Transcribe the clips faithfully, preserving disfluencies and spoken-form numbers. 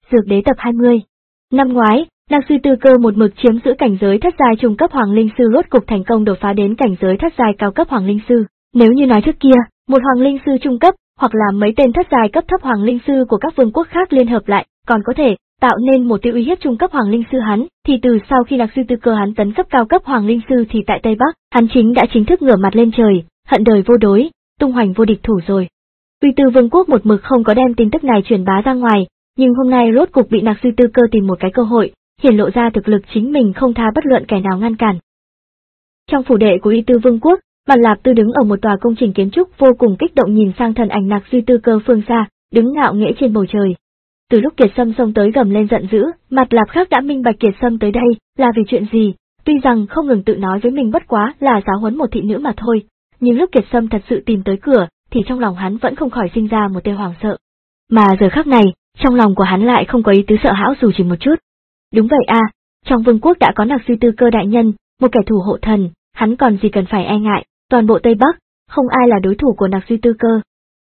Dược đế tập hai mươi. Năm ngoái, Nạc Suy Tư Cơ một mực chiếm giữ cảnh giới thất giai trung cấp Hoàng Linh Sư rốt cục thành công đột phá đến cảnh giới thất giai cao cấp Hoàng Linh Sư. Nếu như nói trước kia, một Hoàng Linh Sư trung cấp, hoặc là mấy tên thất giai cấp thấp Hoàng Linh Sư của các vương quốc khác liên hợp lại, còn có thể tạo nên một tiêu uy hiếp trung cấp Hoàng Linh Sư hắn, thì từ sau khi Nạc Suy Tư Cơ hắn tấn cấp cao cấp Hoàng Linh Sư thì tại Tây Bắc, hắn chính đã chính thức ngửa mặt lên trời, hận đời vô đối, tung hoành vô địch thủ rồi. Uy Tư Vương quốc một mực không có đem tin tức này truyền bá ra ngoài, nhưng hôm nay rốt cục bị Nạc Suy Tư Cơ tìm một cái cơ hội, hiển lộ ra thực lực chính mình không tha bất luận kẻ nào ngăn cản. Trong phủ đệ của Uy Tư Vương quốc, Mạt Lạp Tư đứng ở một tòa công trình kiến trúc vô cùng kích động nhìn sang thần ảnh Nạc Suy Tư Cơ phương xa, đứng ngạo nghễ trên bầu trời. Từ lúc Kiệt Sâm xông tới gầm lên giận dữ, Mạt Lạp khác đã minh bạch Kiệt Sâm tới đây là vì chuyện gì, tuy rằng không ngừng tự nói với mình bất quá là giáo huấn một thị nữ mà thôi, nhưng lúc Kiệt Sâm thật sự tìm tới cửa, thì trong lòng hắn vẫn không khỏi sinh ra một tia hoảng sợ. Mà giờ khắc này, trong lòng của hắn lại không có ý tứ sợ hãi dù chỉ một chút. Đúng vậy a, trong vương quốc đã có Nạc Suy Tư Cơ đại nhân, một kẻ thù hộ thần, hắn còn gì cần phải e ngại, toàn bộ Tây Bắc, không ai là đối thủ của Nạc Suy Tư Cơ.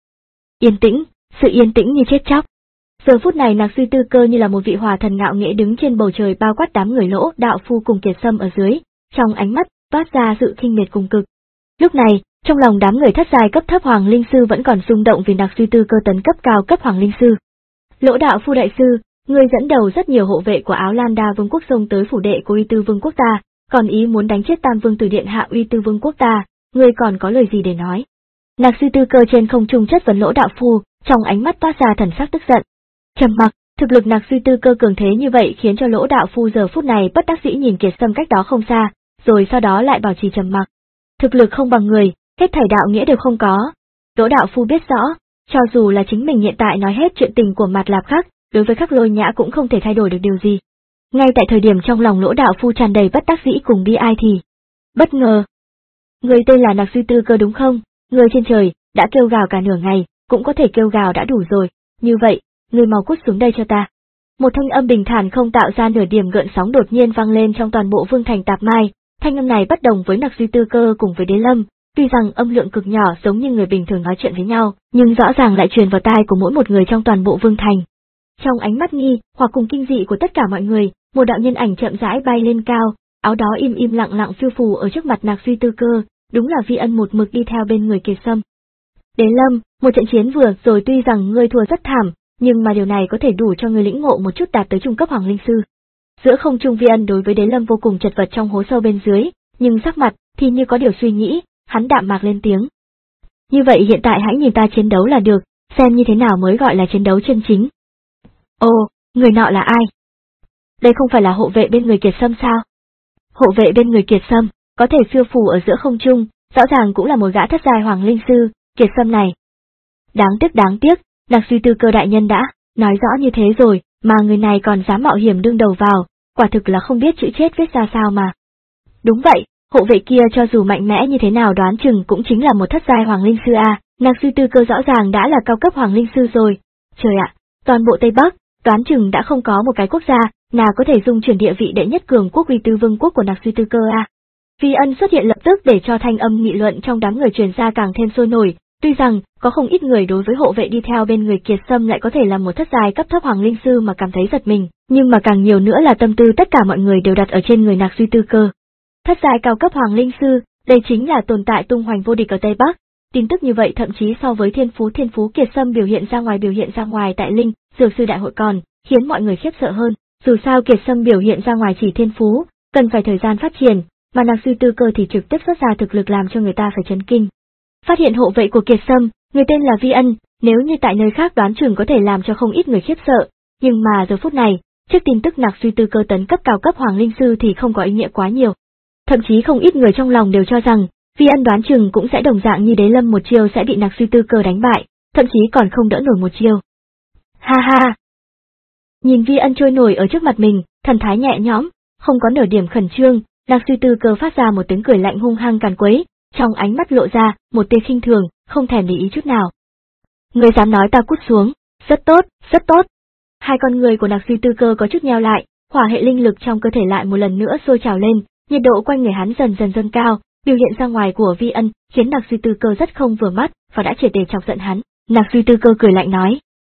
Yên tĩnh, sự yên tĩnh như chết chóc. Giờ phút này Nạc Suy Tư Cơ như là một vị hòa thần ngạo nghễ đứng trên bầu trời bao quát đám người Lỗ đạo phu cùng Kiệt Sâm ở dưới, trong ánh mắt phát ra sự khinh miệt cùng cực. Lúc này, trong lòng đám người thất giai cấp thấp Hoàng Linh Sư vẫn còn rung động vì Nạc Suy Tư Cơ tấn cấp cao cấp Hoàng Linh Sư. Lỗ đạo phu đại sư, người dẫn đầu rất nhiều hộ vệ của Áo Lan Đa Vương quốc xông tới phủ đệ của Uy Tư Vương quốc ta, còn ý muốn đánh chết Tam Vương Tử điện hạ Uy Tư Vương quốc ta, người còn có lời gì để nói? Nạc Suy Tư Cơ trên không trung chất vấn Lỗ đạo phu, trong ánh mắt toát ra thần sắc tức giận. Trầm mặc, thực lực Nạc Suy Tư Cơ cường thế như vậy khiến cho Lỗ đạo phu giờ phút này bất đắc dĩ nhìn Kiệt Sâm cách đó không xa, rồi sau đó lại bảo trì trầm mặc. Thực lực không bằng người, hết thảy đạo nghĩa đều không có. Lỗ đạo phu biết rõ, cho dù là chính mình hiện tại nói hết chuyện tình của Mạt Lạp Khắc, đối với Khắc Lôi Nhã cũng không thể thay đổi được điều gì. Ngay tại thời điểm trong lòng Lỗ đạo phu tràn đầy bất đắc dĩ cùng bi ai thì bất ngờ, người tên là Nạc Suy Tư Cơ đúng không? Người trên trời đã kêu gào cả nửa ngày, cũng có thể kêu gào đã đủ rồi. Như vậy, người mau cút xuống đây cho ta. Một thanh âm bình thản không tạo ra nửa điểm gợn sóng đột nhiên vang lên trong toàn bộ Vương thành Tạp Mai. Thanh âm này bất đồng với Nạc Suy Tư Cơ cùng với Đế Lâm, tuy rằng âm lượng cực nhỏ giống như người bình thường nói chuyện với nhau, nhưng rõ ràng lại truyền vào tai của mỗi một người trong toàn bộ Vương thành. Trong ánh mắt nghi hoặc cùng kinh dị của tất cả mọi người, một đạo nhân ảnh chậm rãi bay lên cao, áo đó im im lặng lặng phiêu phù ở trước mặt Nạc Suy Tư Cơ, đúng là Vi Ân một mực đi theo bên người Kiệt Sâm. Đế Lâm, một trận chiến vừa rồi tuy rằng ngươi thua rất thảm, nhưng mà điều này có thể đủ cho ngươi lĩnh ngộ một chút đạt tới trung cấp Hoàng Linh Sư. Giữa không trung Vi Ân đối với Đế Lâm vô cùng chật vật trong hố sâu bên dưới, nhưng sắc mặt thì như có điều suy nghĩ, hắn đạm mạc lên tiếng. Như vậy hiện tại hãy nhìn ta chiến đấu là được, xem như thế nào mới gọi là chiến đấu chân chính. Ồ, người nọ là ai? Đây không phải là hộ vệ bên người Kiệt Sâm sao? Hộ vệ bên người Kiệt Sâm, có thể phiêu phù ở giữa không trung, rõ ràng cũng là một gã thất giai Hoàng Linh Sư, Kiệt Sâm này. Đáng tiếc đáng tiếc, Nạc Suy Tư Cơ đại nhân đã nói rõ như thế rồi, mà người này còn dám mạo hiểm đương đầu vào, quả thực là không biết chữ chết viết ra sao mà. Đúng vậy, hộ vệ kia cho dù mạnh mẽ như thế nào đoán chừng cũng chính là một thất giai Hoàng Linh Sư à, Nạc Suy Tư Cơ rõ ràng đã là cao cấp Hoàng Linh Sư rồi. Trời ạ, toàn bộ Tây Bắc, đoán chừng đã không có một cái quốc gia nào có thể dung chuyển địa vị đệ nhất cường quốc Uy Tư Vương quốc của Nạc Suy Tư Cơ à. Vi Ân xuất hiện lập tức để cho thanh âm nghị luận trong đám người truyền ra càng thêm sôi nổi, tuy rằng có không ít người đối với hộ vệ đi theo bên người Kiệt Sâm lại có thể là một thất giai cấp thấp Hoàng Linh Sư mà cảm thấy giật mình, nhưng mà càng nhiều nữa là tâm tư tất cả mọi người đều đặt ở trên người Nạc Suy Tư Cơ. Thất giai cao cấp Hoàng Linh Sư, đây chính là tồn tại tung hoành vô địch ở Tây Bắc. Tin tức như vậy thậm chí so với thiên phú thiên phú Kiệt Sâm biểu hiện ra ngoài biểu hiện ra ngoài tại Linh Dược Sư Đại hội còn khiến mọi người khiếp sợ hơn. Dù sao Kiệt Sâm biểu hiện ra ngoài chỉ thiên phú, cần phải thời gian phát triển, mà Nạc Suy Tư Cơ thì trực tiếp xuất ra thực lực làm cho người ta phải chấn kinh. Phát hiện hộ vệ của Kiệt Sâm, người tên là Vi Ân, nếu như tại nơi khác đoán chừng có thể làm cho không ít người khiếp sợ, nhưng mà giờ phút này, trước tin tức Nạc Suy Tư Cơ tấn cấp cao cấp Hoàng Linh Sư thì không có ý nghĩa quá nhiều. Thậm chí không ít người trong lòng đều cho rằng, Vi Ân đoán chừng cũng sẽ đồng dạng như Đế Lâm một chiêu sẽ bị Nạc Suy Tư Cơ đánh bại, thậm chí còn không đỡ nổi một chiêu. Ha ha! Nhìn Vi Ân trôi nổi ở trước mặt mình, thần thái nhẹ nhõm, không có nửa điểm khẩn trương, Nạc Suy Tư Cơ phát ra một tiếng cười lạnh hung hăng càn quấy, trong ánh mắt lộ ra một tia khinh thường, không thèm để ý chút nào. Ngươi dám nói ta cút xuống, rất tốt, rất tốt. Hai con người của Nạc Suy Tư Cơ có chút nheo lại, hỏa hệ linh lực trong cơ thể lại một lần nữa sôi trào lên, nhiệt độ quanh người hắn dần dần dâng cao, biểu hiện ra ngoài của Vi Ân khiến Nạc Suy Tư Cơ rất không vừa mắt và đã triệt để chọc giận hắn. Nạc Suy Tư Cơ cười lạnh nói: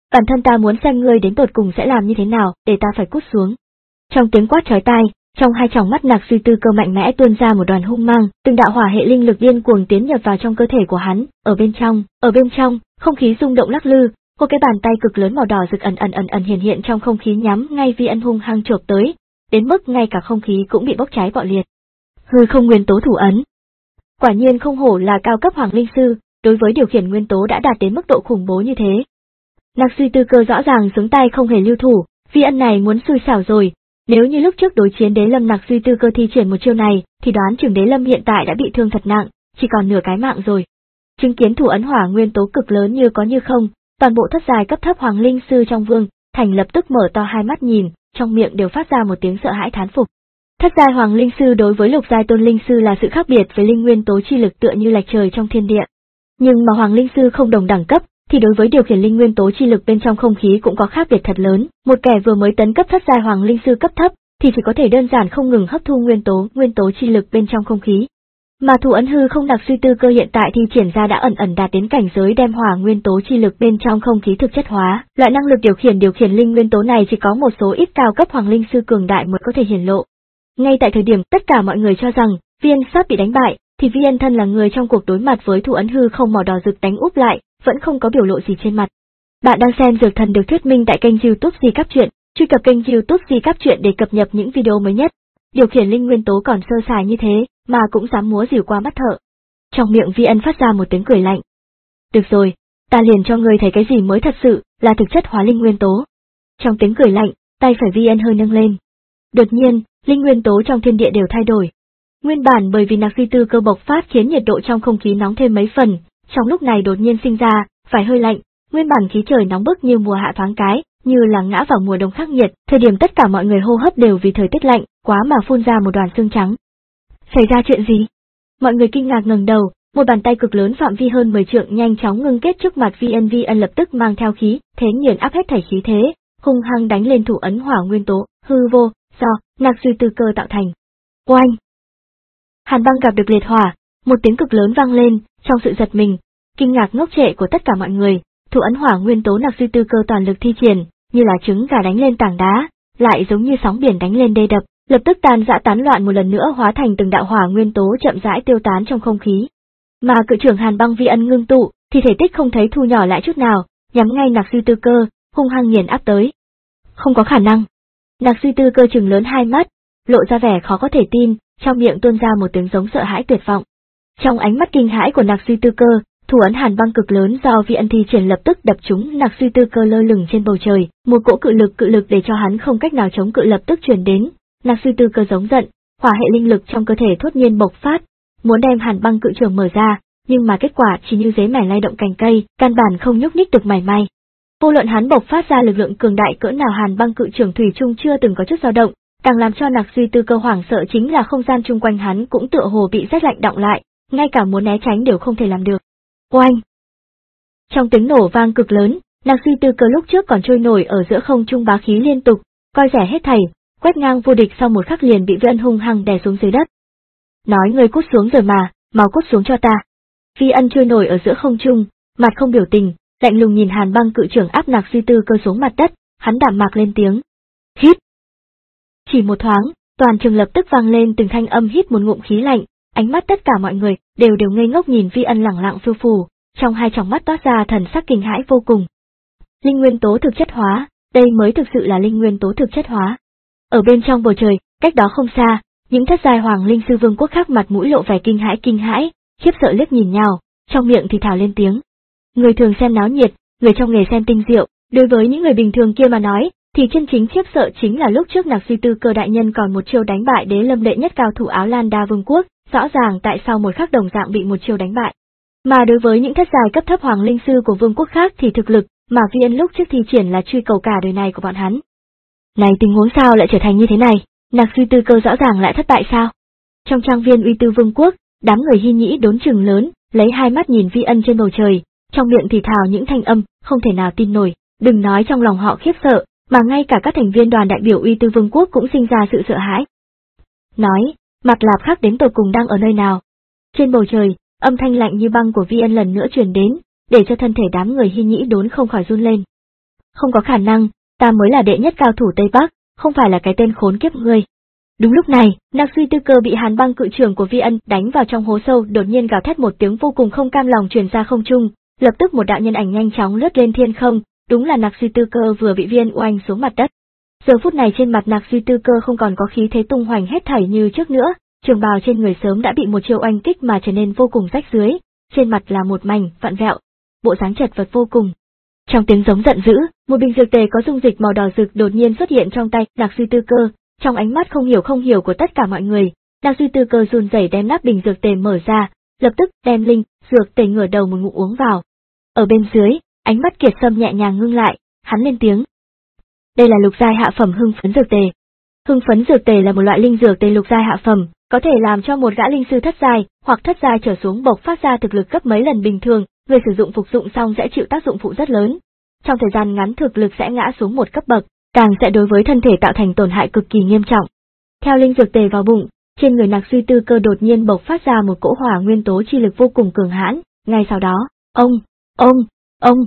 Bản thân ta muốn xem ngươi đến tột cùng sẽ làm như thế nào, để ta phải cút xuống. Trong tiếng quát chói tai, trong hai tròng mắt Nạc Suy Tư Cơ mạnh mẽ tuôn ra một đoàn hung mang, từng đạo hỏa hệ linh lực điên cuồng tiến nhập vào trong cơ thể của hắn, ở bên trong, ở bên trong, không khí rung động lắc lư, một cái bàn tay cực lớn màu đỏ rực ẩn ẩn ẩn ẩn hiện hiện trong không khí nhắm ngay Vi Ân hung hăng chộp tới, đến mức ngay cả không khí cũng bị bốc cháy bạo liệt. Hư không nguyên tố thủ ấn. Quả nhiên không hổ là cao cấp hoàng linh sư, đối với điều khiển nguyên tố đã đạt đến mức độ khủng bố như thế. Nạc Suy Tư Cơ rõ ràng xuống tay không hề lưu thủ, Vi Ân này muốn xui xẻo rồi. Nếu như lúc trước đối chiến Đế Lâm Nạc Suy Tư Cơ thi triển một chiêu này, thì đoán chừng Đế Lâm hiện tại đã bị thương thật nặng, chỉ còn nửa cái mạng rồi. Chứng kiến thủ ấn hỏa nguyên tố cực lớn như có như không, toàn bộ thất giai cấp thấp hoàng linh sư trong vương thành lập tức mở to hai mắt nhìn, trong miệng đều phát ra một tiếng sợ hãi thán phục. Thất giai hoàng linh sư đối với lục giai tôn linh sư là sự khác biệt với linh nguyên tố chi lực tựa như lạch trời trong thiên địa. Nhưng mà hoàng linh sư không đồng đẳng cấp, thì đối với điều khiển linh nguyên tố chi lực bên trong không khí cũng có khác biệt thật lớn. Một kẻ vừa mới tấn cấp thất giai hoàng linh sư cấp thấp, thì chỉ có thể đơn giản không ngừng hấp thu nguyên tố, nguyên tố chi lực bên trong không khí. Mà thủ ấn hư không Nạc Suy Tư Cơ hiện tại thi triển ra đã ẩn ẩn đạt đến cảnh giới đem hỏa nguyên tố chi lực bên trong không khí thực chất hóa. Loại năng lực điều khiển điều khiển linh nguyên tố này chỉ có một số ít cao cấp hoàng linh sư cường đại mới có thể hiển lộ. Ngay tại thời điểm tất cả mọi người cho rằng Vi Ân sắp bị đánh bại, thì Vi Ân thân là người trong cuộc đối mặt với thủ ấn hư không màu đỏ rực đánh úp lại, vẫn không có biểu lộ gì trên mặt. Bạn đang xem Dược Thần được thuyết minh tại kênh YouTube Di Cáp Truyện, truy cập kênh YouTube Di Cáp Truyện để cập nhật những video mới nhất. Điều khiển linh nguyên tố còn sơ sài như thế, mà cũng dám múa rìu qua mắt thợ. Trong miệng Vi Ân phát ra một tiếng cười lạnh. Được rồi, ta liền cho ngươi thấy cái gì mới thật sự là thực chất hóa linh nguyên tố. Trong tiếng cười lạnh, tay phải Vi Ân hơi nâng lên. Đột nhiên, linh nguyên tố trong thiên địa đều thay đổi. Nguyên bản bởi vì Nạc Suy Tư Cơ bộc phát khiến nhiệt độ trong không khí nóng thêm mấy phần, trong lúc này đột nhiên sinh ra phải hơi lạnh, nguyên bản khí trời nóng bức như mùa hạ thoáng cái, như là ngã vào mùa đông khắc nghiệt, thời điểm tất cả mọi người hô hấp đều vì thời tiết lạnh, quá mà phun ra một đoàn xương trắng. Xảy ra chuyện gì? Mọi người kinh ngạc ngẩng đầu, một bàn tay cực lớn phạm vi hơn mười trượng nhanh chóng ngưng kết trước mặt Vi Ân. Vi Ân lập tức mang theo khí thế nghiền áp hết thảy khí thế, hung hăng đánh lên thủ ấn hỏa nguyên tố hư vô do Nạc Suy Tư Cơ tạo thành. Oanh! Hàn băng gặp được liệt hỏa, một tiếng cực lớn vang lên, trong sự giật mình, kinh ngạc ngốc trệ của tất cả mọi người, thủ ấn hỏa nguyên tố Nạc Suy Tư Cơ toàn lực thi triển, như là trứng gà đánh lên tảng đá, lại giống như sóng biển đánh lên đê đập, lập tức tan rã tán loạn một lần nữa hóa thành từng đạo hỏa nguyên tố chậm rãi tiêu tán trong không khí. Mà cự trưởng Hàn băng Vi Ân ngưng tụ, thì thể tích không thấy thu nhỏ lại chút nào, nhắm ngay Nạc Suy Tư Cơ, hung hăng nghiền áp tới. Không có khả năng. Nạc Suy Tư Cơ trừng lớn hai mắt, lộ ra vẻ khó có thể tin, trong miệng tuôn ra một tiếng giống sợ hãi tuyệt vọng. Trong ánh mắt kinh hãi của Nạc Suy Tư Cơ, thủ ấn hàn băng cực lớn do Vi Ân thi triển lập tức đập trúng Nạc Suy Tư Cơ lơ lửng trên bầu trời, một cỗ cự lực cự lực để cho hắn không cách nào chống cự lập tức truyền đến. Nạc Suy Tư Cơ giống giận, hỏa hệ linh lực trong cơ thể thốt nhiên bộc phát, muốn đem hàn băng cự trường mở ra, nhưng mà kết quả chỉ như dế mẻ lay động cành cây, căn bản không nhúc nhích được mảy may. Vô luận hắn bộc phát ra lực lượng cường đại cỡ nào, hàn băng cự trường thủy chung chưa từng có chút dao động, càng làm cho Nạc Suy Tư Cơ hoảng sợ chính là không gian chung quanh hắn cũng tựa hồ bị rét lạnh đọng lại, ngay cả muốn né tránh đều không thể làm được. Oanh! Trong tiếng nổ vang cực lớn, Nạc Suy Tư Cơ lúc trước còn trôi nổi ở giữa không trung bá khí liên tục, coi rẻ hết thảy, quét ngang vô địch, sau một khắc liền bị Vi Ân hung hăng đè xuống dưới đất. Nói ngươi cút xuống rồi mà, mau cút xuống cho ta. Vi Ân trôi nổi ở giữa không trung, mặt không biểu tình, lạnh lùng nhìn hàn băng cự trưởng áp Nạc Suy Tư Cơ xuống mặt đất, hắn đạm mạc lên tiếng. Hít! Chỉ một thoáng, toàn trường lập tức vang lên từng thanh âm hít một ngụm khí lạnh, ánh mắt tất cả mọi người đều đều ngây ngốc nhìn Vi Ân lẳng lặng phiêu phù, trong hai tròng mắt toát ra thần sắc kinh hãi vô cùng. Linh nguyên tố thực chất hóa, đây mới thực sự là linh nguyên tố thực chất hóa. Ở bên trong bầu trời, cách đó không xa, những thất giai hoàng linh sư vương quốc khác mặt mũi lộ vẻ kinh hãi kinh hãi, khiếp sợ liếc nhìn nhau, trong miệng thì thào lên tiếng. Người thường xem náo nhiệt, người trong nghề xem tinh diệu, đối với những người bình thường kia mà nói, thì chân chính khiếp sợ chính là lúc trước Nạc Suy Tư Cơ đại nhân còn một chiêu đánh bại Đế Lâm đệ nhất cao thủ Áo Lan Đa vương quốc, rõ ràng tại sao một khắc đồng dạng bị một chiêu đánh bại. Mà đối với những thất giai cấp thấp hoàng linh sư của vương quốc khác thì thực lực mà Vi Ân lúc trước thi triển là truy cầu cả đời này của bọn hắn. Này, tình huống sao lại trở thành như thế này? Nạc Suy Tư Cơ rõ ràng lại thất bại sao? Trong trang viên Uy Tư vương quốc, đám người Hi Nhĩ đốn chừng lớn, lấy hai mắt nhìn Vi Ân trên bầu trời, trong miệng thì thào những thanh âm không thể nào tin nổi, đừng nói trong lòng họ khiếp sợ, mà ngay cả các thành viên đoàn đại biểu Uy Tư vương quốc cũng sinh ra sự sợ hãi. Nói, Mặt Lạp Khắc đến tột cùng đang ở nơi nào? Trên bầu trời, âm thanh lạnh như băng của Vi Ân lần nữa truyền đến, để cho thân thể đám người Hi Nhĩ đốn không khỏi run lên. Không có khả năng, ta mới là đệ nhất cao thủ Tây Bắc, không phải là cái tên khốn kiếp ngươi. Đúng lúc này, Nạc Suy Tư Cơ bị Hàn Băng cự trưởng của Vi Ân đánh vào trong hố sâu, đột nhiên gào thét một tiếng vô cùng không cam lòng truyền ra không trung, lập tức một đạo nhân ảnh nhanh chóng lướt lên thiên không, đúng là Nạc Suy Tư Cơ vừa bị Vi Ân oanh xuống mặt đất. Giờ phút này trên mặt Nạc Suy Tư Cơ không còn có khí thế tung hoành hết thảy như trước nữa, trường bào trên người sớm đã bị một chiêu oanh kích mà trở nên vô cùng rách rưới, trên mặt là một mảnh vặn vẹo, bộ dáng chật vật vô cùng. Trong tiếng giống giận dữ, một bình dược tề có dung dịch màu đỏ rực đột nhiên xuất hiện trong tay Nạc Suy Tư Cơ, trong ánh mắt không hiểu không hiểu của tất cả mọi người, Nạc Suy Tư Cơ run rẩy đem nắp bình dược tề mở ra, lập tức đem linh dược tề ngửa đầu một ngụm uống vào. Ở bên dưới, ánh mắt Kiệt Sâm nhẹ nhàng ngưng lại, hắn lên tiếng. Đây là lục giai hạ phẩm hưng phấn dược tề. Hưng phấn dược tề là một loại linh dược tề lục giai hạ phẩm, có thể làm cho một gã linh sư thất giai hoặc thất giai trở xuống bộc phát ra thực lực gấp mấy lần bình thường, người sử dụng phục dụng xong sẽ chịu tác dụng phụ rất lớn. Trong thời gian ngắn thực lực sẽ ngã xuống một cấp bậc, càng sẽ đối với thân thể tạo thành tổn hại cực kỳ nghiêm trọng. Theo linh dược tề vào bụng, trên người Nạc Suy Tư Cơ đột nhiên bộc phát ra một cỗ hỏa nguyên tố chi lực vô cùng cường hãn, ngay sau đó, ông, ông, ông.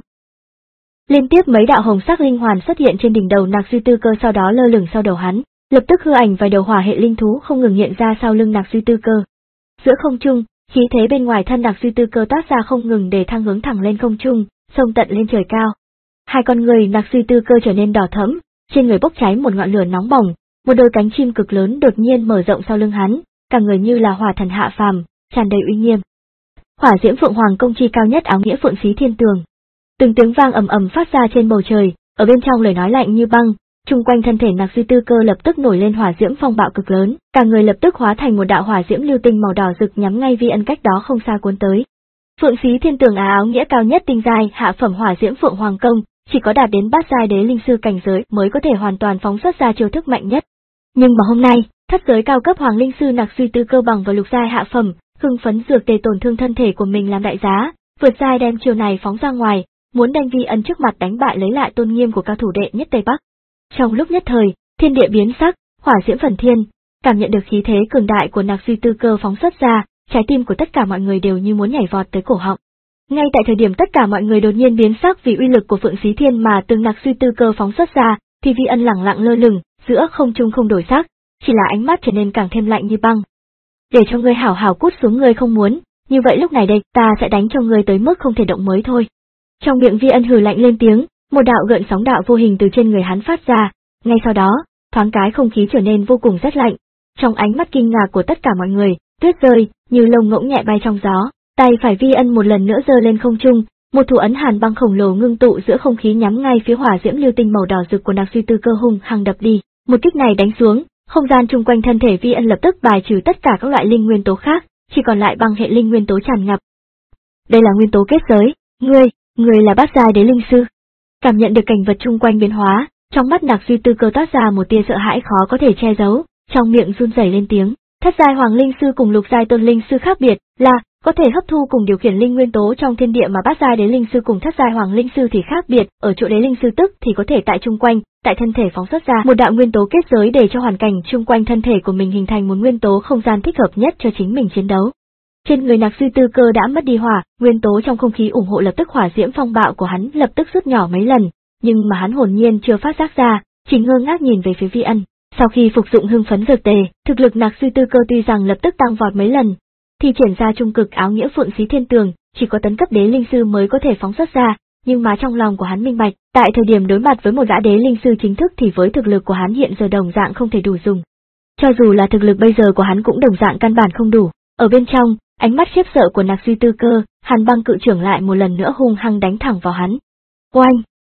Liên tiếp mấy đạo hồng sắc linh hoàn xuất hiện trên đỉnh đầu Nạc Suy Tư Cơ, sau đó lơ lửng sau đầu hắn, lập tức hư ảnh vài đầu hỏa hệ linh thú không ngừng hiện ra sau lưng Nạc Suy Tư Cơ. Giữa không trung, khí thế bên ngoài thân Nạc Suy Tư Cơ toát ra không ngừng để thăng hướng thẳng lên không trung, xông tận lên trời cao. Hai con người Nạc Suy Tư Cơ trở nên đỏ thẫm, trên người bốc cháy một ngọn lửa nóng bỏng, một đôi cánh chim cực lớn đột nhiên mở rộng sau lưng hắn, cả người như là hỏa thần hạ phàm, tràn đầy uy nghiêm. Hỏa diễm Phượng Hoàng công chi cao nhất áo nghĩa Phượng Xí Thiên Tường. Từng tiếng vang ầm ầm phát ra trên bầu trời, ở bên trong lời nói lạnh như băng, chung quanh thân thể Nạc Suy Tư Cơ lập tức nổi lên hỏa diễm phong bạo cực lớn, cả người lập tức hóa thành một đạo hỏa diễm lưu tinh màu đỏ rực nhắm ngay Vi Ân cách đó không xa cuốn tới. Phượng Xí Thiên Tường á áo nghĩa cao nhất tinh giai hạ phẩm hỏa diễm Phượng Hoàng công, chỉ có đạt đến bát giai đế linh sư cảnh giới mới có thể hoàn toàn phóng xuất ra chiêu thức mạnh nhất. Nhưng mà hôm nay, thất giới cao cấp hoàng linh sư Nạc Suy Tư Cơ bằng vào lục giai hạ phẩm, hưng phấn dược tề tổn thương thân thể của mình làm đại giá, vượt giai đem chiêu này phóng ra ngoài, muốn đem Vi Ân trước mặt đánh bại lấy lại tôn nghiêm của cao thủ đệ nhất Tây Bắc. Trong lúc nhất thời, thiên địa biến sắc, hỏa diễm phần thiên, cảm nhận được khí thế cường đại của Nạc Suy Tư Cơ phóng xuất ra, trái tim của tất cả mọi người đều như muốn nhảy vọt tới cổ họng. Ngay tại thời điểm tất cả mọi người đột nhiên biến sắc vì uy lực của Phượng Xí Thiên mà từng Nạc Suy Tư Cơ phóng xuất ra, thì Vi Ân lẳng lặng lơ lửng, giữa không trung không đổi sắc, chỉ là ánh mắt trở nên càng thêm lạnh như băng. Để cho ngươi hảo hảo cút xuống, ngươi không muốn, như vậy lúc này đây, ta sẽ đánh cho ngươi tới mức không thể động mới thôi. Trong miệng Vi Ân hừ lạnh lên tiếng, một đạo gợn sóng đạo vô hình từ trên người hắn phát ra, ngay sau đó, thoáng cái không khí trở nên vô cùng rét lạnh. Trong ánh mắt kinh ngạc của tất cả mọi người, tuyết rơi, như lông ngỗng nhẹ bay trong gió, tay phải Vi Ân một lần nữa giơ lên không trung, một thủ ấn hàn băng khổng lồ ngưng tụ giữa không khí nhắm ngay phía hỏa diễm lưu tinh màu đỏ rực của Nạc Suy Tư Cơ hung hăng đập đi. Một kích này đánh xuống, không gian chung quanh thân thể Vi Ân lập tức bài trừ tất cả các loại linh nguyên tố khác, chỉ còn lại băng hệ linh nguyên tố tràn ngập. Đây là nguyên tố kết giới, ngươi, ngươi là bát giai đế linh sư. Cảm nhận được cảnh vật chung quanh biến hóa, trong mắt Nạc Suy Tư Cơ toát ra một tia sợ hãi khó có thể che giấu, trong miệng run rẩy lên tiếng. Thất giai hoàng linh sư cùng lục giai tôn linh sư khác biệt là có thể hấp thu cùng điều khiển linh nguyên tố trong thiên địa, mà bát giai đế linh sư cùng thất giai hoàng linh sư thì khác biệt, ở chỗ đế linh sư tức thì có thể tại chung quanh, tại thân thể phóng xuất ra một đạo nguyên tố kết giới để cho hoàn cảnh chung quanh thân thể của mình hình thành một nguyên tố không gian thích hợp nhất cho chính mình chiến đấu. Trên người Nạc Suy Tư Cơ đã mất đi hỏa, nguyên tố trong không khí ủng hộ, lập tức hỏa diễm phong bạo của hắn lập tức rút nhỏ mấy lần, nhưng mà hắn hồn nhiên chưa phát giác ra, chỉ ngơ ngác nhìn về phía Vi Ân. Sau khi phục dụng hưng phấn dược tề, thực lực Nạc Suy Tư Cơ tuy rằng lập tức tăng vọt mấy lần, thì triển ra trung cực áo nghĩa Phượng Xí Thiên Tường, chỉ có tấn cấp đế linh sư mới có thể phóng xuất ra, nhưng mà trong lòng của hắn minh bạch, tại thời điểm đối mặt với một gã đế linh sư chính thức thì với thực lực của hắn hiện giờ đồng dạng không thể đủ dùng. Cho dù là thực lực bây giờ của hắn cũng đồng dạng căn bản không đủ. Ở bên trong, ánh mắt khiếp sợ của Nạc Suy Tư Cơ, hàn băng cự trưởng lại một lần nữa hung hăng đánh thẳng vào hắn. Oanh!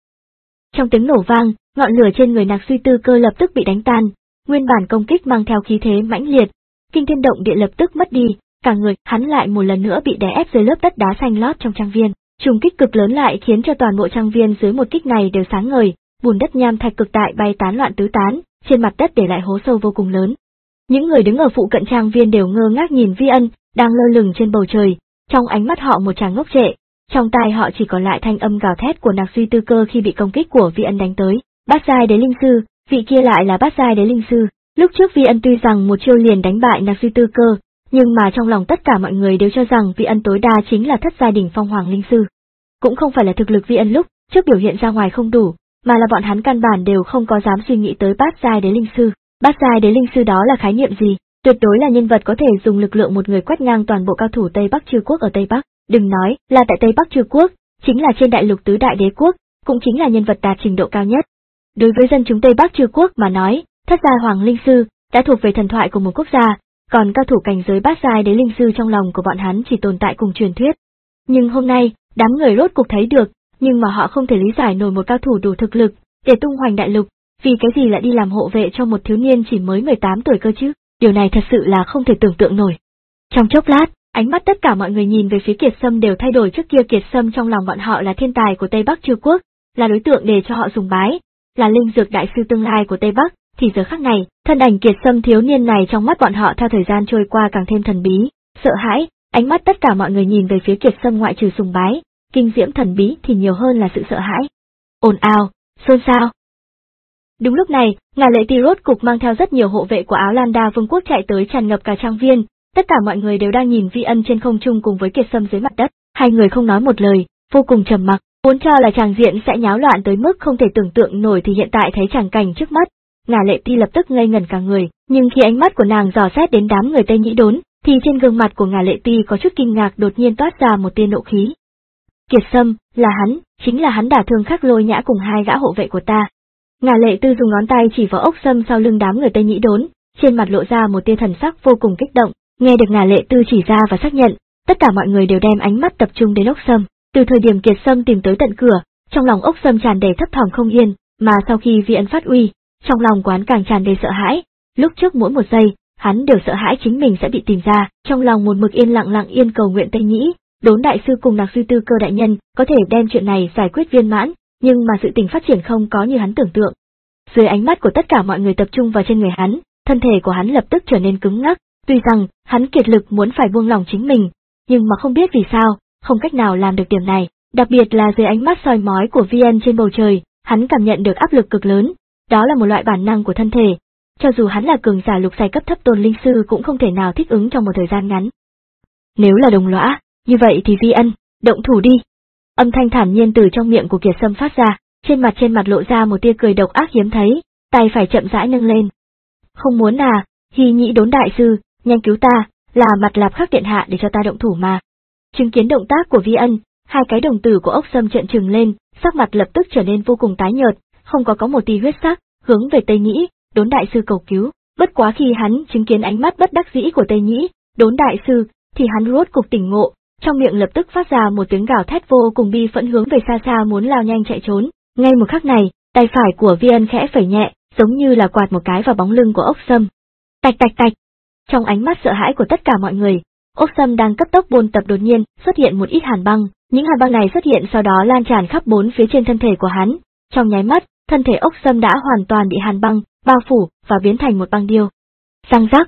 Trong tiếng nổ vang, ngọn lửa trên người Nạc Suy Tư Cơ lập tức bị đánh tan, nguyên bản công kích mang theo khí thế mãnh liệt, kinh thiên động địa lập tức mất đi, cả người hắn lại một lần nữa bị đè ép dưới lớp đất đá xanh lót trong trang viên. Trùng kích cực lớn lại khiến cho toàn bộ trang viên dưới một kích này đều sáng ngời, bùn đất nham thạch cực đại bay tán loạn tứ tán, trên mặt đất để lại hố sâu vô cùng lớn. Những người đứng ở phụ cận trang viên đều ngơ ngác nhìn Vi Ân, đang lơ lửng trên bầu trời, trong ánh mắt họ một tràng ngốc trệ, trong tai họ chỉ còn lại thanh âm gào thét của Nạc Suy Tư Cơ khi bị công kích của Vi Ân đánh tới. Bát giai đế linh sư, vị kia lại là bát giai đế linh sư. Lúc trước Vi Ân tuy rằng một chiêu liền đánh bại Nạc Suy Tư Cơ, nhưng mà trong lòng tất cả mọi người đều cho rằng Vi Ân tối đa chính là thất giai đỉnh phong hoàng linh sư. Cũng không phải là thực lực Vi Ân lúc trước biểu hiện ra ngoài không đủ, mà là bọn hắn căn bản đều không có dám suy nghĩ tới bát giai đế linh sư. Bát giai đế linh sư đó là khái niệm gì? Tuyệt đối là nhân vật có thể dùng lực lượng một người quét ngang toàn bộ cao thủ Tây Bắc Chư Quốc ở Tây Bắc, đừng nói là tại Tây Bắc Chư Quốc, chính là trên đại lục tứ đại đế quốc, cũng chính là nhân vật đạt trình độ cao nhất. Đối với dân chúng Tây Bắc Chư Quốc mà nói, thất giai hoàng linh sư đã thuộc về thần thoại của một quốc gia, còn cao thủ cảnh giới bát giai đế linh sư trong lòng của bọn hắn chỉ tồn tại cùng truyền thuyết. Nhưng hôm nay, đám người rốt cục thấy được, nhưng mà họ không thể lý giải nổi một cao thủ đủ thực lực để tung hoành đại lục, vì cái gì lại đi làm hộ vệ cho một thiếu niên chỉ mới mười tám tuổi cơ chứ? Điều này thật sự là không thể tưởng tượng nổi. Trong chốc lát, ánh mắt tất cả mọi người nhìn về phía Kiệt Sâm đều thay đổi. Trước kia Kiệt Sâm trong lòng bọn họ là thiên tài của Tây Bắc Chư Quốc, là đối tượng để cho họ sùng bái, là linh dược đại sư tương lai của Tây Bắc, thì giờ khắc này, thân ảnh Kiệt Sâm thiếu niên này trong mắt bọn họ theo thời gian trôi qua càng thêm thần bí, sợ hãi, ánh mắt tất cả mọi người nhìn về phía Kiệt Sâm ngoại trừ sùng bái, kinh diễm thần bí thì nhiều hơn là sự sợ hãi. Ồn ào, xôn xao. Đúng lúc này, Ngà Lệ Ti rốt cục mang theo rất nhiều hộ vệ của Áo Lan Đa Vương quốc chạy tới tràn ngập cả trang viên, tất cả mọi người đều đang nhìn Vi Ân trên không trung cùng với Kiệt Sâm dưới mặt đất, hai người không nói một lời, vô cùng trầm mặc, vốn cho là tràng diện sẽ nháo loạn tới mức không thể tưởng tượng nổi thì hiện tại thấy tràng cảnh trước mắt, Ngà Lệ Ti lập tức ngây ngẩn cả người, nhưng khi ánh mắt của nàng dò xét đến đám người Tây Nhĩ Đốn, thì trên gương mặt của Ngà Lệ Ti có chút kinh ngạc, đột nhiên toát ra một tia nộ khí. Kiệt Sâm, là hắn, chính là hắn đả thương Khắc Lôi Nhã cùng hai gã hộ vệ của ta. Ngà Lệ Tư dùng ngón tay chỉ vào ốc sâm sau lưng đám người Tây Nhĩ Đốn, trên mặt lộ ra một tia thần sắc vô cùng kích động, nghe được Ngà Lệ Tư chỉ ra và xác nhận, tất cả mọi người đều đem ánh mắt tập trung đến ốc sâm. Từ thời điểm Kiệt Sâm tìm tới tận cửa, trong lòng ốc sâm tràn đầy thấp thỏm không yên, mà sau khi Vi Ân phát uy, trong lòng quán càng tràn đầy sợ hãi. Lúc trước mỗi một giây, hắn đều sợ hãi chính mình sẽ bị tìm ra, trong lòng một mực yên lặng lặng yên cầu nguyện Tây Nhĩ Đốn đại sư cùng Nạc Suy Tư Cơ đại nhân có thể đem chuyện này giải quyết viên mãn, nhưng mà sự tình phát triển không có như hắn tưởng tượng. Dưới ánh mắt của tất cả mọi người tập trung vào trên người hắn, thân thể của hắn lập tức trở nên cứng ngắc, tuy rằng hắn kiệt lực muốn phải buông lòng chính mình, nhưng mà không biết vì sao, không cách nào làm được điểm này, đặc biệt là dưới ánh mắt soi mói của Vi Ân trên bầu trời, hắn cảm nhận được áp lực cực lớn, đó là một loại bản năng của thân thể, cho dù hắn là cường giả lục giai cấp thấp tôn linh sư cũng không thể nào thích ứng trong một thời gian ngắn. Nếu là đồng lõa, như vậy thì Vi Ân, động thủ đi. Âm thanh thản nhiên từ trong miệng của Kiệt Sâm phát ra, trên mặt trên mặt lộ ra một tia cười độc ác hiếm thấy, tay phải chậm rãi nâng lên. Không muốn à, Hy Nhĩ Đốn đại sư, nhanh cứu ta, là Mặt Lạp Khắc điện hạ để cho ta động thủ mà. Chứng kiến động tác của Vi Ân, hai cái đồng tử của ốc sâm trợn trừng lên, sắc mặt lập tức trở nên vô cùng tái nhợt, không có có một tia huyết sắc, hướng về Tây Nhĩ Đốn đại sư cầu cứu. Bất quá khi hắn chứng kiến ánh mắt bất đắc dĩ của Tây Nhĩ Đốn đại sư, thì hắn rốt cục tỉnh ngộ, trong miệng lập tức phát ra một tiếng gào thét vô cùng bi phẫn hướng về xa xa muốn lao nhanh chạy trốn. Ngay một khắc này, tay phải của Vi Ân khẽ phẩy nhẹ, giống như là quạt một cái vào bóng lưng của ốc sâm. Tạch tạch tạch. Trong ánh mắt sợ hãi của tất cả mọi người, ốc sâm đang cấp tốc buôn tập đột nhiên xuất hiện một ít hàn băng, những hàn băng này xuất hiện sau đó lan tràn khắp bốn phía trên thân thể của hắn. Trong nháy mắt, thân thể ốc sâm đã hoàn toàn bị hàn băng bao phủ và biến thành một băng điêu. Răng rắc.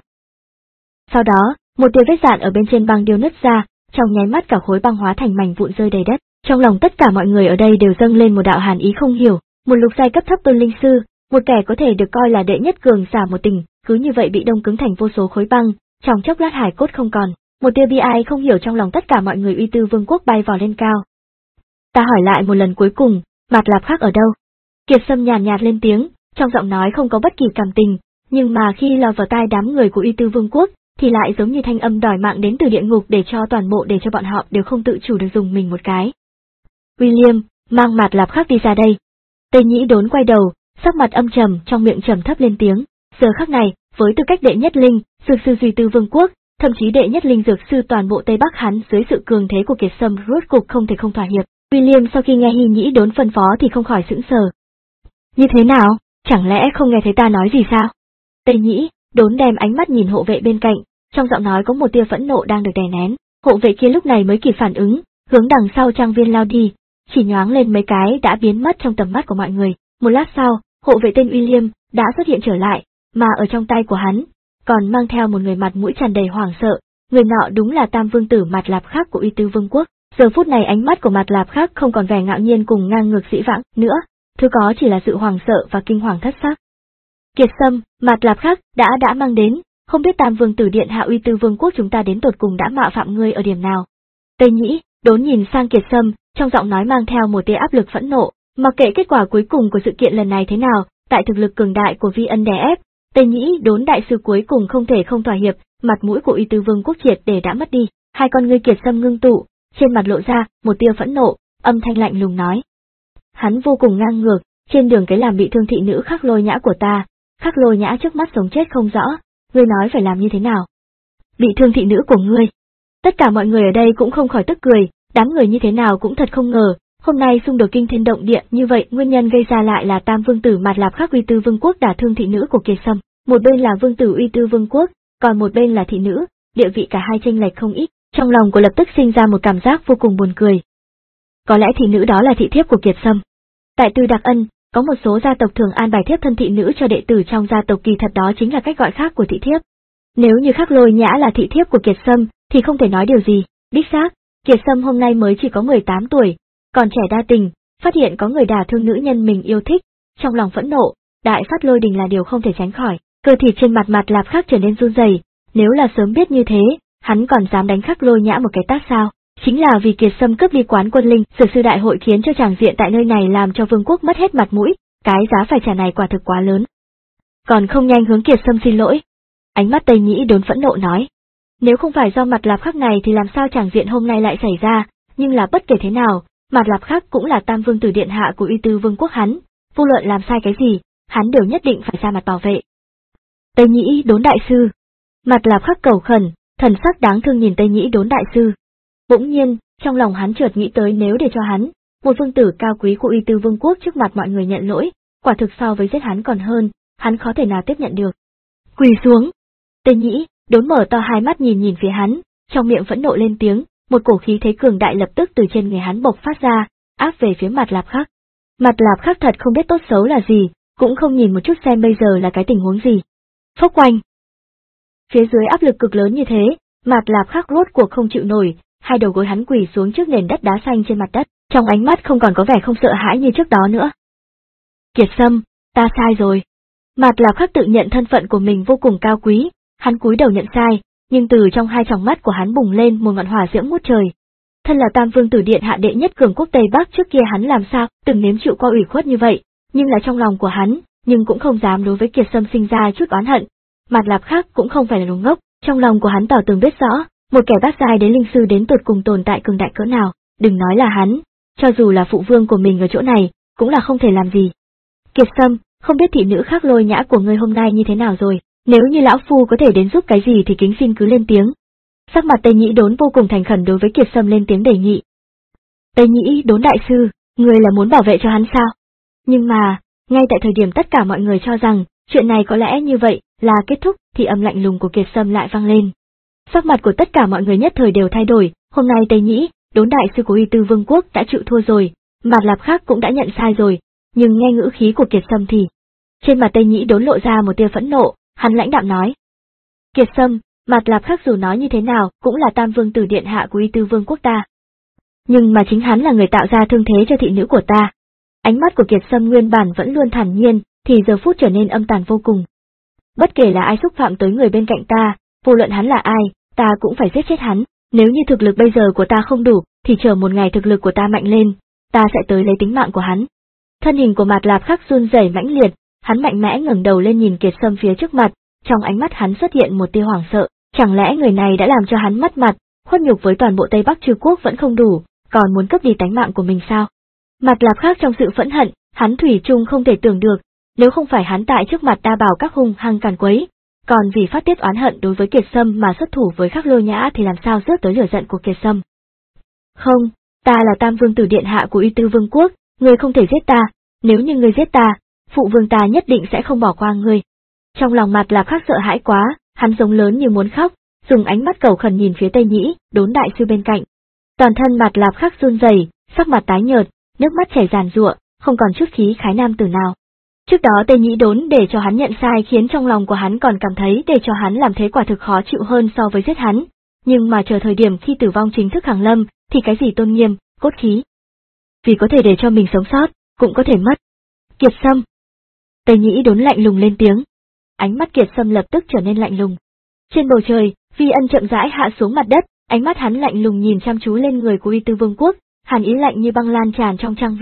Sau đó, một tia vết dạn ở bên trên băng điêu nứt ra, trong nháy mắt cả khối băng hóa thành mảnh vụn rơi đầy đất. Trong lòng tất cả mọi người ở đây đều dâng lên một đạo hàn ý không hiểu, một lục giai cấp thấp tôn linh sư, một kẻ có thể được coi là đệ nhất cường giả một tình, cứ như vậy bị đông cứng thành vô số khối băng, trong chốc lát hải cốt không còn. Một tia bi ai không hiểu trong lòng tất cả mọi người. Uy Tư Vương quốc bay vào lên cao. Ta hỏi lại một lần cuối cùng, Mặt Lạp Khắc ở đâu? Kiệt Sâm nhàn nhạt, nhạt lên tiếng, trong giọng nói không có bất kỳ cảm tình, nhưng mà khi lọt vào tai đám người của Uy Tư Vương quốc, thì lại giống như thanh âm đòi mạng đến từ địa ngục, để cho toàn bộ để cho bọn họ đều không tự chủ được dùng mình một cái. William, mang Mặt Lạp Khắc đi ra đây. Tây Nhĩ Đốn quay đầu, sắc mặt âm trầm, trong miệng trầm thấp lên tiếng. Giờ khắc này, với tư cách đệ nhất linh, dược sư Duy Tư Vương quốc, thậm chí đệ nhất linh dược sư toàn bộ Tây Bắc, hắn dưới sự cường thế của Kiệt Sâm rốt cục không thể không thỏa hiệp. William sau khi nghe Hy Nhĩ Đốn phân phó thì không khỏi sững sờ. Như thế nào, chẳng lẽ không nghe thấy ta nói gì sao? Tây Nhĩ Đốn đem ánh mắt nhìn hộ vệ bên cạnh, trong giọng nói có một tia phẫn nộ đang được đè nén. Hộ vệ kia lúc này mới kịp phản ứng, hướng đằng sau trang viên lao đi, chỉ nhoáng lên mấy cái đã biến mất trong tầm mắt của mọi người. Một lát sau, hộ vệ tên William đã xuất hiện trở lại, mà ở trong tay của hắn còn mang theo một người mặt mũi tràn đầy hoảng sợ. Người nọ đúng là Tam Vương tử Mặt Lạp Khắc của Uy Tư Vương quốc. Giờ phút này ánh mắt của Mặt Lạp Khắc không còn vẻ ngạo nhiên cùng ngang ngược dĩ vãng nữa, thứ có chỉ là sự hoảng sợ và kinh hoàng thất sắc. Kiệt Sâm, Mặt Lạp Khắc đã đã mang đến, không biết Tam Vương tử điện hạ Uy Tư Vương quốc chúng ta đến tột cùng đã mạo phạm ngươi ở điểm nào? Tây Nhĩ Đốn nhìn sang Kiệt Sâm, trong giọng nói mang theo một tia áp lực phẫn nộ, Mặc kệ kết quả cuối cùng của sự kiện lần này thế nào, tại thực lực cường đại của Vi Ân đè ép, Tây Nhĩ Đốn đại sư cuối cùng không thể không thỏa hiệp, mặt mũi của Uy Tư Vương quốc triệt để đã mất đi, hai con ngươi Kiệt Sâm ngưng tụ, trên mặt lộ ra một tia phẫn nộ, âm thanh lạnh lùng nói. Hắn vô cùng ngang ngược, trên đường cái làm bị thương thị nữ Khắc Lôi Nhã của ta, Khắc Lôi Nhã trước mắt sống chết không rõ, ngươi nói phải làm như thế nào? Bị thương thị nữ của ngươi? Tất cả mọi người ở đây cũng không khỏi tức cười, đám người như thế nào cũng thật không ngờ, hôm nay xung đột kinh thiên động địa như vậy, nguyên nhân gây ra lại là Tam Vương tử Mạt Lạp Khắc Uy Tư Vương quốc đả thương thị nữ của Kiệt Sâm, một bên là Vương tử Uy Tư Vương quốc, còn một bên là thị nữ, địa vị cả hai chênh lệch không ít, trong lòng của lập tức sinh ra một cảm giác vô cùng buồn cười. Có lẽ thị nữ đó là thị thiếp của Kiệt Sâm. Tại Từ Đặc Ân, có một số gia tộc thường an bài thiếp thân thị nữ cho đệ tử trong gia tộc, kỳ thật đó chính là cách gọi khác của thị thiếp. Nếu như Khắc Lôi Nhã là thị thiếp của Kiệt Sâm, thì không thể nói điều gì, đích xác, Kiệt Sâm hôm nay mới chỉ có mười tám tuổi, còn trẻ đa tình, phát hiện có người đả thương nữ nhân mình yêu thích, trong lòng phẫn nộ, đại phát lôi đình là điều không thể tránh khỏi, cơ thịt trên mặt Mạt Lạp Khắc trở nên run rẩy, nếu là sớm biết như thế, hắn còn dám đánh Khắc Lôi Nhã một cái tát sao? Chính là vì Kiệt Sâm cướp đi quán quân linh, sử sư đại hội khiến cho tràng diện tại nơi này làm cho vương quốc mất hết mặt mũi, cái giá phải trả này quả thực quá lớn. Còn không nhanh hướng Kiệt Sâm xin lỗi. Ánh mắt Tây Nhĩ Đốn phẫn nộ nói. Nếu không phải do Mạt Lạp Khắc này thì làm sao tràng diện hôm nay lại xảy ra, nhưng là bất kể thế nào, Mạt Lạp Khắc cũng là Tam Vương tử điện hạ của Uy Tư Vương quốc hắn, vô luận làm sai cái gì, hắn đều nhất định phải ra mặt bảo vệ. Tây Nhĩ Đốn đại sư. Mạt Lạp Khắc cầu khẩn, thần sắc đáng thương nhìn Tây Nhĩ Đốn đại sư. Bỗng nhiên, trong lòng hắn chợt nghĩ tới nếu để cho hắn, một vương tử cao quý của Uy Tư Vương quốc trước mặt mọi người nhận lỗi, quả thực so với giết hắn còn hơn, hắn khó thể nào tiếp nhận được. Quỳ xuống. Tây Nhĩ Đốn mở to hai mắt nhìn nhìn phía hắn, trong miệng phẫn nộ lên tiếng, một cổ khí thế cường đại lập tức từ trên người hắn bộc phát ra, áp về phía Mạt Lạp Khắc. Mạt Lạp Khắc thật không biết tốt xấu là gì, cũng không nhìn một chút xem bây giờ là cái tình huống gì. Phốc oanh. Phía dưới áp lực cực lớn như thế, Mạt Lạp Khắc rốt cuộc không chịu nổi, hai đầu gối hắn quỳ xuống trước nền đất đá xanh trên mặt đất, trong ánh mắt không còn có vẻ không sợ hãi như trước đó nữa. Kiệt Sâm, ta sai rồi. Mạt Lạp Khắc tự nhận thân phận của mình vô cùng cao quý, hắn cúi đầu nhận sai, nhưng từ trong hai tròng mắt của hắn bùng lên một ngọn hỏa diễm ngút trời. Thân là Tam Vương tử điện hạ đệ nhất cường quốc Tây Bắc, trước kia hắn làm sao từng nếm chịu qua ủy khuất như vậy, nhưng là trong lòng của hắn, nhưng cũng không dám đối với Kiệt Sâm sinh ra chút oán hận. Mạt Lạp Khắc cũng không phải là đồ ngốc, trong lòng của hắn tỏ tường biết rõ, một kẻ bát giai đến linh sư đến tột cùng tồn tại cường đại cỡ nào, đừng nói là hắn, cho dù là phụ vương của mình ở chỗ này, cũng là không thể làm gì. Kiệt Sâm, không biết thị nữ Khắc Lôi Nhã của ngươi hôm nay như thế nào rồi, nếu như lão phu có thể đến giúp cái gì thì kính xin cứ lên tiếng. Sắc mặt Tây Nhĩ Đốn vô cùng thành khẩn đối với Kiệt Sâm lên tiếng đề nghị. Tây Nhĩ Đốn đại sư, ngươi là muốn bảo vệ cho hắn sao? Nhưng mà, ngay tại thời điểm tất cả mọi người cho rằng, chuyện này có lẽ như vậy là kết thúc, thì âm lạnh lùng của Kiệt Sâm lại vang lên. Sắc mặt của tất cả mọi người nhất thời đều thay đổi, hôm nay Tây Nhĩ Đốn đại sư của Uy Tư Vương quốc đã chịu thua rồi, Mạt Lạp Khắc cũng đã nhận sai rồi, nhưng nghe ngữ khí của Kiệt Sâm thì, trên mặt Tây Nhĩ Đốn lộ ra một tia phẫn nộ, hắn lãnh đạm nói. Kiệt Sâm, Mạt Lạp Khắc dù nói như thế nào cũng là Tam Vương tử điện hạ của Uy Tư Vương quốc ta. Nhưng mà chính hắn là người tạo ra thương thế cho thị nữ của ta. Ánh mắt của Kiệt Sâm nguyên bản vẫn luôn thản nhiên, thì giờ phút trở nên âm tàn vô cùng. Bất kể là ai xúc phạm tới người bên cạnh ta, vô luận hắn là ai, ta cũng phải giết chết hắn, nếu như thực lực bây giờ của ta không đủ, thì chờ một ngày thực lực của ta mạnh lên, ta sẽ tới lấy tính mạng của hắn. Thân hình của Mạt Lạp Khắc run rẩy mãnh liệt, hắn mạnh mẽ ngẩng đầu lên nhìn Kiệt Sâm phía trước mặt, trong ánh mắt hắn xuất hiện một tia hoảng sợ, chẳng lẽ người này đã làm cho hắn mất mặt, khuất nhục với toàn bộ Tây Bắc Trư quốc vẫn không đủ, còn muốn cướp đi tánh mạng của mình sao? Mạt Lạp Khắc trong sự phẫn hận, hắn thủy chung không thể tưởng được, nếu không phải hắn tại trước mặt đa bảo các hung hăng càn quấy, còn vì phát tiết oán hận đối với Kiệt Sâm mà xuất thủ với Khắc Lôi Nhã thì làm sao rước tới lửa giận của Kiệt Sâm. Không, ta là Tam Vương tử điện hạ của Uy Tư Vương quốc, ngươi không thể giết ta, nếu như ngươi giết ta, phụ vương ta nhất định sẽ không bỏ qua ngươi. Trong lòng Mạt Lạp Khắc sợ hãi quá, hắn giống lớn như muốn khóc, dùng ánh mắt cầu khẩn nhìn phía Tây Nhĩ Đốn đại sư bên cạnh. Toàn thân Mạt Lạp Khắc run rẩy, sắc mặt tái nhợt, nước mắt chảy ràn rụa, không còn chút khí khái nam tử nào. Trước đó Tây Nhĩ Đốn để cho hắn nhận sai khiến trong lòng của hắn còn cảm thấy để cho hắn làm thế quả thực khó chịu hơn so với giết hắn, nhưng mà chờ thời điểm khi tử vong chính thức hàng lâm, thì cái gì tôn nghiêm, cốt khí. Vì có thể để cho mình sống sót, cũng có thể mất. Kiệt Sâm. Tây Nhĩ Đốn lạnh lùng lên tiếng. Ánh mắt Kiệt Sâm lập tức trở nên lạnh lùng. Trên bầu trời, Vi Ân chậm rãi hạ xuống mặt đất, ánh mắt hắn lạnh lùng nhìn chăm chú lên người của Uy Tư Vương quốc, hàn ý lạnh như băng lan tràn trong trang viên,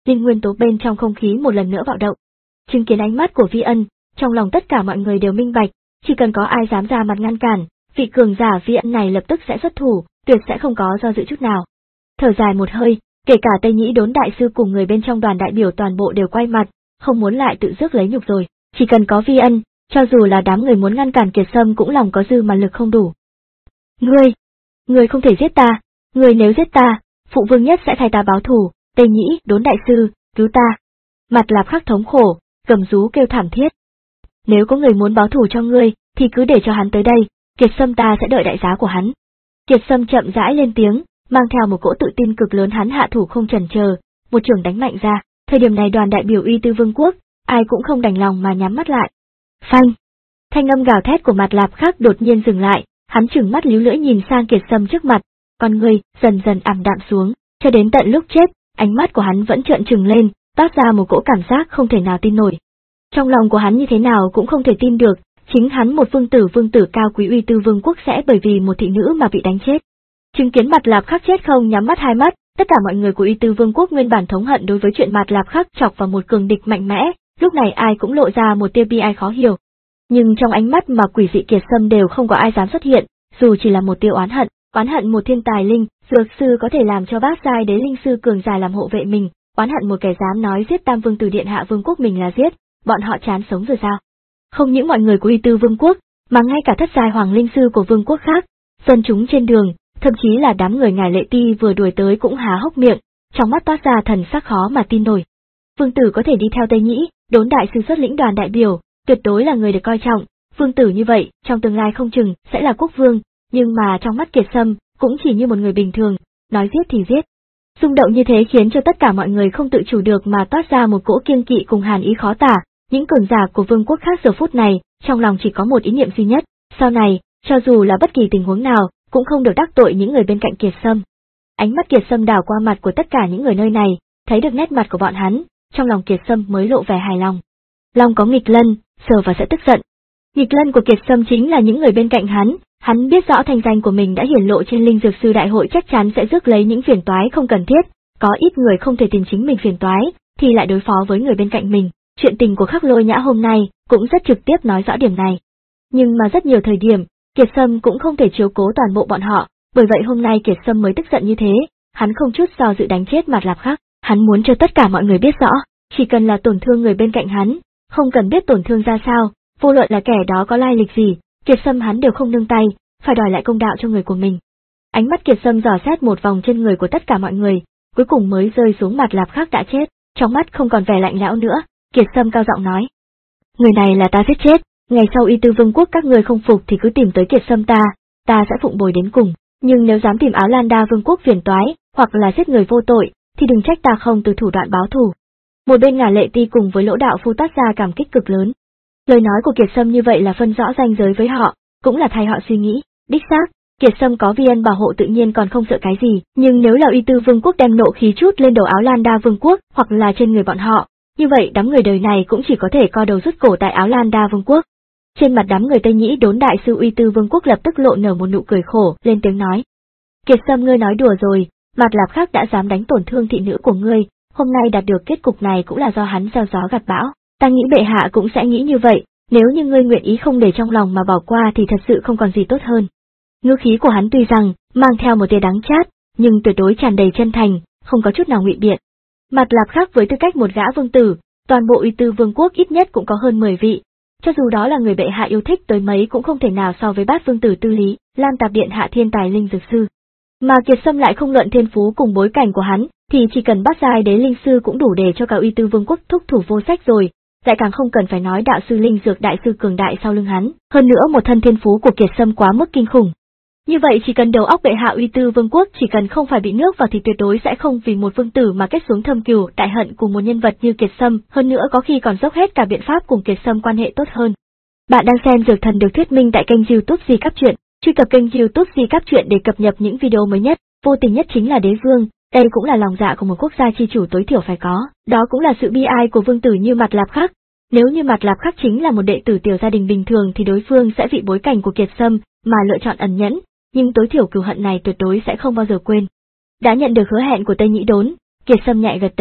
linh nguyên tố bên trong không khí một lần nữa bạo động. Chứng kiến ánh mắt của Vi Ân, trong lòng tất cả mọi người đều minh bạch, chỉ cần có ai dám ra mặt ngăn cản, vị cường giả Vi Ân này lập tức sẽ xuất thủ, tuyệt sẽ không có do dự chút nào. Thở dài một hơi, kể cả Tây Nhĩ Đốn đại sư cùng người bên trong đoàn đại biểu toàn bộ đều quay mặt, không muốn lại tự rước lấy nhục rồi, chỉ cần có Vi Ân, cho dù là đám người muốn ngăn cản Kiệt Sâm cũng lòng có dư mà lực không đủ. Ngươi, ngươi không thể giết ta, ngươi nếu giết ta, phụ vương nhất sẽ thay ta báo thù, Tây Nhĩ Đốn đại sư, cứu ta. Mặt Lạp Khắc thống khổ, gầm rú kêu thảm thiết. Nếu có người muốn báo thù cho ngươi, thì cứ để cho hắn tới đây, Kiệt Sâm ta sẽ đợi đại giá của hắn. Kiệt Sâm chậm rãi lên tiếng, mang theo một cỗ tự tin cực lớn, hắn hạ thủ không chần chờ, một chưởng đánh mạnh ra. Thời điểm này đoàn đại biểu Uy Tư Vương quốc, ai cũng không đành lòng mà nhắm mắt lại. Phanh! Thanh âm gào thét của Mặt Lạp Khắc đột nhiên dừng lại, hắn trừng mắt líu lưỡi nhìn sang Kiệt Sâm trước mặt, con người dần dần ảm đạm xuống, cho đến tận lúc chết, ánh mắt của hắn vẫn trợn trừng lên, toát ra một cỗ cảm giác không thể nào tin nổi. Trong lòng của hắn như thế nào cũng không thể tin được, chính hắn một vương tử vương tử cao quý Uy Tư Vương quốc sẽ bởi vì một thị nữ mà bị đánh chết. Chứng kiến Mặt Lạp Khắc chết không nhắm mắt hai mắt, tất cả mọi người của Uy Tư Vương quốc nguyên bản thống hận đối với chuyện Mặt Lạp Khắc chọc vào một cường địch mạnh mẽ, lúc này ai cũng lộ ra một tia bi ai khó hiểu. Nhưng trong ánh mắt mà quỷ dị Kiệt Sâm đều không có ai dám xuất hiện, dù chỉ là một tia oán hận, oán hận một thiên tài linh, dược sư có thể làm cho bát giai đế linh sư cường giả làm hộ vệ mình, oán hận một kẻ dám nói giết Tam Vương Tử Điện Hạ Vương quốc mình là giết, bọn họ chán sống rồi sao? Không những mọi người của Uy Tư Vương quốc, mà ngay cả thất giai hoàng linh sư của vương quốc khác, dân chúng trên đường, thậm chí là đám người ngài Lệ Ti vừa đuổi tới cũng há hốc miệng, trong mắt toát ra thần sắc khó mà tin nổi. Vương tử có thể đi theo Tây Nhĩ Đốn đại sư xuất lĩnh đoàn đại biểu, tuyệt đối là người được coi trọng, vương tử như vậy, trong tương lai không chừng sẽ là quốc vương, nhưng mà trong mắt Kiệt Sâm, cũng chỉ như một người bình thường, nói giết thì giết. Xung động như thế khiến cho tất cả mọi người không tự chủ được mà toát ra một cỗ kiêng kỵ cùng hàn ý khó tả, những cường giả của vương quốc khác giờ phút này, trong lòng chỉ có một ý niệm duy nhất, sau này, cho dù là bất kỳ tình huống nào, cũng không được đắc tội những người bên cạnh Kiệt Sâm. Ánh mắt Kiệt Sâm đảo qua mặt của tất cả những người nơi này, thấy được nét mặt của bọn hắn, trong lòng Kiệt Sâm mới lộ vẻ hài lòng. Long có nghịch lân, sờ và sẽ tức giận. Nghịch lân của Kiệt Sâm chính là những người bên cạnh hắn, hắn biết rõ thanh danh của mình đã hiển lộ trên linh dược sư đại hội chắc chắn sẽ rước lấy những phiền toái không cần thiết, có ít người không thể tìm chính mình phiền toái, thì lại đối phó với người bên cạnh mình. Chuyện tình của Khắc Lôi Nhã hôm nay cũng rất trực tiếp nói rõ điểm này. Nhưng mà rất nhiều thời điểm, Kiệt Sâm cũng không thể chiếu cố toàn bộ bọn họ, bởi vậy hôm nay Kiệt Sâm mới tức giận như thế, hắn không chút do dự đánh chết Mặt Lạp Khắc, hắn muốn cho tất cả mọi người biết rõ, chỉ cần là tổn thương người bên cạnh hắn, không cần biết tổn thương ra sao, vô luận là kẻ đó có lai lịch gì, Kiệt Sâm hắn đều không nương tay, phải đòi lại công đạo cho người của mình. Ánh mắt Kiệt Sâm dò xét một vòng trên người của tất cả mọi người, cuối cùng mới rơi xuống Mặt Lạp Khắc đã chết, trong mắt không còn vẻ lạnh lẽo nữa, Kiệt Sâm cao giọng nói: "Người này là ta giết chết, ngày sau Uy Tư Vương quốc các người không phục thì cứ tìm tới Kiệt Sâm ta, ta sẽ phụng bồi đến cùng, nhưng nếu dám tìm Áo Lan Đa Vương quốc phiền toái, hoặc là giết người vô tội, thì đừng trách ta không từ thủ đoạn báo thù." Một bên Ngả Lệ Ti cùng với Lỗ Đạo Phu toát ra cảm kích cực lớn. Lời nói của Kiệt Sâm như vậy là phân rõ ranh giới với họ, cũng là thay họ suy nghĩ, đích xác, Kiệt Sâm có Vi Ân bảo hộ tự nhiên còn không sợ cái gì, nhưng nếu là Uy Tư Vương quốc đem nộ khí chút lên đầu Áo Lan Đa Vương quốc, hoặc là trên người bọn họ, như vậy đám người đời này cũng chỉ có thể co đầu rút cổ tại Áo Lan Đa Vương quốc. Trên mặt đám người Tây Nhĩ Đốn đại sư Uy Tư Vương quốc lập tức lộ nở một nụ cười khổ, lên tiếng nói: "Kiệt Sâm ngươi nói đùa rồi, Mặt Lạp Khắc đã dám đánh tổn thương thị nữ của ngươi, hôm nay đạt được kết cục này cũng là do hắn gieo gió gặt bão, ta nghĩ bệ hạ cũng sẽ nghĩ như vậy, nếu như ngươi nguyện ý không để trong lòng mà bỏ qua thì thật sự không còn gì tốt hơn." Ngữ khí của hắn tuy rằng mang theo một tia đắng chát, nhưng tuyệt đối tràn đầy chân thành, không có chút nào ngụy biện. Mặt Lạp Khắc với tư cách một gã vương tử, toàn bộ Uy Tư Vương quốc ít nhất cũng có hơn mười vị, cho dù đó là người bệ hạ yêu thích tới mấy cũng không thể nào so với Bát Vương tử Tư Lý, Lan Tạp Điện hạ thiên tài linh dược sư. Mà Kiệt Sâm lại không luận thiên phú cùng bối cảnh của hắn, thì chỉ cần bắt giai đế linh sư cũng đủ để cho cả Uy Tư Vương quốc thúc thủ vô sách rồi, lại càng không cần phải nói đạo sư linh dược đại sư cường đại sau lưng hắn, hơn nữa một thân thiên phú của Kiệt Sâm quá mức kinh khủng. Như vậy chỉ cần đầu óc bệ hạ Uy Tư Vương quốc chỉ cần không phải bị nước vào thì tuyệt đối sẽ không vì một vương tử mà kết xuống thâm cừu đại hận cùng một nhân vật như Kiệt Sâm, hơn nữa có khi còn dốc hết cả biện pháp cùng Kiệt Sâm quan hệ tốt hơn. Bạn đang xem Dược Thần được thuyết minh tại kênh YouTube Di Cáp Truyện, truy cập kênh YouTube Di Cáp Truyện để cập nhật những video mới nhất. Vô tình nhất chính là đế vương, đây cũng là lòng dạ của một quốc gia chi chủ tối thiểu phải có, đó cũng là sự bi ai của vương tử như Mặt Lạp Khắc. Nếu như Mặt Lạp Khắc chính là một đệ tử tiểu gia đình bình thường thì đối phương sẽ vì bối cảnh của Kiệt Sâm mà lựa chọn ẩn nhẫn, nhưng tối thiểu cừu hận này tuyệt đối sẽ không bao giờ quên. Đã nhận được hứa hẹn của Tây Nhĩ Đốn, Kiệt Sâm nhẹ gật đầu,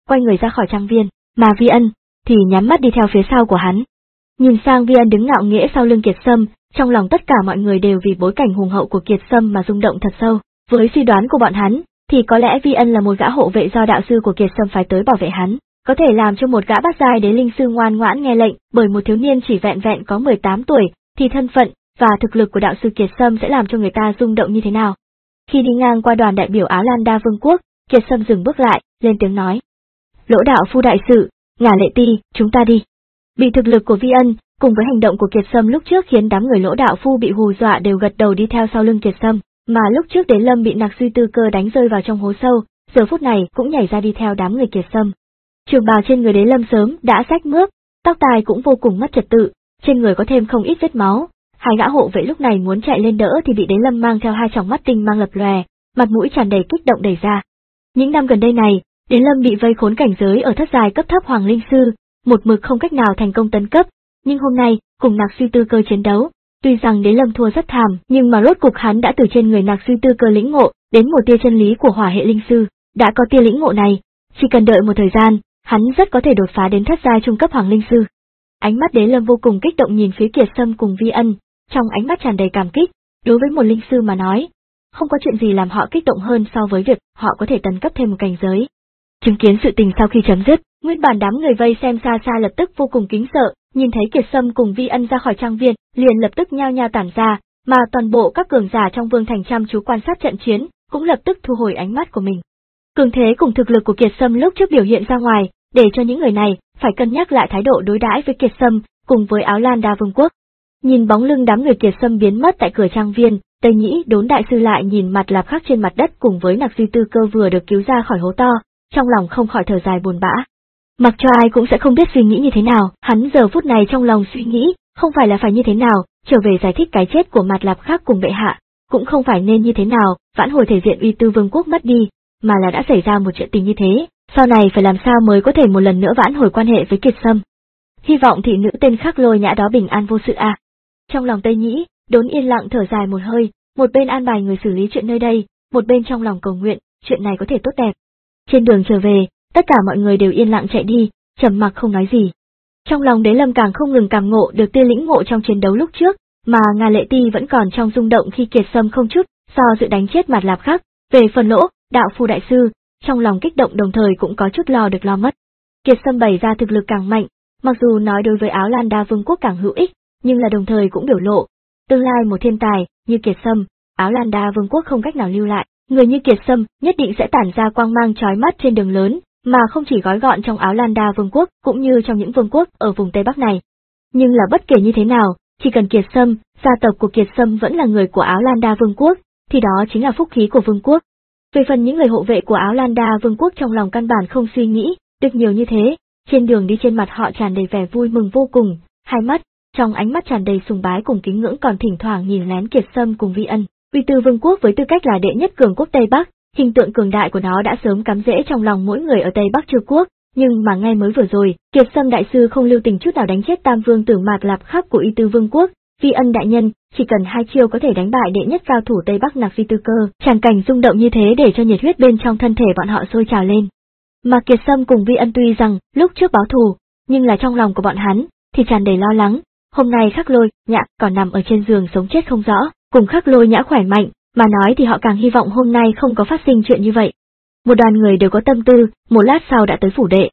quay người ra khỏi trang viên, mà Vi Ân thì nhắm mắt đi theo phía sau của hắn. Nhìn sang Vi Ân đứng ngạo nghễ sau lưng Kiệt Sâm, trong lòng tất cả mọi người đều vì bối cảnh hùng hậu của Kiệt Sâm mà rung động thật sâu. Với suy đoán của bọn hắn, thì có lẽ Vi Ân là một gã hộ vệ do đạo sư của Kiệt Sâm phái tới bảo vệ hắn, có thể làm cho một gã bát giai đế linh sư ngoan ngoãn nghe lệnh, bởi một thiếu niên chỉ vẹn vẹn có mười tám tuổi, thì thân phận và thực lực của đạo sư Kiệt Sâm sẽ làm cho người ta rung động như thế nào. Khi đi ngang qua đoàn đại biểu Áo Lan Đa Vương quốc, Kiệt Sâm dừng bước lại, lên tiếng nói: "Lỗ đạo phu đại sự, Ngả Lệ Ti, chúng ta đi." Bị thực lực của Vi Ân cùng với hành động của Kiệt Sâm lúc trước khiến đám người Lỗ đạo phu bị hù dọa đều gật đầu đi theo sau lưng Kiệt Sâm, mà lúc trước Đế Lâm bị Nặc Suy Tư Cơ đánh rơi vào trong hố sâu, giờ phút này cũng nhảy ra đi theo đám người Kiệt Sâm. Trường bào trên người Đế Lâm sớm đã rách mướp, tóc tai cũng vô cùng mất trật tự, trên người có thêm không ít vết máu. Hai gã hộ vệ lúc này muốn chạy lên đỡ thì bị Đế Lâm mang theo hai tròng mắt tinh mang lập lòe, mặt mũi tràn đầy kích động đẩy ra. Những năm gần đây này, Đế Lâm bị vây khốn cảnh giới ở thất giai cấp thấp Hoàng Linh Sư, một mực không cách nào thành công tấn cấp, nhưng hôm nay, cùng Nặc Suy Tư Cơ chiến đấu, tuy rằng Đế Lâm thua rất thảm, nhưng mà rốt cục hắn đã từ trên người Nặc Suy Tư Cơ lĩnh ngộ đến một tia chân lý của Hỏa hệ linh sư, đã có tia lĩnh ngộ này, chỉ cần đợi một thời gian, hắn rất có thể đột phá đến thất giai trung cấp Hoàng Linh Sư. Ánh mắt Đế Lâm vô cùng kích động nhìn phía Kiệt Sâm cùng Vi Ân, trong ánh mắt tràn đầy cảm kích, đối với một linh sư mà nói, không có chuyện gì làm họ kích động hơn so với việc họ có thể tấn cấp thêm một cảnh giới. Chứng kiến sự tình sau khi chấm dứt, nguyên bản đám người vây xem xa xa lập tức vô cùng kính sợ, nhìn thấy Kiệt Sâm cùng Vi Ân ra khỏi trang viên, liền lập tức nhao nhao tản ra, mà toàn bộ các cường giả trong vương thành chăm chú quan sát trận chiến, cũng lập tức thu hồi ánh mắt của mình. Cường thế cùng thực lực của Kiệt Sâm lúc trước biểu hiện ra ngoài, để cho những người này phải cân nhắc lại thái độ đối đãi với Kiệt Sâm cùng với Áo Lan Đa Vương quốc. Nhìn bóng lưng đám người Kiệt Sâm biến mất tại cửa trang viên, Tây Nhĩ Đốn đại sư lại nhìn mặt Lạp Khắc trên mặt đất cùng với Nặc Suy Tư Cơ vừa được cứu ra khỏi hố to, trong lòng không khỏi thở dài buồn bã. Mặc cho ai cũng sẽ không biết suy nghĩ như thế nào, hắn giờ phút này trong lòng suy nghĩ, không phải là phải như thế nào, trở về giải thích cái chết của mặt Lạp Khắc cùng bệ hạ, cũng không phải nên như thế nào, vãn hồi thể diện uy tư vương quốc mất đi, mà là đã xảy ra một chuyện tình như thế, sau này phải làm sao mới có thể một lần nữa vãn hồi quan hệ với Kiệt Sâm. Hy vọng thị nữ tên Khắc Lôi Nhã đó bình an vô sự à. Trong lòng Tây Nhĩ Đốn yên lặng thở dài một hơi, một bên an bài người xử lý chuyện nơi đây, một bên trong lòng cầu nguyện, chuyện này có thể tốt đẹp. Trên đường trở về, tất cả mọi người đều yên lặng chạy đi, trầm mặc không nói gì. Trong lòng Đế Lâm càng không ngừng cảm ngộ được tia lĩnh ngộ trong chiến đấu lúc trước, mà Ngà Lệ Ti vẫn còn trong rung động khi Kiệt Sâm không chút do dự đánh chết mặt Lạp Khắc. Về phần Lỗ đạo phu đại sư, trong lòng kích động đồng thời cũng có chút lo được lo mất. Kiệt Sâm bày ra thực lực càng mạnh, mặc dù nói đối với Áo Lan Đa Vương quốc càng hữu ích, nhưng là đồng thời cũng biểu lộ, tương lai một thiên tài như Kiệt Sâm, Áo Lan Đa Vương quốc không cách nào lưu lại, người như Kiệt Sâm nhất định sẽ tản ra quang mang chói mắt trên đường lớn, mà không chỉ gói gọn trong Áo Lan Đa Vương quốc, cũng như trong những vương quốc ở vùng Tây Bắc này. Nhưng là bất kể như thế nào, chỉ cần Kiệt Sâm, gia tộc của Kiệt Sâm vẫn là người của Áo Lan Đa Vương quốc, thì đó chính là phúc khí của vương quốc. Về phần những người hộ vệ của Áo Lan Đa Vương quốc trong lòng căn bản không suy nghĩ được nhiều như thế, trên đường đi trên mặt họ tràn đầy vẻ vui mừng vô cùng, hai mắt, trong ánh mắt tràn đầy sùng bái cùng kính ngưỡng, còn thỉnh thoảng nhìn lén Kiệt Sâm cùng Vi Ân. Uy Tư Vương quốc với tư cách là đệ nhất cường quốc Tây Bắc, hình tượng cường đại của nó đã sớm cắm rễ trong lòng mỗi người ở Tây Bắc Trư quốc, nhưng mà ngay mới vừa rồi, Kiệt Sâm đại sư không lưu tình chút nào đánh chết Tam Vương tử Mạt Lạp Khắc của Uy Tư Vương quốc. Vi Ân đại nhân, chỉ cần hai chiêu có thể đánh bại đệ nhất cao thủ Tây Bắc Nặc Suy Tư Cơ, tràn cảnh rung động như thế để cho nhiệt huyết bên trong thân thể bọn họ sôi trào lên. Mà Kiệt Sâm cùng Vi Ân tuy rằng lúc trước báo thù, nhưng là trong lòng của bọn hắn thì tràn đầy lo lắng. Hôm nay Khắc Lôi Nhã còn nằm ở trên giường sống chết không rõ, cùng Khắc Lôi Nhã khỏe mạnh, mà nói thì họ càng hy vọng hôm nay không có phát sinh chuyện như vậy. Một đoàn người đều có tâm tư, một lát sau đã tới phủ đệ.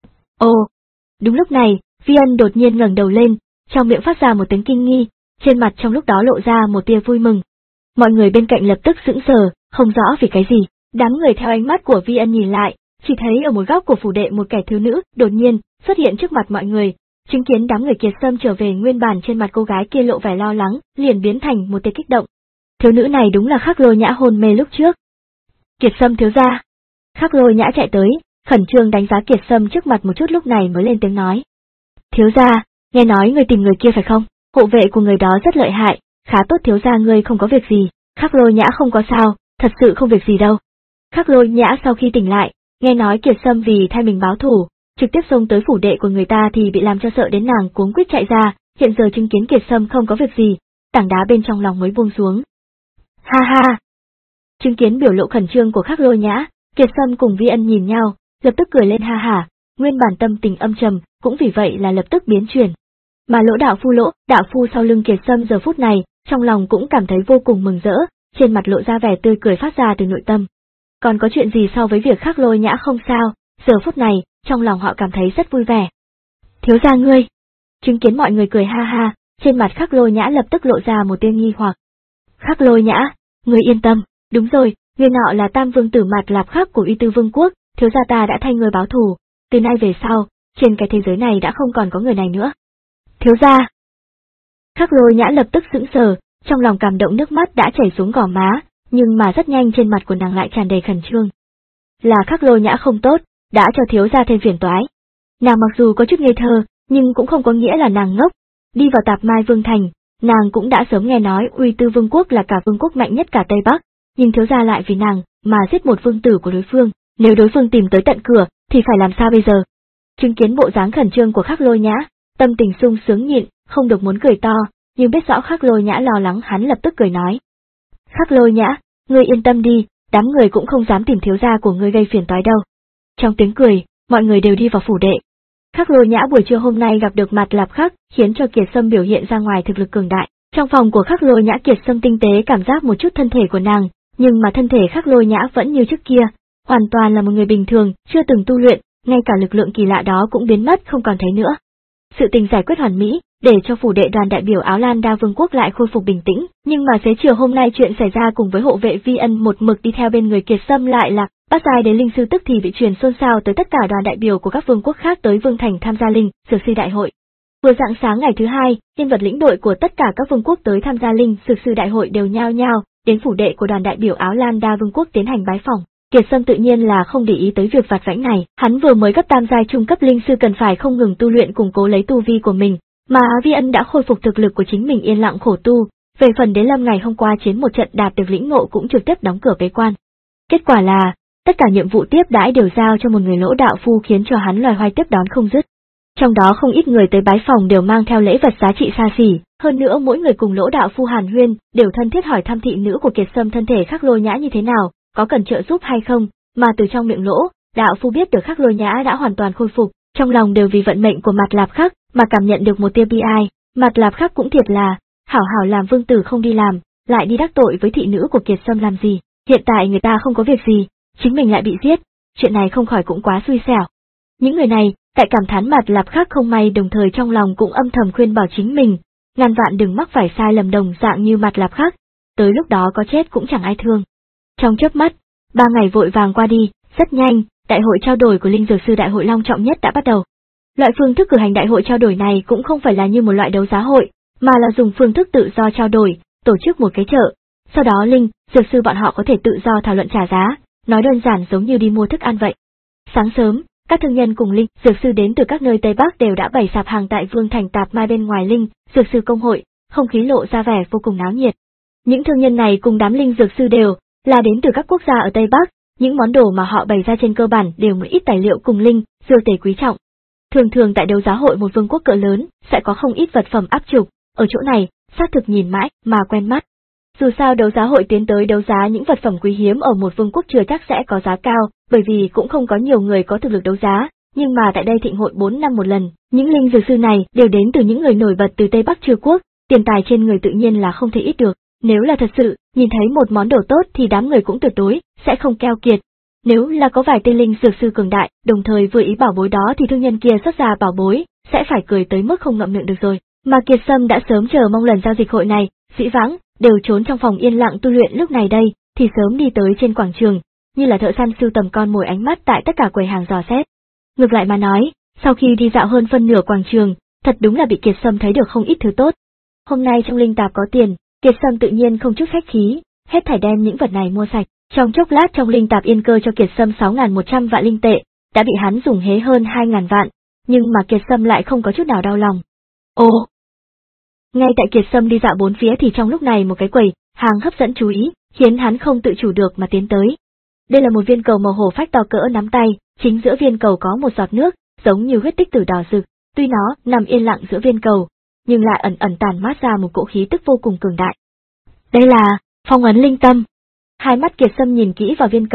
Ồ! Đúng lúc này, Vi Ân đột nhiên ngẩng đầu lên, trong miệng phát ra một tiếng kinh nghi, trên mặt trong lúc đó lộ ra một tia vui mừng. Mọi người bên cạnh lập tức sững sờ, không rõ vì cái gì, đám người theo ánh mắt của Vi Ân nhìn lại, chỉ thấy ở một góc của phủ đệ một kẻ thiếu nữ đột nhiên xuất hiện trước mặt mọi người. Chứng kiến đám người Kiệt Sâm trở về, nguyên bản trên mặt cô gái kia lộ vẻ lo lắng, liền biến thành một tia kích động. Thiếu nữ này đúng là Khắc Lôi Nhã hôn mê lúc trước. Kiệt Sâm thiếu gia. Khắc Lôi Nhã chạy tới, khẩn trương đánh giá Kiệt Sâm trước mặt một chút, lúc này mới lên tiếng nói. Thiếu gia, nghe nói người tìm người kia phải không? Hộ vệ của người đó rất lợi hại, khá tốt, thiếu gia ngươi không có việc gì. Khắc Lôi Nhã không có sao, thật sự không việc gì đâu. Khắc Lôi Nhã sau khi tỉnh lại, nghe nói Kiệt Sâm vì thay mình báo thù, trực tiếp xông tới phủ đệ của người ta thì bị làm cho sợ đến nàng cuống quýt chạy ra, hiện giờ chứng kiến Kiệt Sâm không có việc gì, tảng đá bên trong lòng mới buông xuống. Ha ha! Chứng kiến biểu lộ khẩn trương của Khắc Lôi Nhã, Kiệt Sâm cùng Vi Ân nhìn nhau, lập tức cười lên ha hả, nguyên bản tâm tình âm trầm, cũng vì vậy là lập tức biến chuyển. Mà Lỗ đạo phu Lỗ, đạo phu sau lưng Kiệt Sâm giờ phút này, trong lòng cũng cảm thấy vô cùng mừng rỡ, trên mặt lộ ra vẻ tươi cười phát ra từ nội tâm. Còn có chuyện gì so với việc Khắc Lôi Nhã không sao, giờ phút này, trong lòng họ cảm thấy rất vui vẻ. Thiếu gia ngươi, chứng kiến mọi người cười ha ha, trên mặt Khắc Lôi Nhã lập tức lộ ra một tia nghi hoặc. Khắc Lôi Nhã, ngươi yên tâm, đúng rồi, người nọ là Tam Vương tử Mạt Lạp Khắc của Uy Tư Vương quốc, thiếu gia ta đã thay người báo thù, từ nay về sau, trên cái thế giới này đã không còn có người này nữa. Thiếu gia. Khắc Lôi Nhã lập tức sững sờ, trong lòng cảm động nước mắt đã chảy xuống gò má, nhưng mà rất nhanh trên mặt của nàng lại tràn đầy khẩn trương. Là Khắc Lôi Nhã không tốt, đã cho thiếu gia thêm phiền toái. Nàng mặc dù có chút ngây thơ, nhưng cũng không có nghĩa là nàng ngốc. Đi vào Tạp Mai Vương thành, nàng cũng đã sớm nghe nói Uy Tư Vương quốc là cả vương quốc mạnh nhất cả Tây Bắc, nhưng thiếu gia lại vì nàng mà giết một vương tử của đối phương, nếu đối phương tìm tới tận cửa thì phải làm sao bây giờ? Chứng kiến bộ dáng khẩn trương của Khắc Lôi Nhã, tâm tình sung sướng nhịn, không được muốn cười to, nhưng biết rõ Khắc Lôi Nhã lo lắng, hắn lập tức cười nói. Khắc Lôi Nhã, ngươi yên tâm đi, đám người cũng không dám tìm thiếu gia của ngươi gây phiền toái đâu. Trong tiếng cười, mọi người đều đi vào phủ đệ. Khắc Lôi Nhã buổi trưa hôm nay gặp được Mạt Lạp Khắc, khiến cho Kiệt Sâm biểu hiện ra ngoài thực lực cường đại. Trong phòng của Khắc Lôi Nhã, Kiệt Sâm tinh tế cảm giác một chút thân thể của nàng, nhưng mà thân thể Khắc Lôi Nhã vẫn như trước kia, hoàn toàn là một người bình thường, chưa từng tu luyện, ngay cả lực lượng kỳ lạ đó cũng biến mất không còn thấy nữa. Sự tình giải quyết hoàn mỹ, để cho phủ đệ đoàn đại biểu Áo Lan Đa Vương quốc lại khôi phục bình tĩnh, nhưng mà xế chiều hôm nay chuyện xảy ra cùng với hộ vệ Vi Ân một mực đi theo bên người Kiệt Sâm lại là Bát Giai Đế Linh Sư tức thì bị truyền xôn xao tới tất cả đoàn đại biểu của các vương quốc khác tới Vương thành tham gia Linh Dược Sư đại hội. Vừa rạng sáng ngày thứ hai, nhân vật lĩnh đội của tất cả các vương quốc tới tham gia Linh Dược Sư đại hội đều nhao nhao đến phủ đệ của đoàn đại biểu Áo Lan Đa Vương quốc tiến hành bái phỏng. Kiệt Sâm tự nhiên là không để ý tới việc vặt vãnh này, hắn vừa mới cấp tam giai trung cấp linh sư cần phải không ngừng tu luyện củng cố lấy tu vi của mình, mà Vi Ân đã khôi phục thực lực của chính mình yên lặng khổ tu, về phần Đế Lâm ngày hôm qua chiến một trận đạt được lĩnh ngộ cũng trực tiếp đóng cửa bế quan. Kết quả là, tất cả nhiệm vụ tiếp đãi đều giao cho một người Lỗ đạo phu khiến cho hắn loài hoài tiếp đón không dứt. Trong đó không ít người tới bái phòng đều mang theo lễ vật giá trị xa xỉ, hơn nữa mỗi người cùng Lỗ đạo phu hàn huyên, đều thân thiết hỏi thăm thị nữ của Kiệt Sâm thân thể Khắc Lôi Nhã như thế nào, có cần trợ giúp hay không, mà từ trong miệng Lỗ đạo phu biết được Khắc Lôi Nhã đã hoàn toàn khôi phục, trong lòng đều vì vận mệnh của Mạt Lạp Khắc mà cảm nhận được một tia bi ai. Mạt Lạp Khắc cũng thiệt là, hảo hảo làm vương tử không đi làm, lại đi đắc tội với thị nữ của Kiệt Sâm làm gì, hiện tại người ta không có việc gì, chính mình lại bị giết, chuyện này không khỏi cũng quá xui xẻo. Những người này, tại cảm thán Mạt Lạp Khắc không may đồng thời trong lòng cũng âm thầm khuyên bảo chính mình, ngàn vạn đừng mắc phải sai lầm đồng dạng như Mạt Lạp Khắc, tới lúc đó có chết cũng chẳng ai thương. Trong chớp mắt, ba ngày vội vàng qua đi, rất nhanh, đại hội trao đổi của Linh Dược Sư đại hội long trọng nhất đã bắt đầu. Loại phương thức cử hành đại hội trao đổi này cũng không phải là như một loại đấu giá hội, mà là dùng phương thức tự do trao đổi, tổ chức một cái chợ. Sau đó Linh Dược Sư bọn họ có thể tự do thảo luận trả giá, nói đơn giản giống như đi mua thức ăn vậy. Sáng sớm, các thương nhân cùng Linh Dược Sư đến từ các nơi Tây Bắc đều đã bày sạp hàng tại Vương thành Tạp Mai bên ngoài Linh Dược Sư công hội, không khí lộ ra vẻ vô cùng náo nhiệt. Những thương nhân này cùng đám Linh Dược Sư đều là đến từ các quốc gia ở Tây Bắc, những món đồ mà họ bày ra trên cơ bản đều một ít tài liệu cùng linh dược tề quý trọng. Thường thường tại đấu giá hội một vương quốc cỡ lớn sẽ có không ít vật phẩm áp trục, ở chỗ này, xác thực nhìn mãi mà quen mắt. Dù sao đấu giá hội tiến tới đấu giá những vật phẩm quý hiếm ở một vương quốc chưa chắc sẽ có giá cao, bởi vì cũng không có nhiều người có thực lực đấu giá, nhưng mà tại đây thịnh hội bốn năm một lần, những linh dược sư này đều đến từ những người nổi bật từ Tây Bắc Trư quốc, tiền tài trên người tự nhiên là không thể ít được. Nếu là thật sự, nhìn thấy một món đồ tốt thì đám người cũng tuyệt đối sẽ không keo kiệt. Nếu là có vài tên linh dược sư cường đại, đồng thời vừa ý bảo bối đó thì thương nhân kia xuất ra bảo bối, sẽ phải cười tới mức không ngậm miệng được rồi. Mà Kiệt Sâm đã sớm chờ mong lần giao dịch hội này, dĩ vãng đều trốn trong phòng yên lặng tu luyện, lúc này đây thì sớm đi tới trên quảng trường, như là thợ săn sưu tầm con mồi, ánh mắt tại tất cả quầy hàng dò xét. Ngược lại mà nói, sau khi đi dạo hơn phân nửa quảng trường, thật đúng là bị Kiệt Sâm thấy được không ít thứ tốt. Hôm nay trong linh tạp có tiền, Kiệt Sâm tự nhiên không chút khách khí, hết thảy đem những vật này mua sạch. Trong chốc lát trong linh tạp yên cơ cho Kiệt Sâm sáu nghìn một trăm vạn linh tệ, đã bị hắn dùng hế hơn hai nghìn vạn, nhưng mà Kiệt Sâm lại không có chút nào đau lòng. Ồ! Ngay tại Kiệt Sâm đi dạo bốn phía thì trong lúc này một cái quầy hàng hấp dẫn chú ý, khiến hắn không tự chủ được mà tiến tới. Đây là một viên cầu màu hổ phách to cỡ nắm tay, chính giữa viên cầu có một giọt nước, giống như huyết tích tử đỏ rực, tuy nó nằm yên lặng giữa viên cầu, nhưng lại ẩn ẩn tản mát ra một cỗ khí tức vô cùng cường đại. Đây là phong ấn linh tâm. Hai mắt Kiệt Sâm nhìn kỹ vào viên cầu,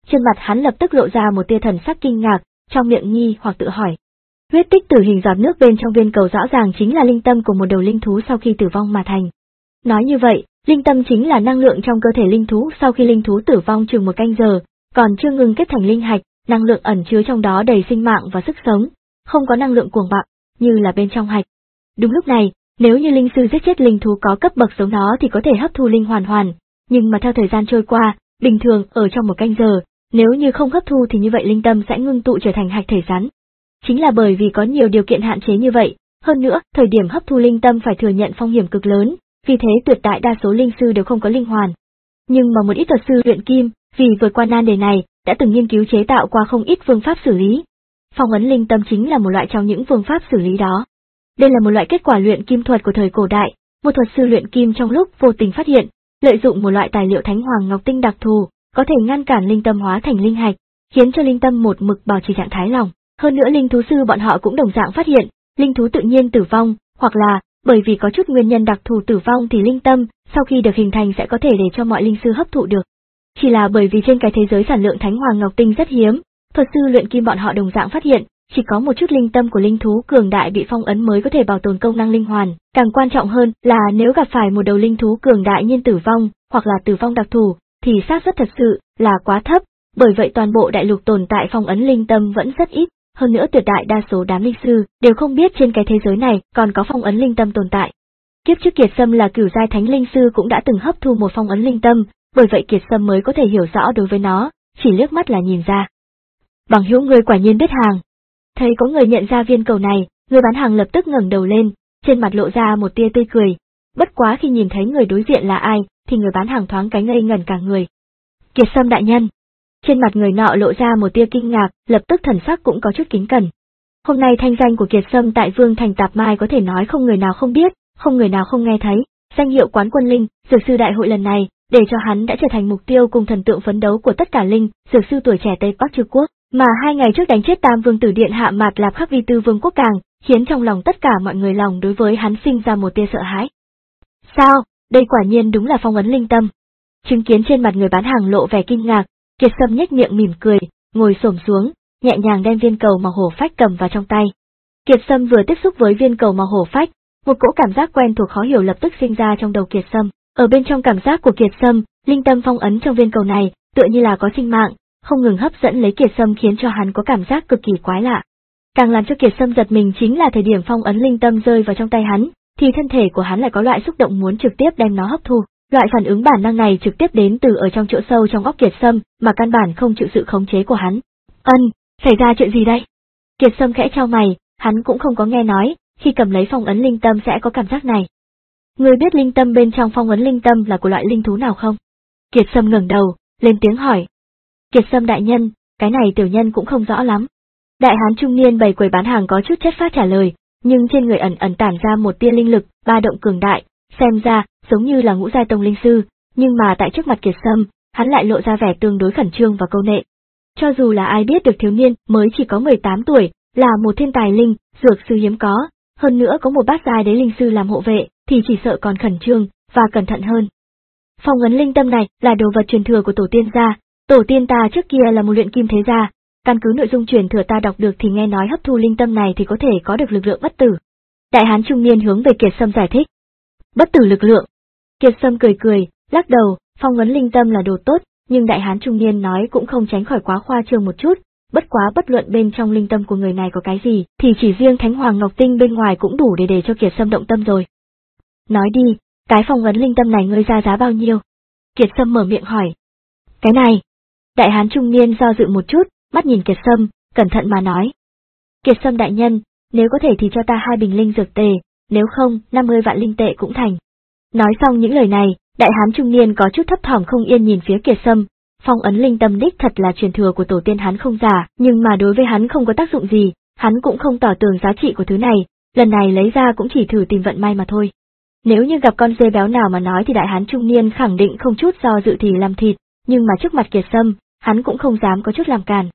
trên mặt hắn lập tức lộ ra một tia thần sắc kinh ngạc, trong miệng nghi hoặc tự hỏi. Huyết tích tử hình giọt nước bên trong viên cầu rõ ràng chính là linh tâm của một đầu linh thú sau khi tử vong mà thành. Nói như vậy, linh tâm chính là năng lượng trong cơ thể linh thú sau khi linh thú tử vong chừng một canh giờ, còn chưa ngừng kết thành linh hạch, năng lượng ẩn chứa trong đó đầy sinh mạng và sức sống, không có năng lượng cuồng bạo, như là bên trong hạch. Đúng lúc này, nếu như linh sư giết chết linh thú có cấp bậc giống nó thì có thể hấp thu linh hoàn hoàn, nhưng mà theo thời gian trôi qua, bình thường ở trong một canh giờ, nếu như không hấp thu thì như vậy linh tâm sẽ ngưng tụ trở thành hạch thể rắn. Chính là bởi vì có nhiều điều kiện hạn chế như vậy, hơn nữa, thời điểm hấp thu linh tâm phải thừa nhận phong hiểm cực lớn, vì thế tuyệt đại đa số linh sư đều không có linh hoàn. Nhưng mà một ít thuật sư luyện kim, vì vượt qua nan đề này, đã từng nghiên cứu chế tạo qua không ít phương pháp xử lý. Phong ấn linh tâm chính là một loại trong những phương pháp xử lý đó. Đây là một loại kết quả luyện kim thuật của thời cổ đại, một thuật sư luyện kim trong lúc vô tình phát hiện, lợi dụng một loại tài liệu thánh hoàng ngọc tinh đặc thù, có thể ngăn cản linh tâm hóa thành linh hạch, khiến cho linh tâm một mực bảo trì trạng thái lỏng. Hơn nữa linh thú sư bọn họ cũng đồng dạng phát hiện, linh thú tự nhiên tử vong, hoặc là, bởi vì có chút nguyên nhân đặc thù tử vong thì linh tâm, sau khi được hình thành sẽ có thể để cho mọi linh sư hấp thụ được. Chỉ là bởi vì trên cái thế giới sản lượng thánh hoàng ngọc tinh rất hiếm, thuật sư luyện kim bọn họ đồng dạng phát hiện, chỉ có một chút linh tâm của linh thú cường đại bị phong ấn mới có thể bảo tồn công năng linh hoàn, càng quan trọng hơn là nếu gặp phải một đầu linh thú cường đại nhiên tử vong, hoặc là tử vong đặc thù, thì xác suất thật sự là quá thấp, bởi vậy toàn bộ đại lục tồn tại phong ấn linh tâm vẫn rất ít, hơn nữa tuyệt đại đa số đám linh sư đều không biết trên cái thế giới này còn có phong ấn linh tâm tồn tại. Kiếp trước Kiệt Sâm là cửu giai thánh linh sư cũng đã từng hấp thu một phong ấn linh tâm, bởi vậy Kiệt Sâm mới có thể hiểu rõ đối với nó, chỉ liếc mắt là nhìn ra. Bằng hữu người quả nhiên biết hàng. Thấy có người nhận ra viên cầu này, người bán hàng lập tức ngẩng đầu lên, trên mặt lộ ra một tia tươi cười. Bất quá khi nhìn thấy người đối diện là ai, thì người bán hàng thoáng cái ngây ngẩn cả người. Kiệt Sâm đại nhân. Trên mặt người nọ lộ ra một tia kinh ngạc, lập tức thần sắc cũng có chút kính cẩn. Hôm nay thanh danh của Kiệt Sâm tại Vương Thành Tạp Mai có thể nói không người nào không biết, không người nào không nghe thấy, danh hiệu quán quân linh, dược sư đại hội lần này, để cho hắn đã trở thành mục tiêu cùng thần tượng phấn đấu của tất cả linh, dược sư tuổi trẻ Tây Bắc Trư Quốc, mà hai ngày trước đánh chết Tam Vương Tử Điện Hạ Mạt Lạp Khắc Vi Tư Vương Quốc Càng, khiến trong lòng tất cả mọi người lòng đối với hắn sinh ra một tia sợ hãi. Sao, đây quả nhiên đúng là phong ấn linh tâm. Chứng kiến trên mặt người bán hàng lộ vẻ kinh ngạc, Kiệt Sâm nhếch miệng mỉm cười, ngồi xổm xuống, nhẹ nhàng đem viên cầu màu hổ phách cầm vào trong tay. Kiệt Sâm vừa tiếp xúc với viên cầu màu hổ phách, một cỗ cảm giác quen thuộc khó hiểu lập tức sinh ra trong đầu Kiệt Sâm. Ở bên trong cảm giác của Kiệt Sâm, linh tâm phong ấn trong viên cầu này, tựa như là có sinh mạng, không ngừng hấp dẫn lấy Kiệt Sâm khiến cho hắn có cảm giác cực kỳ quái lạ. Càng làm cho Kiệt Sâm giật mình chính là thời điểm phong ấn linh tâm rơi vào trong tay hắn, thì thân thể của hắn lại có loại xúc động muốn trực tiếp đem nó hấp thu. Loại phản ứng bản năng này trực tiếp đến từ ở trong chỗ sâu trong óc Kiệt Sâm, mà căn bản không chịu sự khống chế của hắn. Ân, xảy ra chuyện gì đây? Kiệt Sâm khẽ chau mày, hắn cũng không có nghe nói, khi cầm lấy phong ấn linh tâm sẽ có cảm giác này. Người biết linh tâm bên trong phong ấn linh tâm là của loại linh thú nào không? Kiệt Sâm ngẩng đầu, lên tiếng hỏi. Kiệt Sâm đại nhân, cái này tiểu nhân cũng không rõ lắm. Đại hán trung niên bày quầy bán hàng có chút chất phác trả lời, nhưng trên người ẩn ẩn tản ra một tia linh lực, ba động cường đại, xem ra giống như là ngũ giai tông linh sư, nhưng mà tại trước mặt Kiệt Sâm, hắn lại lộ ra vẻ tương đối khẩn trương và câu nệ. Cho dù là ai biết được thiếu niên mới chỉ có mười tám tuổi, là một thiên tài linh, dược sư hiếm có, hơn nữa có một bát giai đế linh sư làm hộ vệ, thì chỉ sợ còn khẩn trương và cẩn thận hơn. Phong ấn linh tâm này là đồ vật truyền thừa của tổ tiên gia, tổ tiên ta trước kia là một luyện kim thế gia, căn cứ nội dung truyền thừa ta đọc được thì nghe nói hấp thu linh tâm này thì có thể có được lực lượng bất tử. Đại hán trung niên hướng về Kiệt Sâm giải thích. Bất tử lực lượng. Kiệt Sâm cười cười, lắc đầu, phong ấn linh tâm là đồ tốt, nhưng đại hán trung niên nói cũng không tránh khỏi quá khoa trương một chút, bất quá bất luận bên trong linh tâm của người này có cái gì, thì chỉ riêng Thánh Hoàng Ngọc Tinh bên ngoài cũng đủ để để cho Kiệt Sâm động tâm rồi. Nói đi, cái phong ấn linh tâm này ngươi ra giá bao nhiêu? Kiệt Sâm mở miệng hỏi. Cái này. Đại hán trung niên do dự một chút, mắt nhìn Kiệt Sâm, cẩn thận mà nói. Kiệt Sâm đại nhân, nếu có thể thì cho ta hai bình linh dược tề, nếu không, năm mươi vạn linh tệ cũng thành. Nói xong những lời này, đại hán trung niên có chút thấp thỏm không yên nhìn phía Kiệt Sâm. Phong ấn linh tâm đích thật là truyền thừa của tổ tiên hắn không giả, nhưng mà đối với hắn không có tác dụng gì, hắn cũng không tỏ tường giá trị của thứ này, lần này lấy ra cũng chỉ thử tìm vận may mà thôi. Nếu như gặp con dê béo nào mà nói thì đại hán trung niên khẳng định không chút do dự thì làm thịt, nhưng mà trước mặt Kiệt Sâm, hắn cũng không dám có chút làm cản.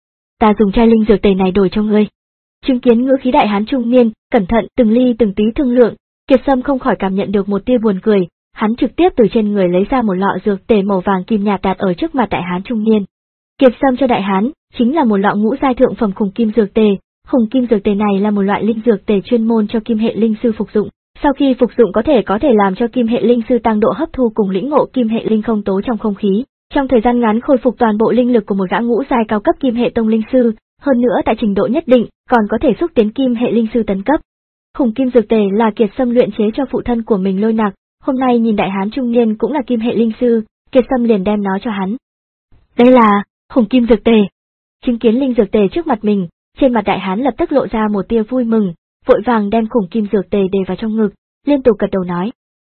Ta dùng chai linh dược tề này đổi cho ngươi. Chứng kiến ngữ khí đại hán trung niên, cẩn thận từng ly từng tí thương lượng, Kiệt Sâm không khỏi cảm nhận được một tia buồn cười, hắn trực tiếp từ trên người lấy ra một lọ dược tề màu vàng kim nhạt đặt ở trước mặt đại hán trung niên. Kiệt Sâm cho đại hán, chính là một lọ ngũ giai thượng phẩm khủng kim dược tề. Khủng kim dược tề này là một loại linh dược tề chuyên môn cho kim hệ linh sư phục dụng. Sau khi phục dụng có thể có thể làm cho kim hệ linh sư tăng độ hấp thu cùng lĩnh ngộ kim hệ linh không tố trong không khí, trong thời gian ngắn khôi phục toàn bộ linh lực của một gã ngũ giai cao cấp kim hệ tông linh sư, hơn nữa tại trình độ nhất định còn có thể xúc tiến kim hệ linh sư tấn cấp. Khủng kim dược tề là Kiệt Sâm luyện chế cho phụ thân của mình Lôi Nặc, hôm nay nhìn đại hán trung niên cũng là kim hệ linh sư, Kiệt Sâm liền đem nó cho hắn. Đây là khủng kim dược tề. Chứng kiến linh dược tề trước mặt mình, trên mặt đại hán lập tức lộ ra một tia vui mừng, vội vàng đem khủng kim dược tề để vào trong ngực, liên tục gật đầu nói: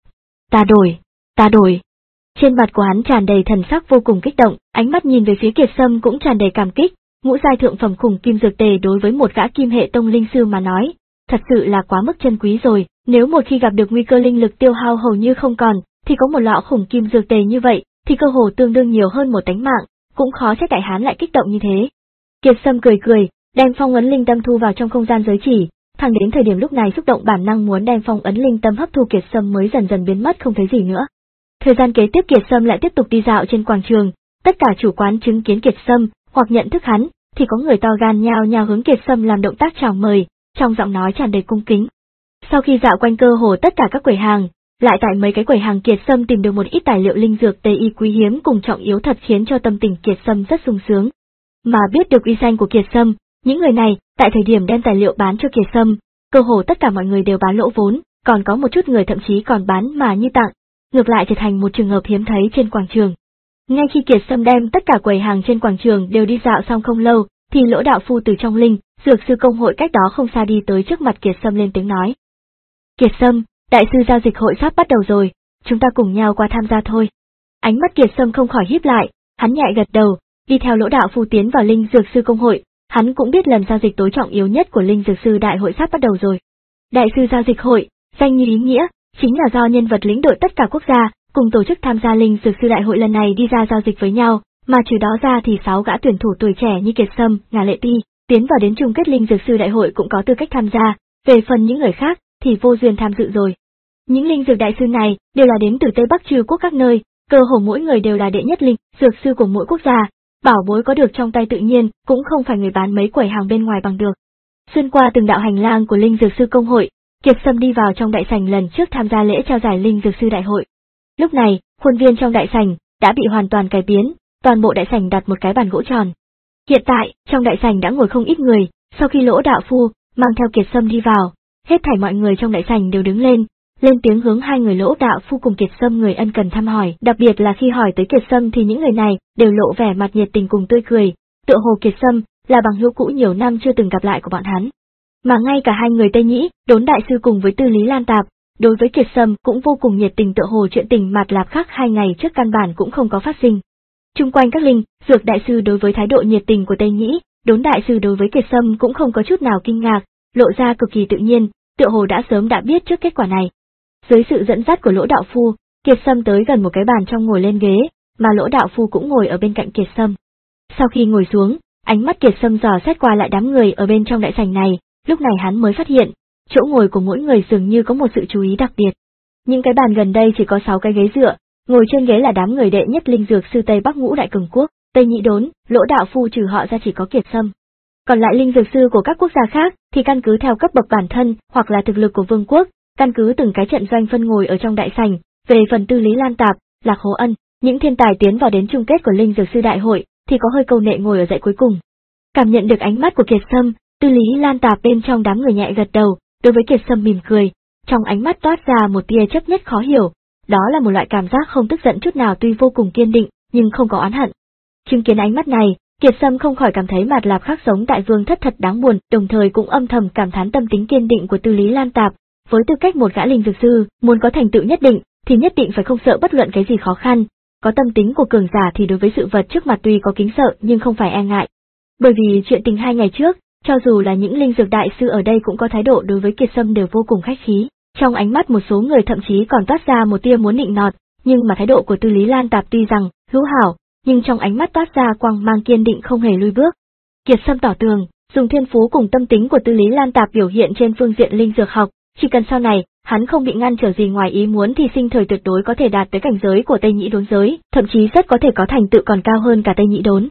"Ta đổi, ta đổi." Trên mặt của hắn tràn đầy thần sắc vô cùng kích động, ánh mắt nhìn về phía Kiệt Sâm cũng tràn đầy cảm kích, ngũ giai thượng phẩm khủng kim dược tề đối với một gã kim hệ tông linh sư mà nói, thật sự là quá mức chân quý rồi, nếu một khi gặp được nguy cơ linh lực tiêu hao hầu như không còn, thì có một lọ khủng kim dược tề như vậy, thì cơ hồ tương đương nhiều hơn một tánh mạng, cũng khó trách đại hán lại kích động như thế. Kiệt Sâm cười cười, đem phong ấn linh tâm thu vào trong không gian giới chỉ, thẳng đến thời điểm lúc này xúc động bản năng muốn đem phong ấn linh tâm hấp thu Kiệt Sâm mới dần dần biến mất không thấy gì nữa. Thời gian kế tiếp Kiệt Sâm lại tiếp tục đi dạo trên quảng trường, tất cả chủ quán chứng kiến Kiệt Sâm hoặc nhận thức hắn, thì có người to gan nhao nhao hướng Kiệt Sâm làm động tác chào mời, trong giọng nói tràn đầy cung kính. Sau khi dạo quanh cơ hồ tất cả các quầy hàng, lại tại mấy cái quầy hàng Kiệt Sâm tìm được một ít tài liệu linh dược tây y quý hiếm cùng trọng yếu thật khiến cho tâm tình Kiệt Sâm rất sung sướng. Mà biết được uy danh của Kiệt Sâm, những người này, tại thời điểm đem tài liệu bán cho Kiệt Sâm, cơ hồ tất cả mọi người đều bán lỗ vốn, còn có một chút người thậm chí còn bán mà như tặng, ngược lại trở thành một trường hợp hiếm thấy trên quảng trường. Ngay khi Kiệt Sâm đem tất cả quầy hàng trên quảng trường đều đi dạo xong không lâu, thì Lỗ đạo phu từ trong linh dược sư công hội cách đó không xa đi tới trước mặt Kiệt Sâm lên tiếng nói: "Kiệt Sâm, đại sư giao dịch hội sắp bắt đầu rồi, chúng ta cùng nhau qua tham gia thôi." Ánh mắt Kiệt Sâm không khỏi híp lại, hắn nhẹ gật đầu, đi theo Lỗ đạo phu tiến vào linh dược sư công hội. Hắn cũng biết lần giao dịch tối trọng yếu nhất của linh dược sư đại hội sắp bắt đầu rồi. Đại sư giao dịch hội, danh như ý nghĩa, chính là do nhân vật lĩnh đội tất cả quốc gia cùng tổ chức tham gia linh dược sư đại hội lần này đi ra giao dịch với nhau, mà trừ đó ra thì sáu gã tuyển thủ tuổi trẻ như Kiệt Sâm, Ngà Lệ Ti tiến vào đến chung kết linh dược sư đại hội cũng có tư cách tham gia, về phần những người khác thì vô duyên tham dự rồi. Những linh dược đại sư này đều là đến từ Tây Bắc Trừ quốc các nơi, cơ hồ mỗi người đều là đệ nhất linh dược sư của mỗi quốc gia. Bảo bối có được trong tay tự nhiên cũng không phải người bán mấy quầy hàng bên ngoài bằng được. Xuyên qua từng đạo hành lang của linh dược sư công hội, Kiệt Sâm đi vào trong đại sảnh lần trước tham gia lễ trao giải linh dược sư đại hội. Lúc này, khuôn viên trong đại sảnh đã bị hoàn toàn cải biến, toàn bộ đại sảnh đặt một cái bàn gỗ tròn. Hiện tại, trong đại sảnh đã ngồi không ít người, sau khi Lỗ đạo phu mang theo Kiệt Sâm đi vào, hết thảy mọi người trong đại sảnh đều đứng lên, lên tiếng hướng hai người Lỗ đạo phu cùng Kiệt Sâm người ân cần thăm hỏi, đặc biệt là khi hỏi tới Kiệt Sâm thì những người này đều lộ vẻ mặt nhiệt tình cùng tươi cười, tựa hồ Kiệt Sâm là bằng hữu cũ nhiều năm chưa từng gặp lại của bọn hắn. Mà ngay cả hai người Tây Nhĩ, Đốn đại sư cùng với Tư Lý Lan Tạp, đối với Kiệt Sâm cũng vô cùng nhiệt tình, tựa hồ chuyện tình mạt lạp khác hai ngày trước căn bản cũng không có phát sinh. Chung quanh các linh dược đại sư đối với thái độ nhiệt tình của Tây Nhĩ, Đốn đại sư đối với Kiệt Sâm cũng không có chút nào kinh ngạc, lộ ra cực kỳ tự nhiên, tựa hồ đã sớm đã biết trước kết quả này. Dưới sự dẫn dắt của Lỗ đạo phu, Kiệt Sâm tới gần một cái bàn trong ngồi lên ghế, mà Lỗ đạo phu cũng ngồi ở bên cạnh Kiệt Sâm. Sau khi ngồi xuống, ánh mắt Kiệt Sâm dò xét qua lại đám người ở bên trong đại sảnh này, lúc này hắn mới phát hiện, chỗ ngồi của mỗi người dường như có một sự chú ý đặc biệt. Những cái bàn gần đây chỉ có sáu cái ghế dựa, ngồi trên ghế là đám người đệ nhất linh dược sư Tây Bắc Ngũ Đại Cường Quốc, Tây Nhĩ Đốn, Lỗ đạo phu trừ họ ra chỉ có Kiệt Sâm. Còn lại linh dược sư của các quốc gia khác thì căn cứ theo cấp bậc bản thân hoặc là thực lực của vương quốc, căn cứ từng cái trận doanh phân ngồi ở trong đại sảnh. Về phần Tư Lý Lan Tạp, Lạc Hố Ân, những thiên tài tiến vào đến chung kết của linh dược sư đại hội thì có hơi câu nệ ngồi ở dãy cuối cùng. Cảm nhận được ánh mắt của Kiệt Sâm, Tư Lý Lan Tạp bên trong đám người nhẹ gật đầu, đối với Kiệt Sâm mỉm cười, trong ánh mắt toát ra một tia chấp nhất khó hiểu, đó là một loại cảm giác không tức giận chút nào, tuy vô cùng kiên định, nhưng không có oán hận. Chứng kiến ánh mắt này, Kiệt Sâm không khỏi cảm thấy Mạt Lạp khác sống tại vương thất thật đáng buồn, đồng thời cũng âm thầm cảm thán tâm tính kiên định của Tư Lý Lan Tạp. Với tư cách một gã linh dược sư, muốn có thành tựu nhất định, thì nhất định phải không sợ bất luận cái gì khó khăn. Có tâm tính của cường giả thì đối với sự vật trước mặt tuy có kính sợ nhưng không phải e ngại. Bởi vì chuyện tình hai ngày trước, cho dù là những linh dược đại sư ở đây cũng có thái độ đối với Kiệt Sâm đều vô cùng khách khí. Trong ánh mắt một số người thậm chí còn toát ra một tia muốn nịnh nọt, nhưng mà thái độ của Tư Lý Lan Tạp tuy rằng hữu hảo, nhưng trong ánh mắt toát ra quang mang kiên định không hề lui bước. Kiệt Sâm tỏ tường, dùng thiên phú cùng tâm tính của Tư Lý Lan Tạp biểu hiện trên phương diện linh dược học, chỉ cần sau này hắn không bị ngăn trở gì ngoài ý muốn thì sinh thời tuyệt đối có thể đạt tới cảnh giới của Tây Nhĩ Đốn giới, thậm chí rất có thể có thành tựu còn cao hơn cả Tây Nhĩ Đốn.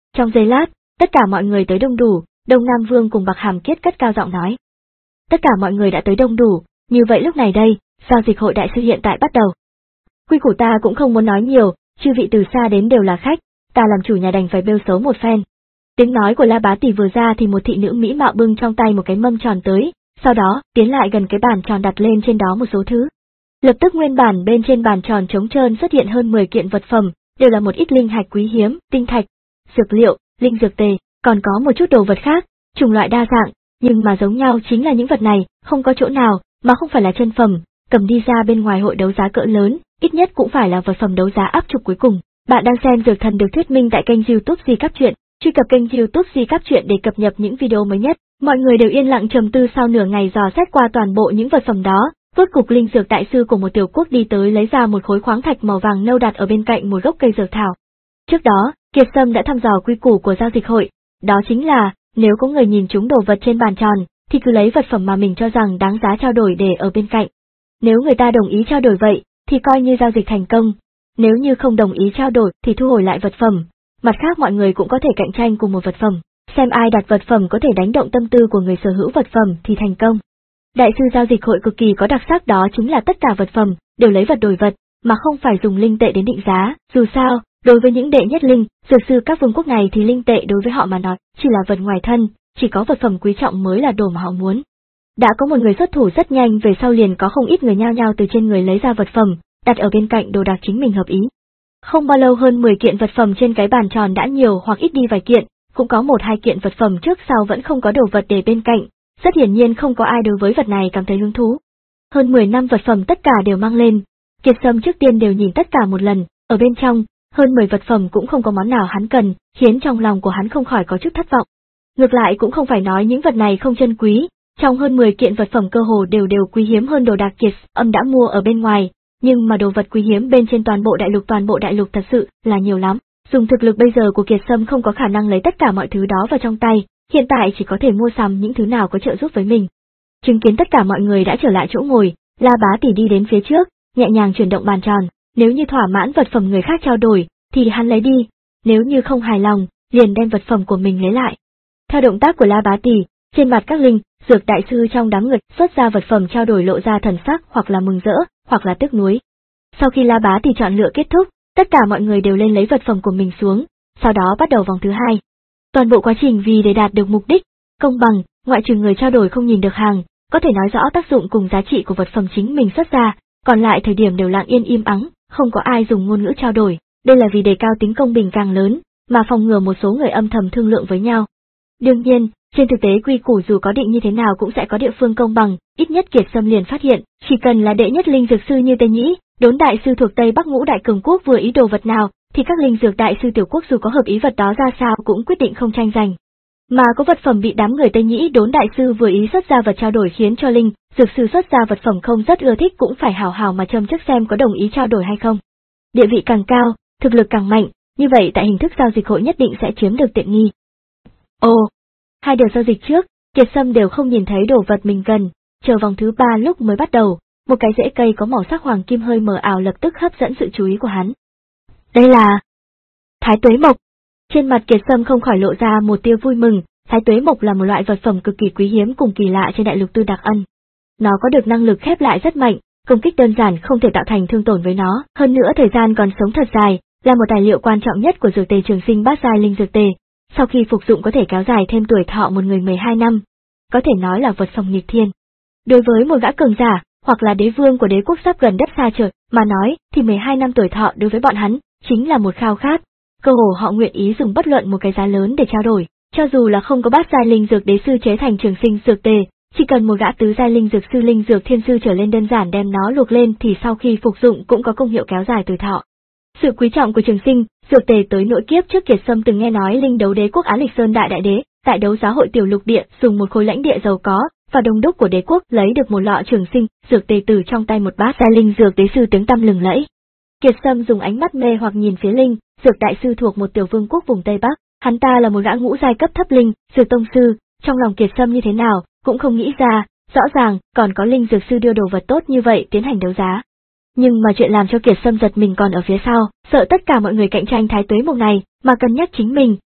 Trong giây lát, tất cả mọi người tới đông đủ, Đông Nam Vương cùng Bạc Hàm Kiết cất cao giọng nói. Tất cả mọi người đã tới đông đủ, như vậy lúc này đây, giao dịch hội đại sư hiện tại bắt đầu. Quy củ ta cũng không muốn nói nhiều, chư vị từ xa đến đều là khách, ta làm chủ nhà đành phải bêu xấu một phen. Tiếng nói của La Bá Tỷ vừa ra thì một thị nữ mỹ mạo bưng trong tay một cái mâm tròn tới, sau đó tiến lại gần cái bàn tròn đặt lên trên đó một số thứ. Lập tức nguyên bản bên trên bàn tròn trống trơn xuất hiện hơn mười kiện vật phẩm, đều là một ít linh hạch quý hiếm, tinh thạch, dược liệu, linh dược tề, còn có một chút đồ vật khác, chủng loại đa dạng, nhưng mà giống nhau chính là những vật này, không có chỗ nào mà không phải là chân phẩm, cầm đi ra bên ngoài hội đấu giá cỡ lớn, ít nhất cũng phải là vật phẩm đấu giá áp trục cuối cùng. Bạn đang xem Dược Thần được thuyết minh tại kênh YouTube Di Cáp Truyện, truy cập kênh YouTube Di Cáp Truyện để cập nhật những video mới nhất. Mọi người đều yên lặng trầm tư sau nửa ngày dò xét qua toàn bộ những vật phẩm đó, rốt cục linh dược đại sư của một tiểu quốc đi tới lấy ra một khối khoáng thạch màu vàng nâu đặt ở bên cạnh một gốc cây dược thảo. Trước đó, Kiệt Sâm đã thăm dò quy củ của giao dịch hội, đó chính là, nếu có người nhìn trúng đồ vật trên bàn tròn, thì cứ lấy vật phẩm mà mình cho rằng đáng giá trao đổi để ở bên cạnh. Nếu người ta đồng ý trao đổi vậy, thì coi như giao dịch thành công. Nếu như không đồng ý trao đổi thì thu hồi lại vật phẩm. Mặt khác mọi người cũng có thể cạnh tranh cùng một vật phẩm, xem ai đặt vật phẩm có thể đánh động tâm tư của người sở hữu vật phẩm thì thành công. Đại sư giao dịch hội cực kỳ có đặc sắc đó chính là tất cả vật phẩm đều lấy vật đổi vật, mà không phải dùng linh tệ đến định giá. Dù sao, đối với những đệ nhất linh, dược sư các vương quốc này thì linh tệ đối với họ mà nói chỉ là vật ngoài thân, chỉ có vật phẩm quý trọng mới là đồ mà họ muốn. Đã có một người xuất thủ rất nhanh, về sau liền có không ít người nhao nhao từ trên người lấy ra vật phẩm, đặt ở bên cạnh đồ đạc chính mình hợp ý. Không bao lâu hơn mười kiện vật phẩm trên cái bàn tròn đã nhiều hoặc ít đi vài kiện, cũng có một hai kiện vật phẩm trước sau vẫn không có đồ vật để bên cạnh, rất hiển nhiên không có ai đối với vật này cảm thấy hứng thú. Hơn mười năm vật phẩm tất cả đều mang lên, Kiệt Sâm trước tiên đều nhìn tất cả một lần, ở bên trong, hơn mười vật phẩm cũng không có món nào hắn cần, khiến trong lòng của hắn không khỏi có chút thất vọng. Ngược lại cũng không phải nói những vật này không chân quý, trong hơn mười kiện vật phẩm cơ hồ đều đều quý hiếm hơn đồ đạc Kiệt Sâm đã mua ở bên ngoài, nhưng mà đồ vật quý hiếm bên trên toàn bộ đại lục toàn bộ đại lục thật sự là nhiều lắm. Dùng thực lực bây giờ của Kiệt Sâm không có khả năng lấy tất cả mọi thứ đó vào trong tay, hiện tại chỉ có thể mua sắm những thứ nào có trợ giúp với mình. Chứng kiến tất cả mọi người đã trở lại chỗ ngồi, La Bá Tỷ đi đến phía trước, nhẹ nhàng chuyển động bàn tròn, nếu như thỏa mãn vật phẩm người khác trao đổi, thì hắn lấy đi, nếu như không hài lòng, liền đem vật phẩm của mình lấy lại. Theo động tác của La Bá Tỷ, trên mặt các linh, dược đại sư trong đám người xuất ra vật phẩm trao đổi lộ ra thần sắc hoặc là mừng rỡ, hoặc là tiếc nuối. Sau khi La Bá Tỷ chọn lựa kết thúc, tất cả mọi người đều lên lấy vật phẩm của mình xuống, sau đó bắt đầu vòng thứ hai. Toàn bộ quá trình vì để đạt được mục đích công bằng, ngoại trừ người trao đổi không nhìn được hàng, có thể nói rõ tác dụng cùng giá trị của vật phẩm chính mình xuất ra, còn lại thời điểm đều lặng yên im ắng, không có ai dùng ngôn ngữ trao đổi, đây là vì đề cao tính công bình càng lớn, mà phòng ngừa một số người âm thầm thương lượng với nhau. Đương nhiên, trên thực tế quy củ dù có định như thế nào cũng sẽ có địa phương công bằng, ít nhất Kiệt Sâm liền phát hiện, chỉ cần là đệ nhất linh dược sư như Tây Nhĩ, Đốn đại sư thuộc Tây Bắc Ngũ đại cường quốc vừa ý đồ vật nào, thì các linh dược đại sư tiểu quốc dù có hợp ý vật đó ra sao cũng quyết định không tranh giành. Mà có vật phẩm bị đám người Tây Nhĩ Đốn đại sư vừa ý xuất ra vật trao đổi khiến cho linh dược sư xuất ra vật phẩm không rất ưa thích cũng phải hào hào mà châm chước xem có đồng ý trao đổi hay không. Địa vị càng cao, thực lực càng mạnh, như vậy tại hình thức giao dịch hội nhất định sẽ chiếm được tiện nghi. Ồ, hai đợt giao dịch trước, Kiệt Sâm đều không nhìn thấy đồ vật mình cần, chờ vòng thứ ba lúc mới bắt đầu, một cái rễ cây có màu sắc hoàng kim hơi mờ ảo lập tức hấp dẫn sự chú ý của hắn. Đây là Thái Tuế Mộc. Trên mặt Kiệt Sâm không khỏi lộ ra một tia vui mừng, Thái Tuế Mộc là một loại vật phẩm cực kỳ quý hiếm cùng kỳ lạ trên đại lục Tư Đặc Ân. Nó có được năng lực khép lại rất mạnh, công kích đơn giản không thể tạo thành thương tổn với nó, hơn nữa thời gian còn sống thật dài, là một tài liệu quan trọng nhất của dược tề trường sinh bát giai linh dược tề. Sau khi phục dụng có thể kéo dài thêm tuổi thọ một người mười hai năm, có thể nói là vật phẩm nghịch thiên. Đối với một gã cường giả, hoặc là đế vương của đế quốc sắp gần đất xa trời, mà nói, thì mười hai năm tuổi thọ đối với bọn hắn, chính là một khao khát. Cơ hồ họ nguyện ý dùng bất luận một cái giá lớn để trao đổi, cho dù là không có bát giai linh dược đế sư chế thành trường sinh dược tề, chỉ cần một gã tứ giai linh dược sư linh dược thiên sư trở lên đơn giản đem nó luộc lên thì sau khi phục dụng cũng có công hiệu kéo dài tuổi thọ. Sự quý trọng của trường sinh dược tề tới nỗi kiếp trước Kiệt Sâm từng nghe nói linh đấu đế quốc Á Lịch Sơn đại đại đế, tại đấu giá hội tiểu lục địa dùng một khối lãnh địa giàu có và đông đúc của đế quốc lấy được một lọ trường sinh dược tề từ trong tay một bát giai linh dược đế sư tiếng tăm lừng lẫy. Kiệt Sâm dùng ánh mắt mê hoặc nhìn phía linh dược đại sư thuộc một tiểu vương quốc vùng Tây Bắc, hắn ta là một gã ngũ giai cấp thấp linh dược tông sư, trong lòng Kiệt Sâm như thế nào cũng không nghĩ ra, rõ ràng còn có linh dược sư đưa đồ vật tốt như vậy tiến hành đấu giá. Nhưng mà chuyện làm cho Kiệt Sâm giật mình còn ở phía sau, sợ tất cả mọi người cạnh tranh Thái Tuế Mộc này, mà cân nhắc chính mình,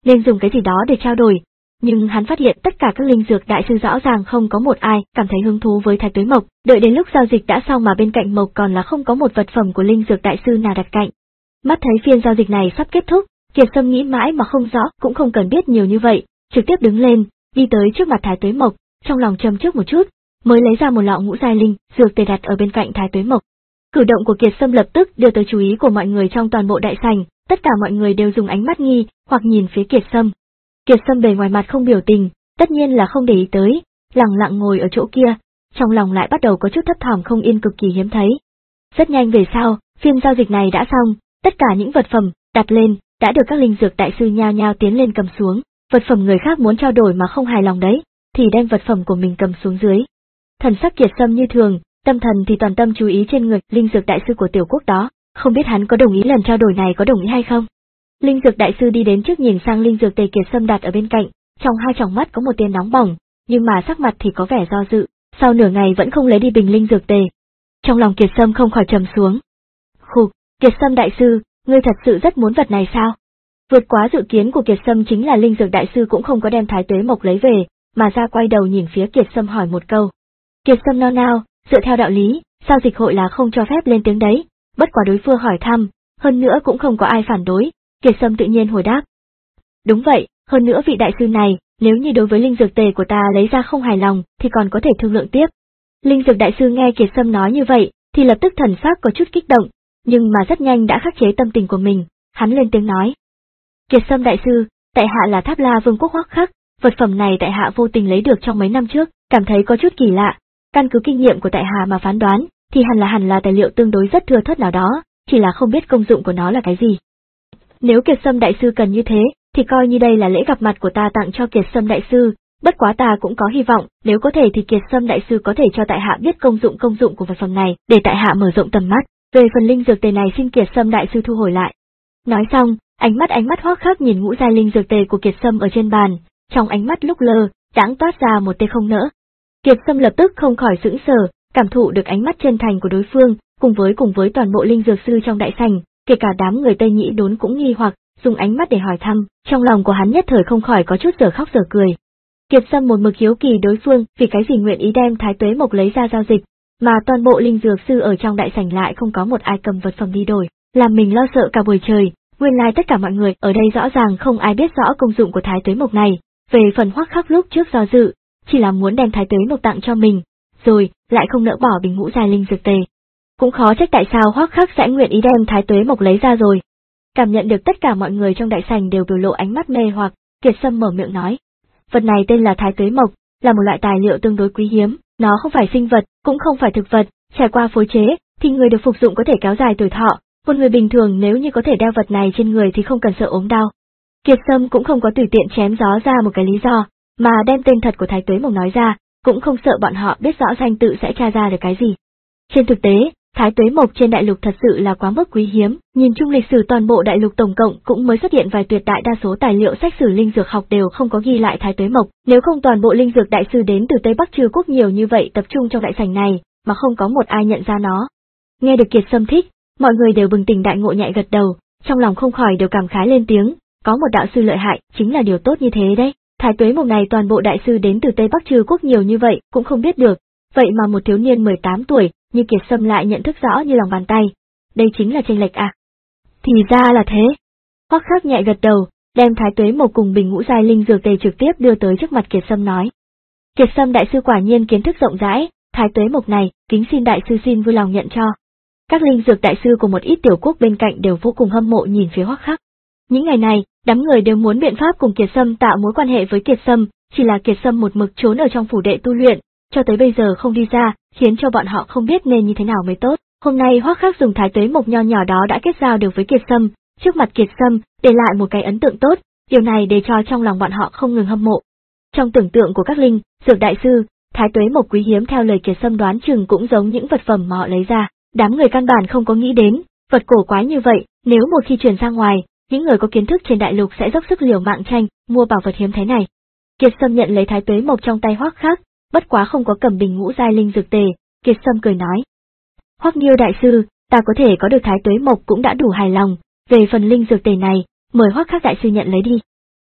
nên dùng cái gì đó để trao đổi. Nhưng hắn phát hiện tất cả các linh dược đại sư rõ ràng không có một ai cảm thấy hứng thú với thái tuế mộc, đợi đến lúc giao dịch đã xong mà bên cạnh mộc còn là không có một vật phẩm của linh dược đại sư nào đặt cạnh. Mắt thấy phiên giao dịch này sắp kết thúc, Kiệt Sâm nghĩ mãi mà không rõ, cũng không cần biết nhiều như vậy, trực tiếp đứng lên, đi tới trước mặt thái tuế mộc, trong lòng châm trước một chút, mới lấy ra một lọ ngũ giai linh dược tề đặt ở bên cạnh thái tuế mộc. Cử động của Kiệt Sâm lập tức đưa tới chú ý của mọi người trong toàn bộ đại sảnh, tất cả mọi người đều dùng ánh mắt nghi hoặc nhìn phía Kiệt Sâm. Kiệt Sâm bề ngoài mặt không biểu tình, tất nhiên là không để ý tới, lặng lặng ngồi ở chỗ kia, trong lòng lại bắt đầu có chút thấp thỏm không yên cực kỳ hiếm thấy. Rất nhanh về sau, phiên giao dịch này đã xong, tất cả những vật phẩm đặt lên đã được các linh dược đại sư nhao nhao tiến lên cầm xuống, vật phẩm người khác muốn trao đổi mà không hài lòng đấy, thì đem vật phẩm của mình cầm xuống dưới. Thần sắc Kiệt Sâm như thường, tâm thần thì toàn tâm chú ý trên người linh dược đại sư của tiểu quốc đó, không biết hắn có đồng ý lần trao đổi này có đồng ý hay không. Linh dược đại sư đi đến trước nhìn sang linh dược tề Kiệt Sâm đặt ở bên cạnh, trong hai tròng mắt có một tia nóng bỏng, nhưng mà sắc mặt thì có vẻ do dự, sau nửa ngày vẫn không lấy đi bình linh dược tề. Trong lòng Kiệt Sâm không khỏi trầm xuống. Khục, Kiệt Sâm đại sư, ngươi thật sự rất muốn vật này sao? Vượt quá dự kiến của Kiệt Sâm chính là linh dược đại sư cũng không có đem thái tuế mộc lấy về, mà ra quay đầu nhìn phía Kiệt Sâm hỏi một câu. Kiệt Sâm nao nao, dựa theo đạo lý, giao dịch hội là không cho phép lên tiếng đấy, bất quá đối phương hỏi thăm, hơn nữa cũng không có ai phản đối, Kiệt Sâm tự nhiên hồi đáp. Đúng vậy, hơn nữa vị đại sư này, nếu như đối với linh dược tề của ta lấy ra không hài lòng, thì còn có thể thương lượng tiếp. Linh dược đại sư nghe Kiệt Sâm nói như vậy, thì lập tức thần sắc có chút kích động, nhưng mà rất nhanh đã khắc chế tâm tình của mình, hắn lên tiếng nói. Kiệt Sâm đại sư, tại hạ là Tháp La Vương quốc Hoắc Khắc, vật phẩm này tại hạ vô tình lấy được trong mấy năm trước, cảm thấy có chút kỳ lạ, căn cứ kinh nghiệm của tại hạ mà phán đoán, thì hẳn là hẳn là tài liệu tương đối rất thưa thớt nào đó, chỉ là không biết công dụng của nó là cái gì. Nếu Kiệt Sâm đại sư cần như thế, thì coi như đây là lễ gặp mặt của ta tặng cho Kiệt Sâm đại sư, bất quá ta cũng có hy vọng, nếu có thể thì Kiệt Sâm đại sư có thể cho tại hạ biết công dụng công dụng của vật phẩm này, để tại hạ mở rộng tầm mắt, về phần linh dược tề này xin Kiệt Sâm đại sư thu hồi lại. Nói xong, ánh mắt ánh mắt Hoắc Khắc nhìn ngũ giai linh dược tề của Kiệt Sâm ở trên bàn, trong ánh mắt lúc lơ, đãng toát ra một tia không nỡ. Kiệt Sâm lập tức không khỏi sững sờ, cảm thụ được ánh mắt chân thành của đối phương, cùng với cùng với toàn bộ linh dược sư trong đại sảnh, kể cả đám người Tây Nhĩ Đốn cũng nghi hoặc, dùng ánh mắt để hỏi thăm, trong lòng của hắn nhất thời không khỏi có chút giờ khóc giờ cười. Kiệt Sâm một mực hiếu kỳ đối phương vì cái gì nguyện ý đem thái tuế mộc lấy ra giao dịch, mà toàn bộ linh dược sư ở trong đại sảnh lại không có một ai cầm vật phẩm đi đổi, làm mình lo sợ cả buổi trời. Nguyên lai tất cả mọi người ở đây rõ ràng không ai biết rõ công dụng của thái tuế mộc này, về phần Hoắc Khắc lúc trước do dự, chỉ là muốn đem thái tuế mộc tặng cho mình, rồi lại không nỡ bỏ bình ngũ giai linh dược tề. Cũng khó trách tại sao Hoắc Khắc sẽ nguyện ý đem thái tuế mộc lấy ra rồi. Cảm nhận được tất cả mọi người trong đại sảnh đều biểu lộ ánh mắt mê hoặc, Kiệt Sâm mở miệng nói. Vật này tên là thái tuế mộc, là một loại tài liệu tương đối quý hiếm, nó không phải sinh vật, cũng không phải thực vật, trải qua phối chế, thì người được phục dụng có thể kéo dài tuổi thọ, một người bình thường nếu như có thể đeo vật này trên người thì không cần sợ ốm đau. Kiệt Sâm cũng không có tùy tiện chém gió ra một cái lý do, mà đem tên thật của thái tuế mộc nói ra, cũng không sợ bọn họ biết rõ danh tự sẽ tra ra được cái gì. Trên thực tế, thái tuế mộc trên đại lục thật sự là quá mức quý hiếm, nhìn chung lịch sử toàn bộ đại lục tổng cộng cũng mới xuất hiện vài tuyệt đại đa số tài liệu sách sử linh dược học đều không có ghi lại thái tuế mộc, nếu không toàn bộ linh dược đại sư đến từ Tây Bắc Trư quốc nhiều như vậy tập trung trong đại sảnh này, mà không có một ai nhận ra nó. Nghe được Kiệt Sâm thích, mọi người đều bừng tỉnh đại ngộ nhạy gật đầu, trong lòng không khỏi đều cảm khái lên tiếng, có một đạo sư lợi hại, chính là điều tốt như thế đấy. Thái tuế mộc này toàn bộ đại sư đến từ Tây Bắc Trư quốc nhiều như vậy cũng không biết được, vậy mà một thiếu niên mười tám tuổi như Kiệt Sâm lại nhận thức rõ như lòng bàn tay. Đây chính là chênh lệch à? Thì ra là thế. Hoắc Khắc nhẹ gật đầu, đem thái tuế mộc cùng bình ngũ giai linh dược tề trực tiếp đưa tới trước mặt Kiệt Sâm nói. Kiệt Sâm đại sư quả nhiên kiến thức rộng rãi, thái tuế mộc này, kính xin đại sư xin vui lòng nhận cho. Các linh dược đại sư của một ít tiểu quốc bên cạnh đều vô cùng hâm mộ nhìn phía Hoắc Khắc. Những ngày này, đám người đều muốn biện pháp cùng Kiệt Sâm tạo mối quan hệ với Kiệt Sâm, chỉ là Kiệt Sâm một mực trốn ở trong phủ đệ tu luyện, cho tới bây giờ không đi ra, khiến cho bọn họ không biết nên như thế nào mới tốt. Hôm nay Hoắc Khắc dùng thái tuế mộc nho nhỏ đó đã kết giao được với Kiệt Sâm, trước mặt Kiệt Sâm, để lại một cái ấn tượng tốt, điều này để cho trong lòng bọn họ không ngừng hâm mộ. Trong tưởng tượng của các linh dược đại sư, thái tuế mộc quý hiếm theo lời Kiệt Sâm đoán chừng cũng giống những vật phẩm mà họ lấy ra, đám người căn bản không có nghĩ đến, vật cổ quái như vậy, nếu một khi truyền ra ngoài, những người có kiến thức trên đại lục sẽ dốc sức liều mạng tranh mua bảo vật hiếm thế này. Kiệt Sâm nhận lấy thái tuế mộc trong tay Hoắc Khắc, bất quá không có cầm bình ngũ giai linh dược tề, Kiệt Sâm cười nói. Hoắc Nghiêu đại sư, ta có thể có được thái tuế mộc cũng đã đủ hài lòng, về phần linh dược tề này, mời Hoắc Khắc đại sư nhận lấy đi.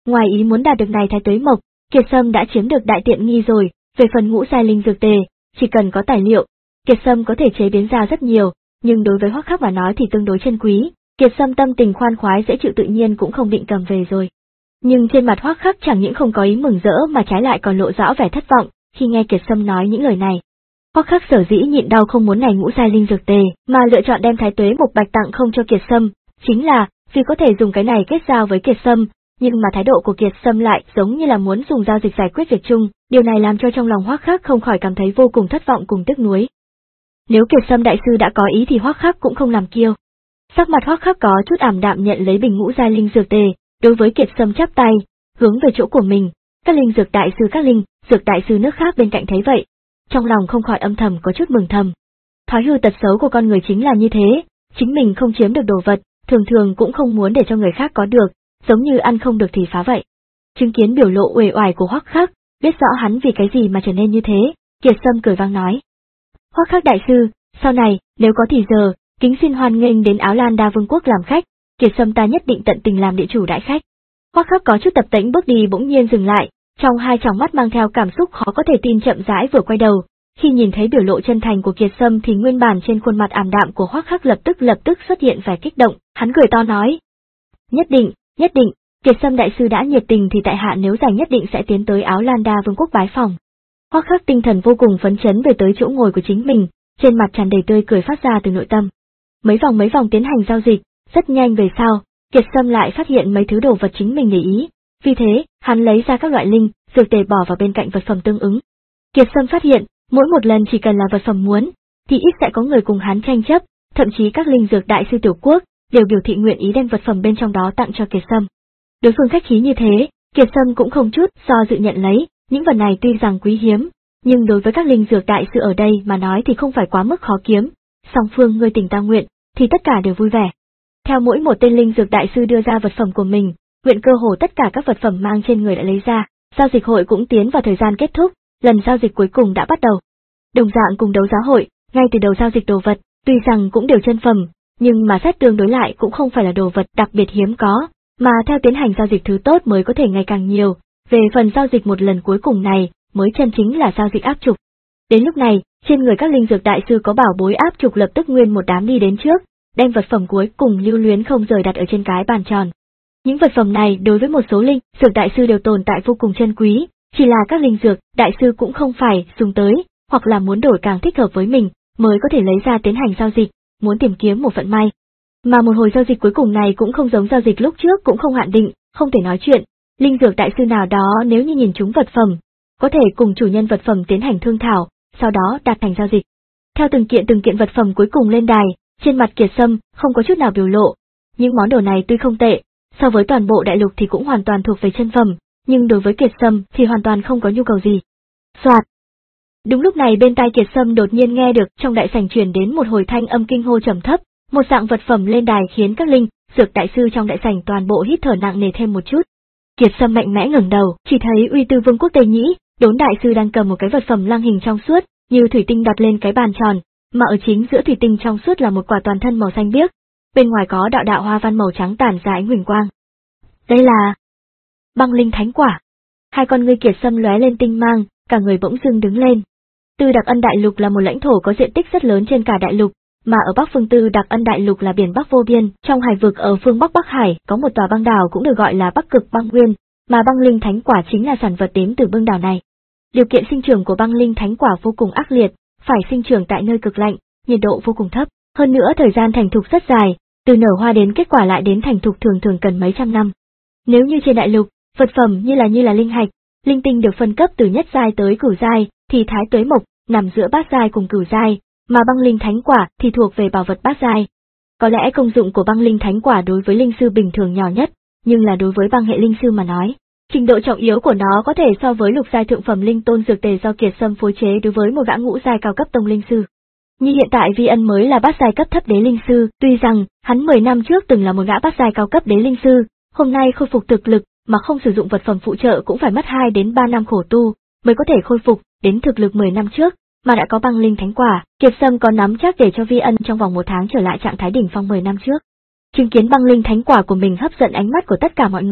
Ngoài ý muốn đạt được này Thái Tuế Mộc, Kiệt Sâm đã chiếm được đại tiện nghi rồi. Về phần ngũ giai linh dược tề, chỉ cần có tài liệu, Kiệt Sâm có thể chế biến ra rất nhiều, nhưng đối với Hoắc Khắc mà nói thì tương đối chân quý. Kiệt Sâm tâm tình khoan khoái dễ chịu tự nhiên cũng không định cầm về rồi. Nhưng trên mặt Hoắc Khắc chẳng những không có ý mừng rỡ mà trái lại còn lộ rõ vẻ thất vọng khi nghe Kiệt Sâm nói những lời này. Hoắc Khắc sở dĩ nhịn đau không muốn này ngũ giai linh dược tề, mà lựa chọn đem Thái Tuế Mộc Bạch tặng không cho Kiệt Sâm, chính là vì có thể dùng cái này kết giao với Kiệt Sâm, nhưng mà thái độ của Kiệt Sâm lại giống như là muốn dùng giao dịch giải quyết việc chung, điều này làm cho trong lòng Hoắc Khắc không khỏi cảm thấy vô cùng thất vọng cùng tiếc nuối. Nếu Kiệt Sâm đại sư đã có ý thì Hoắc Khắc cũng không làm kiêu. Sắc mặt Hoắc Khắc có chút ảm đạm nhận lấy bình ngũ giai linh dược tề, đối với Kiệt Sâm chắp tay, hướng về chỗ của mình. Các linh dược đại sư các linh, dược đại sư nước khác bên cạnh thấy vậy, trong lòng không khỏi âm thầm có chút mừng thầm. Thói hư tật xấu của con người chính là như thế, chính mình không chiếm được đồ vật, thường thường cũng không muốn để cho người khác có được, giống như ăn không được thì phá vậy. Chứng kiến biểu lộ uể oải của Hoắc Khắc, biết rõ hắn vì cái gì mà trở nên như thế, Kiệt Sâm cười vang nói: Hoắc Khắc đại sư, sau này, nếu có thì giờ, kính xin hoan nghênh đến Áo Lan Đa Vương quốc làm khách, Kiệt Sâm ta nhất định tận tình làm địa chủ đại khách. Hoắc Khắc có chút tập tễnh bước đi bỗng nhiên dừng lại, trong hai tròng mắt mang theo cảm xúc khó có thể tin chậm rãi vừa quay đầu, khi nhìn thấy biểu lộ chân thành của Kiệt Sâm thì nguyên bản trên khuôn mặt ảm đạm của Hoắc Khắc lập tức lập tức xuất hiện vẻ kích động, hắn cười to nói: Nhất định, nhất định, Kiệt Sâm đại sư đã nhiệt tình thì tại hạ nếu rảnh nhất định sẽ tiến tới Áo Lan Đa Vương quốc bái phòng. Hoắc Khắc tinh thần vô cùng phấn chấn về tới chỗ ngồi của chính mình, trên mặt tràn đầy tươi cười phát ra từ nội tâm. Mấy vòng mấy vòng tiến hành giao dịch, rất nhanh về sau, Kiệt Sâm lại phát hiện mấy thứ đồ vật chính mình để ý, vì thế, hắn lấy ra các loại linh, dược tề bỏ vào bên cạnh vật phẩm tương ứng. Kiệt Sâm phát hiện, mỗi một lần chỉ cần là vật phẩm muốn, thì ít sẽ có người cùng hắn tranh chấp, thậm chí các linh dược đại sư tiểu quốc đều biểu thị nguyện ý đem vật phẩm bên trong đó tặng cho Kiệt Sâm. Đối phương khách khí như thế, Kiệt Sâm cũng không chút do dự nhận lấy, những vật này tuy rằng quý hiếm, nhưng đối với các linh dược đại sư ở đây mà nói thì không phải quá mức khó kiếm, song phương ngươi tình ta nguyện, thì tất cả đều vui vẻ. Theo mỗi một tên linh dược đại sư đưa ra vật phẩm của mình, nguyện cơ hồ tất cả các vật phẩm mang trên người đã lấy ra, giao dịch hội cũng tiến vào thời gian kết thúc, lần giao dịch cuối cùng đã bắt đầu. Đồng dạng cùng đấu giá hội, ngay từ đầu giao dịch đồ vật, tuy rằng cũng đều chân phẩm, nhưng mà xét tương đối lại cũng không phải là đồ vật đặc biệt hiếm có, mà theo tiến hành giao dịch thứ tốt mới có thể ngày càng nhiều, về phần giao dịch một lần cuối cùng này, mới chân chính là giao dịch áp trục. Đến lúc này, trên người các linh dược đại sư có bảo bối áp trục lập tức nguyên một đám đi đến trước, đem vật phẩm cuối cùng lưu luyến không rời đặt ở trên cái bàn tròn. Những vật phẩm này đối với một số linh dược đại sư đều tồn tại vô cùng chân quý, chỉ là các linh dược đại sư cũng không phải dùng tới, hoặc là muốn đổi càng thích hợp với mình, mới có thể lấy ra tiến hành giao dịch, muốn tìm kiếm một vận may. Mà một hồi giao dịch cuối cùng này cũng không giống giao dịch lúc trước cũng không hạn định, không thể nói chuyện, linh dược đại sư nào đó nếu như nhìn chúng vật phẩm, có thể cùng chủ nhân vật phẩm tiến hành thương thảo, sau đó đạt thành giao dịch. Theo từng kiện từng kiện vật phẩm cuối cùng lên đài, trên mặt Kiệt Sâm không có chút nào biểu lộ. Những món đồ này tuy không tệ, so với toàn bộ đại lục thì cũng hoàn toàn thuộc về chân phẩm, nhưng đối với Kiệt Sâm thì hoàn toàn không có nhu cầu gì. Soạt. Đúng lúc này bên tai Kiệt Sâm đột nhiên nghe được trong đại sảnh truyền đến một hồi thanh âm kinh hô trầm thấp, một dạng vật phẩm lên đài khiến các linh dược đại sư trong đại sảnh toàn bộ hít thở nặng nề thêm một chút. Kiệt Sâm mạnh mẽ ngẩng đầu, chỉ thấy Uy Tư Vương quốc Tây Nhĩ, Đốn đại sư đang cầm một cái vật phẩm lăng hình trong suốt, như thủy tinh đặt lên cái bàn tròn, mà ở chính giữa thủy tinh trong suốt là một quả toàn thân màu xanh biếc, bên ngoài có đạo đạo hoa văn màu trắng tản ra ánh huỳnh quang. Đây là băng linh thánh quả. Hai con ngươi Kiệt Sâm lóe lên tinh mang, cả người bỗng dưng đứng lên. Tư Đặc Ân Đại Lục là một lãnh thổ có diện tích rất lớn trên cả đại lục, mà ở Bắc phương Tư Đặc Ân Đại Lục là biển Bắc vô biên, trong hải vực ở phương Bắc Bắc Hải có một tòa băng đảo cũng được gọi là Bắc Cực Băng Nguyên, mà băng linh thánh quả chính là sản vật đến từ băng đảo này. Điều kiện sinh trưởng của băng linh thánh quả vô cùng ác liệt, phải sinh trưởng tại nơi cực lạnh, nhiệt độ vô cùng thấp, hơn nữa thời gian thành thục rất dài, từ nở hoa đến kết quả lại đến thành thục thường thường cần mấy trăm năm. Nếu như trên đại lục, vật phẩm như là như là linh hạch, linh tinh được phân cấp từ nhất giai tới cửu giai, thì Thái Tuế Mộc nằm giữa bát giai cùng cửu giai, mà băng linh thánh quả thì thuộc về bảo vật bát giai. Có lẽ công dụng của băng linh thánh quả đối với linh sư bình thường nhỏ nhất, nhưng là đối với băng hệ linh sư mà nói, trình độ trọng yếu của nó có thể so với lục giai thượng phẩm linh tôn dược tề do Kiệt Sâm phối chế đối với một gã ngũ giai cao cấp tông linh sư. Như hiện tại Vi Ân mới là bát giai cấp thấp đế linh sư, tuy rằng hắn mười năm trước từng là một gã bát giai cao cấp đế linh sư, hôm nay khôi phục thực lực mà không sử dụng vật phẩm phụ trợ cũng phải mất hai đến ba năm khổ tu mới có thể khôi phục đến thực lực mười năm trước, mà đã có băng linh thánh quả, Kiệt Sâm có nắm chắc để cho Vi Ân trong vòng một tháng trở lại trạng thái đỉnh phong mười năm trước. Chứng kiến băng linh thánh quả của mình hấp dẫn ánh mắt của tất cả mọi người,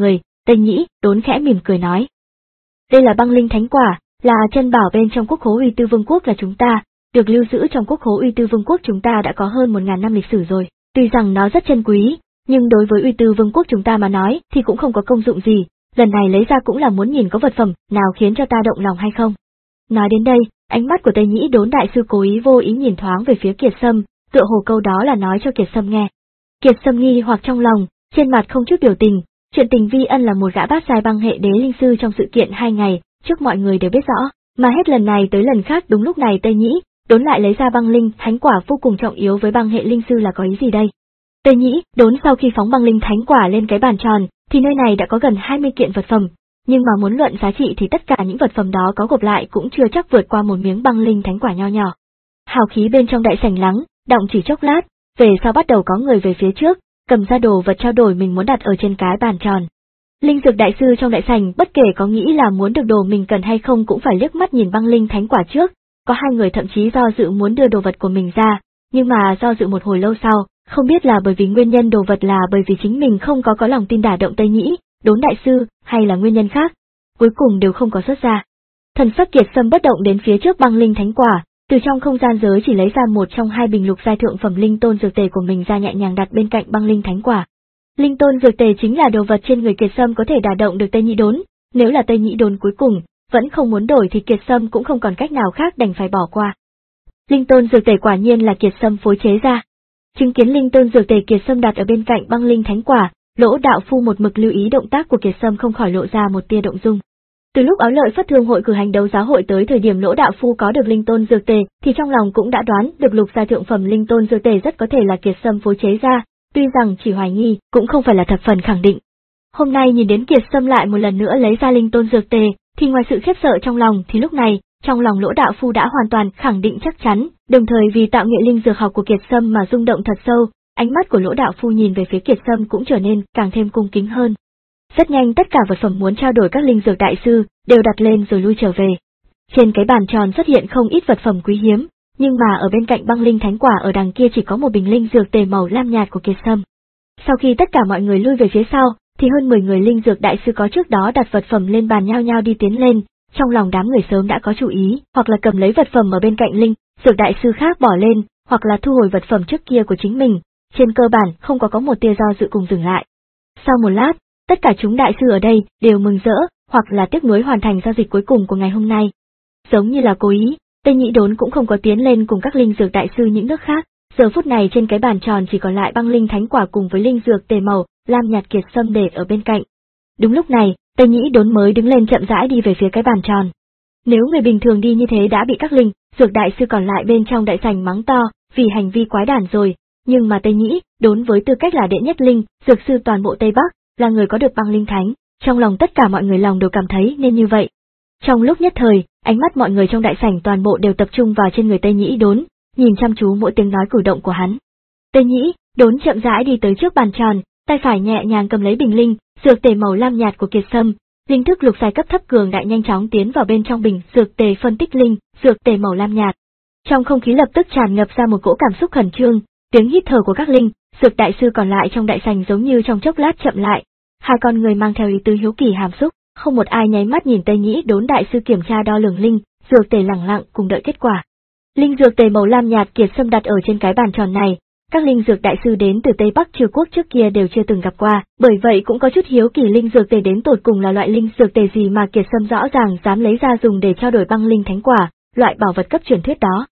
Tây Nhĩ Đốn khẽ mỉm cười nói. Đây là băng linh thánh quả, là chân bảo bên trong quốc khố Uy Tư Vương quốc là chúng ta, được lưu giữ trong quốc khố Uy Tư Vương quốc chúng ta đã có hơn một ngàn năm lịch sử rồi. Tuy rằng nó rất chân quý, nhưng đối với Uy Tư Vương quốc chúng ta mà nói thì cũng không có công dụng gì, lần này lấy ra cũng là muốn nhìn có vật phẩm nào khiến cho ta động lòng hay không. Nói đến đây, ánh mắt của Tây Nhĩ Đốn đại sư cố ý vô ý nhìn thoáng về phía Kiệt Sâm, tựa hồ câu đó là nói cho Kiệt Sâm nghe. Kiệt Sâm nghi hoặc trong lòng, trên mặt không chút biểu tình, chuyện tình Vi Ân là một gã bát giai băng hệ đế linh sư trong sự kiện hai ngày trước mọi người đều biết rõ, mà hết lần này tới lần khác đúng lúc này Tây Nhĩ Đốn lại lấy ra băng linh thánh quả vô cùng trọng yếu với băng hệ linh sư là có ý gì đây? Tây Nhĩ Đốn sau khi phóng băng linh thánh quả lên cái bàn tròn, thì nơi này đã có gần hai mươi kiện vật phẩm, nhưng mà muốn luận giá trị thì tất cả những vật phẩm đó có gộp lại cũng chưa chắc vượt qua một miếng băng linh thánh quả nho nhỏ. Hào khí bên trong đại sảnh lắng, động chỉ chốc lát, về sau bắt đầu có người về phía trước, cầm ra đồ vật trao đổi mình muốn đặt ở trên cái bàn tròn. Linh dược đại sư trong đại sảnh bất kể có nghĩ là muốn được đồ mình cần hay không cũng phải liếc mắt nhìn băng linh thánh quả trước, có hai người thậm chí do dự muốn đưa đồ vật của mình ra, nhưng mà do dự một hồi lâu sau, không biết là bởi vì nguyên nhân đồ vật là bởi vì chính mình không có có lòng tin đả động Tây Nhĩ Đốn đại sư, hay là nguyên nhân khác, cuối cùng đều không có xuất ra. Thần sắc Kiệt Sâm bất động đến phía trước băng linh thánh quả, từ trong không gian giới chỉ lấy ra một trong hai bình lục giai thượng phẩm linh tôn dược tề của mình ra nhẹ nhàng đặt bên cạnh băng linh thánh quả. Linh tôn dược tề chính là đồ vật trên người Kiệt Sâm có thể đả động được Tây Nhĩ Đốn, nếu là Tây Nhĩ Đốn cuối cùng vẫn không muốn đổi thì Kiệt Sâm cũng không còn cách nào khác đành phải bỏ qua. Linh tôn dược tề quả nhiên là Kiệt Sâm phối chế ra. Chứng kiến linh tôn dược tề Kiệt Sâm đặt ở bên cạnh băng linh thánh quả, Lỗ đạo phu một mực lưu ý động tác của Kiệt Sâm không khỏi lộ ra một tia động dung. Từ lúc Áo Lợi Phất Thương hội cử hành đấu giá hội tới thời điểm Lỗ đạo phu có được linh tôn dược tề, thì trong lòng cũng đã đoán được lục giai thượng phẩm linh tôn dược tề rất có thể là Kiệt Sâm phối chế ra, tuy rằng chỉ hoài nghi, cũng không phải là thập phần khẳng định. Hôm nay nhìn đến Kiệt Sâm lại một lần nữa lấy ra linh tôn dược tề, thì ngoài sự khiếp sợ trong lòng thì lúc này, trong lòng Lỗ đạo phu đã hoàn toàn khẳng định chắc chắn, đồng thời vì tạo nghệ linh dược học của Kiệt Sâm mà rung động thật sâu, ánh mắt của Lỗ đạo phu nhìn về phía Kiệt Sâm cũng trở nên càng thêm cung kính hơn. Rất nhanh tất cả vật phẩm muốn trao đổi các linh dược đại sư đều đặt lên rồi lui trở về. Trên cái bàn tròn xuất hiện không ít vật phẩm quý hiếm, nhưng mà ở bên cạnh băng linh thánh quả ở đằng kia chỉ có một bình linh dược tề màu lam nhạt của Kiệt Sâm. Sau khi tất cả mọi người lui về phía sau, thì hơn mười người linh dược đại sư có trước đó đặt vật phẩm lên bàn nhao nhao đi tiến lên, trong lòng đám người sớm đã có chủ ý, hoặc là cầm lấy vật phẩm ở bên cạnh linh dược đại sư khác bỏ lên, hoặc là thu hồi vật phẩm trước kia của chính mình, trên cơ bản không có có một tia do dự cùng dừng lại. Sau một lát, tất cả chúng đại sư ở đây đều mừng rỡ, hoặc là tiếc nuối hoàn thành giao dịch cuối cùng của ngày hôm nay. Giống như là cố ý, Tây Nhĩ Đốn cũng không có tiến lên cùng các linh dược đại sư những nước khác, giờ phút này trên cái bàn tròn chỉ còn lại băng linh thánh quả cùng với linh dược tề màu lam nhạt Kiệt Sâm để ở bên cạnh. Đúng lúc này, Tây Nhĩ Đốn mới đứng lên chậm rãi đi về phía cái bàn tròn. Nếu người bình thường đi như thế đã bị các linh dược đại sư còn lại bên trong đại sảnh mắng to vì hành vi quái đản rồi, nhưng mà Tây Nhĩ Đốn với tư cách là đệ nhất linh dược sư toàn bộ Tây Bắc, là người có được băng linh thánh, trong lòng tất cả mọi người lòng đều cảm thấy nên như vậy. Trong lúc nhất thời, ánh mắt mọi người trong đại sảnh toàn bộ đều tập trung vào trên người Tây Nhĩ Đốn, nhìn chăm chú mỗi tiếng nói cử động của hắn. Tây Nhĩ Đốn chậm rãi đi tới trước bàn tròn, tay phải nhẹ nhàng cầm lấy bình linh dược tề màu lam nhạt của Kiệt Sâm, linh thức lục giai cấp thấp cường đại nhanh chóng tiến vào bên trong bình dược tề phân tích linh dược tề màu lam nhạt. Trong không khí lập tức tràn ngập ra một cỗ cảm xúc khẩn trương, tiếng hít thở của các linh dược đại sư còn lại trong đại sảnh giống như trong chốc lát chậm lại, hai con người mang theo ý tứ hiếu kỳ hàm xúc, không một ai nháy mắt nhìn Tây Nhĩ Đốn đại sư kiểm tra đo lường linh dược tề lẳng lặng cùng đợi kết quả. Linh dược tề màu lam nhạt Kiệt Sâm đặt ở trên cái bàn tròn này, các linh dược đại sư đến từ Tây Bắc Triều Quốc trước kia đều chưa từng gặp qua, bởi vậy cũng có chút hiếu kỳ linh dược tề đến tột cùng là loại linh dược tề gì mà Kiệt Sâm rõ ràng dám lấy ra dùng để trao đổi băng linh thánh quả, loại bảo vật cấp truyền thuyết đó.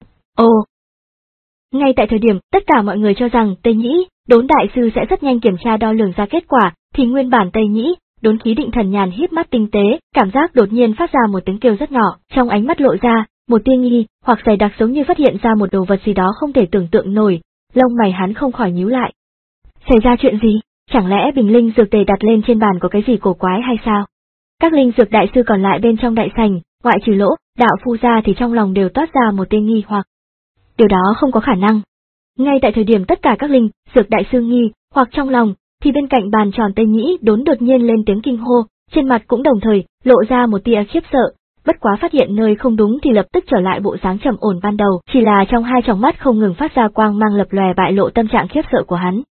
Ồ! Ngay tại thời điểm tất cả mọi người cho rằng Tây Nhĩ Đốn đại sư sẽ rất nhanh kiểm tra đo lường ra kết quả, thì nguyên bản Tây Nhĩ Đốn khí định thần nhàn híp mắt tinh tế, cảm giác đột nhiên phát ra một tiếng kêu rất nhỏ, trong ánh mắt lộ ra một tia nghi hoặc dày đặc giống như phát hiện ra một đồ vật gì đó không thể tưởng tượng nổi, lông mày hắn không khỏi nhíu lại. Xảy ra chuyện gì? Chẳng lẽ bình linh dược tề đặt lên trên bàn có cái gì cổ quái hay sao? Các linh dược đại sư còn lại bên trong đại sảnh, ngoại trừ Lỗ đạo phu ra thì trong lòng đều toát ra một tia nghi hoặc. Điều đó không có khả năng. Ngay tại thời điểm tất cả các linh dược đại sư nghi hoặc trong lòng, thì bên cạnh bàn tròn Tây Nhĩ Đốn đột nhiên lên tiếng kinh hô, trên mặt cũng đồng thời lộ ra một tia khiếp sợ, bất quá phát hiện nơi không đúng thì lập tức trở lại bộ dáng trầm ổn ban đầu, chỉ là trong hai tròng mắt không ngừng phát ra quang mang lập lòe bại lộ tâm trạng khiếp sợ của hắn.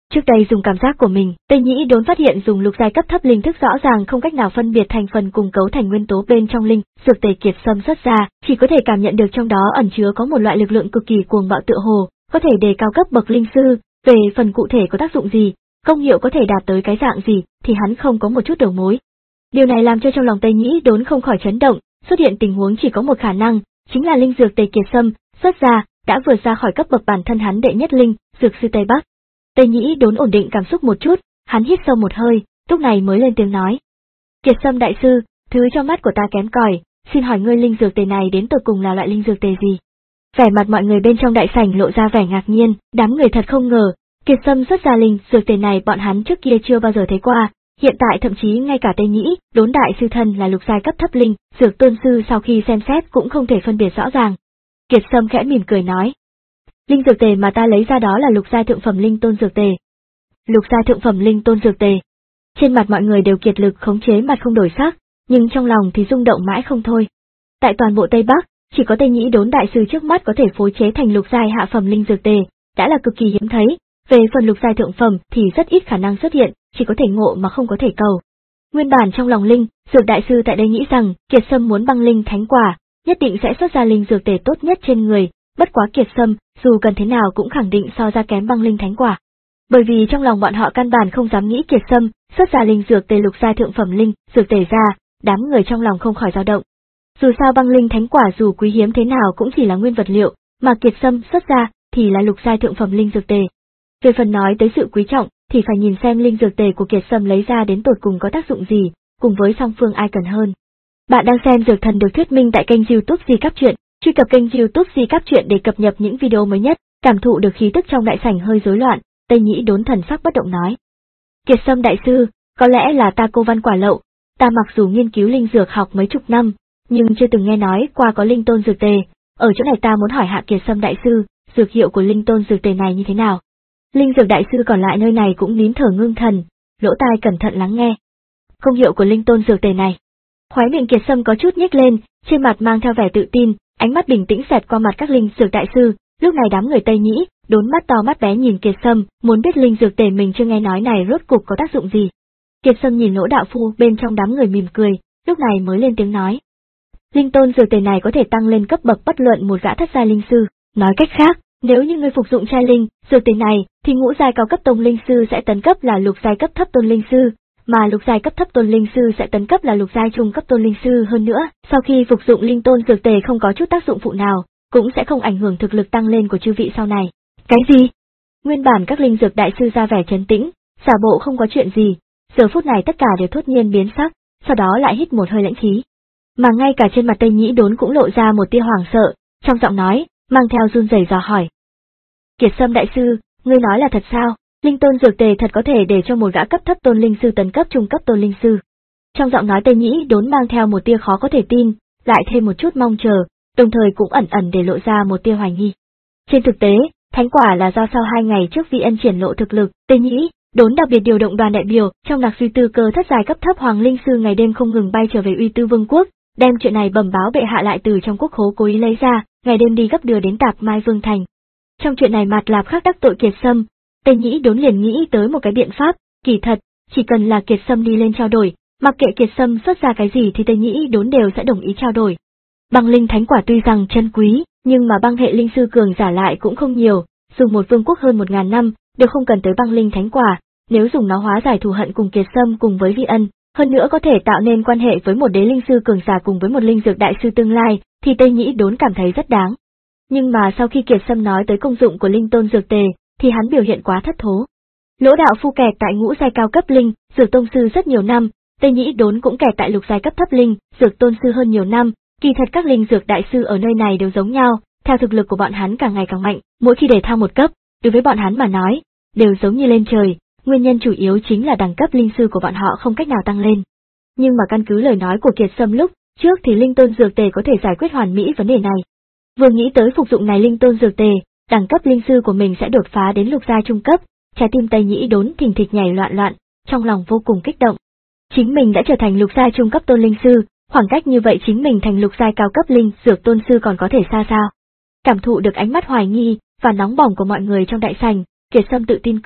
Trước đây dùng cảm giác của mình, Tây Nhĩ Đốn phát hiện dùng lục giai cấp thấp linh thức rõ ràng không cách nào phân biệt thành phần cùng cấu thành nguyên tố bên trong linh dược tề Kiệt Sâm xuất ra, chỉ có thể cảm nhận được trong đó ẩn chứa có một loại lực lượng cực kỳ cuồng bạo tựa hồ, có thể đề cao cấp bậc linh sư, về phần cụ thể có tác dụng gì, công hiệu có thể đạt tới cái dạng gì, thì hắn không có một chút đầu mối. Điều này làm cho trong lòng Tây Nhĩ Đốn không khỏi chấn động, xuất hiện tình huống chỉ có một khả năng, chính là linh dược tề Kiệt Sâm xuất ra đã vượt ra khỏi cấp bậc bản thân hắn đệ nhất linh, dược sư Tây Bắc. Tây Nhĩ Đốn ổn định cảm xúc một chút, hắn hít sâu một hơi, lúc này mới lên tiếng nói. Kiệt Sâm đại sư, thứ trong mắt của ta kém cỏi, xin hỏi ngươi linh dược tề này đến tột cùng là loại linh dược tề gì? Vẻ mặt mọi người bên trong đại sảnh lộ ra vẻ ngạc nhiên, đám người thật không ngờ, Kiệt Sâm xuất ra linh dược tề này bọn hắn trước kia chưa bao giờ thấy qua, hiện tại thậm chí ngay cả Tây Nhĩ Đốn đại sư thân là lục giai cấp thấp linh, dược tôn sư sau khi xem xét cũng không thể phân biệt rõ ràng. Kiệt Sâm khẽ mỉm cười nói. Linh dược tề mà ta lấy ra đó là lục giai thượng phẩm linh tôn dược tề. Lục giai thượng phẩm linh tôn dược tề. Trên mặt mọi người đều kiệt lực khống chế mặt không đổi sắc, nhưng trong lòng thì rung động mãi không thôi. Tại toàn bộ Tây Bắc, chỉ có Tây Nhĩ Đốn đại sư trước mắt có thể phối chế thành lục giai hạ phẩm linh dược tề, đã là cực kỳ hiếm thấy, về phần lục giai thượng phẩm thì rất ít khả năng xuất hiện, chỉ có thể ngộ mà không có thể cầu. Nguyên bản trong lòng linh, dược đại sư tại đây nghĩ rằng, Kiệt Sâm muốn băng linh thánh quả, nhất định sẽ xuất ra linh dược tề tốt nhất trên người, bất quá Kiệt Sâm, dù cần thế nào cũng khẳng định so ra kém băng linh thánh quả. Bởi vì trong lòng bọn họ căn bản không dám nghĩ Kiệt Sâm xuất ra linh dược tề lục giai thượng phẩm linh dược tề ra, đám người trong lòng không khỏi dao động. Dù sao băng linh thánh quả dù quý hiếm thế nào cũng chỉ là nguyên vật liệu, mà Kiệt Sâm xuất ra thì là lục giai thượng phẩm linh dược tề. Về phần nói tới sự quý trọng, thì phải nhìn xem linh dược tề của Kiệt Sâm lấy ra đến tột cùng có tác dụng gì, cùng với song phương ai cần hơn. Bạn đang xem Dược Thần được thuyết minh tại kênh YouTube Di Cáp Truyện, truy cập kênh YouTube Di Cáp Truyện để cập nhật những video mới nhất, cảm thụ được khí tức trong đại sảnh hơi rối loạn, Tây Nhĩ Đốn thần sắc bất động nói. Kiệt Sâm đại sư, có lẽ là ta cô văn quả lậu, ta mặc dù nghiên cứu linh dược học mấy chục năm, nhưng chưa từng nghe nói qua có linh tôn dược tề, ở chỗ này ta muốn hỏi hạ Kiệt Sâm đại sư, dược hiệu của linh tôn dược tề này như thế nào? Linh dược đại sư còn lại nơi này cũng nín thở ngưng thần, lỗ tai cẩn thận lắng nghe. Công hiệu của linh tôn dược tề này. Khóe miệng Kiệt Sâm có chút nhếch lên, trên mặt mang theo vẻ tự tin, ánh mắt bình tĩnh xẹt qua mặt các linh dược đại sư, lúc này đám người Tây Nhĩ Đốn mắt to mắt bé nhìn Kiệt Sâm, muốn biết linh dược tề mình chưa nghe nói này rốt cục có tác dụng gì. Kiệt Sâm nhìn Lỗ đạo phu bên trong đám người mỉm cười, lúc này mới lên tiếng nói. Linh tôn dược tề này có thể tăng lên cấp bậc bất luận một gã thất giai linh sư, nói cách khác, nếu như người phục dụng trai linh, dược tề này, thì ngũ giai cao cấp tông linh sư sẽ tấn cấp là lục giai cấp thấp tôn linh sư, mà lục giai cấp thấp tôn linh sư sẽ tấn cấp là lục giai trung cấp tôn linh sư hơn nữa, sau khi phục dụng linh tôn dược tề không có chút tác dụng phụ nào, cũng sẽ không ảnh hưởng thực lực tăng lên của chư vị sau này. Cái gì? Nguyên bản các linh dược đại sư ra vẻ trấn tĩnh, giả bộ không có chuyện gì, giờ phút này tất cả đều thốt nhiên biến sắc, sau đó lại hít một hơi lãnh khí. Mà ngay cả trên mặt Tây Nhĩ Đốn cũng lộ ra một tia hoảng sợ, trong giọng nói, mang theo run rẩy dò hỏi. Kiệt Sâm đại sư, ngươi nói là thật sao? Linh tôn dược tề thật có thể để cho một gã cấp thấp tôn linh sư tấn cấp trung cấp tôn linh sư. Trong giọng nói Tây Nhĩ Đốn mang theo một tia khó có thể tin, lại thêm một chút mong chờ, đồng thời cũng ẩn ẩn để lộ ra một tia hoài nghi. Trên thực tế, thánh quả là do sau hai ngày trước Vi Ân triển lộ thực lực, Tây Nhĩ Đốn đặc biệt điều động đoàn đại biểu trong đặc suy tư cơ thất giai cấp thấp hoàng linh sư ngày đêm không ngừng bay trở về Uy Tư Vương quốc, đem chuyện này bẩm báo bệ hạ lại từ trong quốc khố cố ý lấy ra, ngày đêm đi gấp đưa đến Tạp Mai Vương thành. Trong chuyện này Mạt Lạp Khắc đắc tội Kiệt Sâm, Tây Nhĩ Đốn liền nghĩ tới một cái biện pháp, kỳ thật, chỉ cần là Kiệt Sâm đi lên trao đổi, mặc kệ Kiệt Sâm xuất ra cái gì thì Tây Nhĩ Đốn đều sẽ đồng ý trao đổi. Băng linh thánh quả tuy rằng chân quý, nhưng mà băng hệ linh sư cường giả lại cũng không nhiều, dùng một vương quốc hơn một ngàn năm, đều không cần tới băng linh thánh quả, nếu dùng nó hóa giải thù hận cùng Kiệt Sâm cùng với Vi Ân, hơn nữa có thể tạo nên quan hệ với một đế linh sư cường giả cùng với một linh dược đại sư tương lai, thì Tây Nhĩ Đốn cảm thấy rất đáng. Nhưng mà sau khi Kiệt Sâm nói tới công dụng của linh tôn dược tề, thì hắn biểu hiện quá thất thố. Lỗ đạo phu kẹt tại ngũ giai cao cấp linh, dược tông sư rất nhiều năm, Tây Nhĩ Đốn cũng kẹt tại lục giai cấp thấp linh, dược tôn sư hơn nhiều năm, kỳ thật các linh dược đại sư ở nơi này đều giống nhau, theo thực lực của bọn hắn càng ngày càng mạnh, mỗi khi để thăng một cấp, đối với bọn hắn mà nói, đều giống như lên trời, nguyên nhân chủ yếu chính là đẳng cấp linh sư của bọn họ không cách nào tăng lên. Nhưng mà căn cứ lời nói của Kiệt Sâm lúc trước thì linh tôn dược tề có thể giải quyết hoàn mỹ vấn đề này. Vừa nghĩ tới phục dụng này linh tôn dược tề, đẳng cấp linh sư của mình sẽ đột phá đến lục giai trung cấp, trái tim Tây Nhĩ Đốn thình thịch nhảy loạn loạn, trong lòng vô cùng kích động. Chính mình đã trở thành lục giai trung cấp tôn linh sư, khoảng cách như vậy chính mình thành lục giai cao cấp linh dược tôn sư còn có thể xa sao? Cảm thụ được ánh mắt hoài nghi và nóng bỏng của mọi người trong đại sảnh, Kiệt Sâm tự tin cười,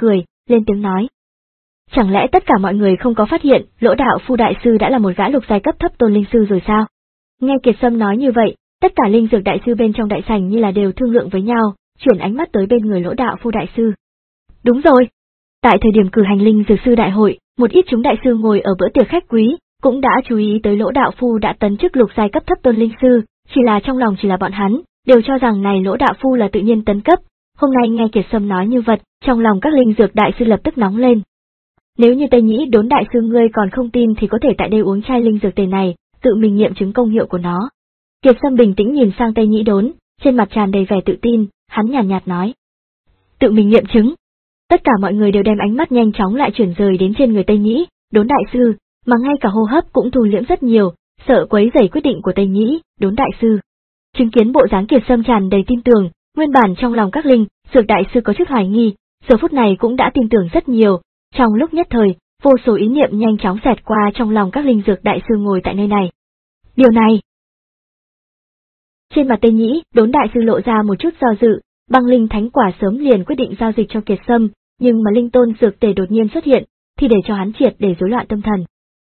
lên tiếng nói. Chẳng lẽ tất cả mọi người không có phát hiện Lỗ Đạo Phu đại sư đã là một gã lục giai cấp thấp tôn linh sư rồi sao? Nghe Kiệt Sâm nói như vậy, tất cả linh dược đại sư bên trong đại sảnh như là đều thương lượng với nhau, chuyển ánh mắt tới bên người Lỗ Đạo Phu đại sư. Đúng rồi. Tại thời điểm cử hành linh dược sư đại hội, một ít chúng đại sư ngồi ở bữa tiệc khách quý, cũng đã chú ý tới Lỗ Đạo Phu đã tấn chức lục giai cấp thấp tôn linh sư, chỉ là trong lòng chỉ là bọn hắn, đều cho rằng này Lỗ Đạo Phu là tự nhiên tấn cấp. Hôm nay nghe Kiệt Sâm nói như vậy, trong lòng các linh dược đại sư lập tức nóng lên. Nếu như Tây Nhĩ Đốn đại sư ngươi còn không tin thì có thể tại đây uống chai linh dược tề này, tự mình nghiệm chứng công hiệu của nó. Kiệt Sâm bình tĩnh nhìn sang Tây Nhĩ Đốn, trên mặt tràn đầy vẻ tự tin, hắn nhàn nhạt, nhạt nói. Tự mình nghiệm chứng. Tất cả mọi người đều đem ánh mắt nhanh chóng lại chuyển rời đến trên người Tây Nhĩ Đốn đại sư, mà ngay cả hô hấp cũng thu liễm rất nhiều, sợ quấy rầy quyết định của Tây Nhĩ Đốn đại sư. Chứng kiến bộ dáng Kiệt Sâm tràn đầy tin tưởng, nguyên bản trong lòng các linh dược đại sư có chút hoài nghi, giờ phút này cũng đã tin tưởng rất nhiều. Trong lúc nhất thời, vô số ý niệm nhanh chóng xẹt qua trong lòng các linh dược đại sư ngồi tại nơi này. Điều này. Trên mặt Tây Nhĩ Đốn đại sư lộ ra một chút do dự, băng linh thánh quả sớm liền quyết định giao dịch cho Kiệt Sâm, nhưng mà linh tôn dược tề đột nhiên xuất hiện, thì để cho hắn triệt để rối loạn tâm thần.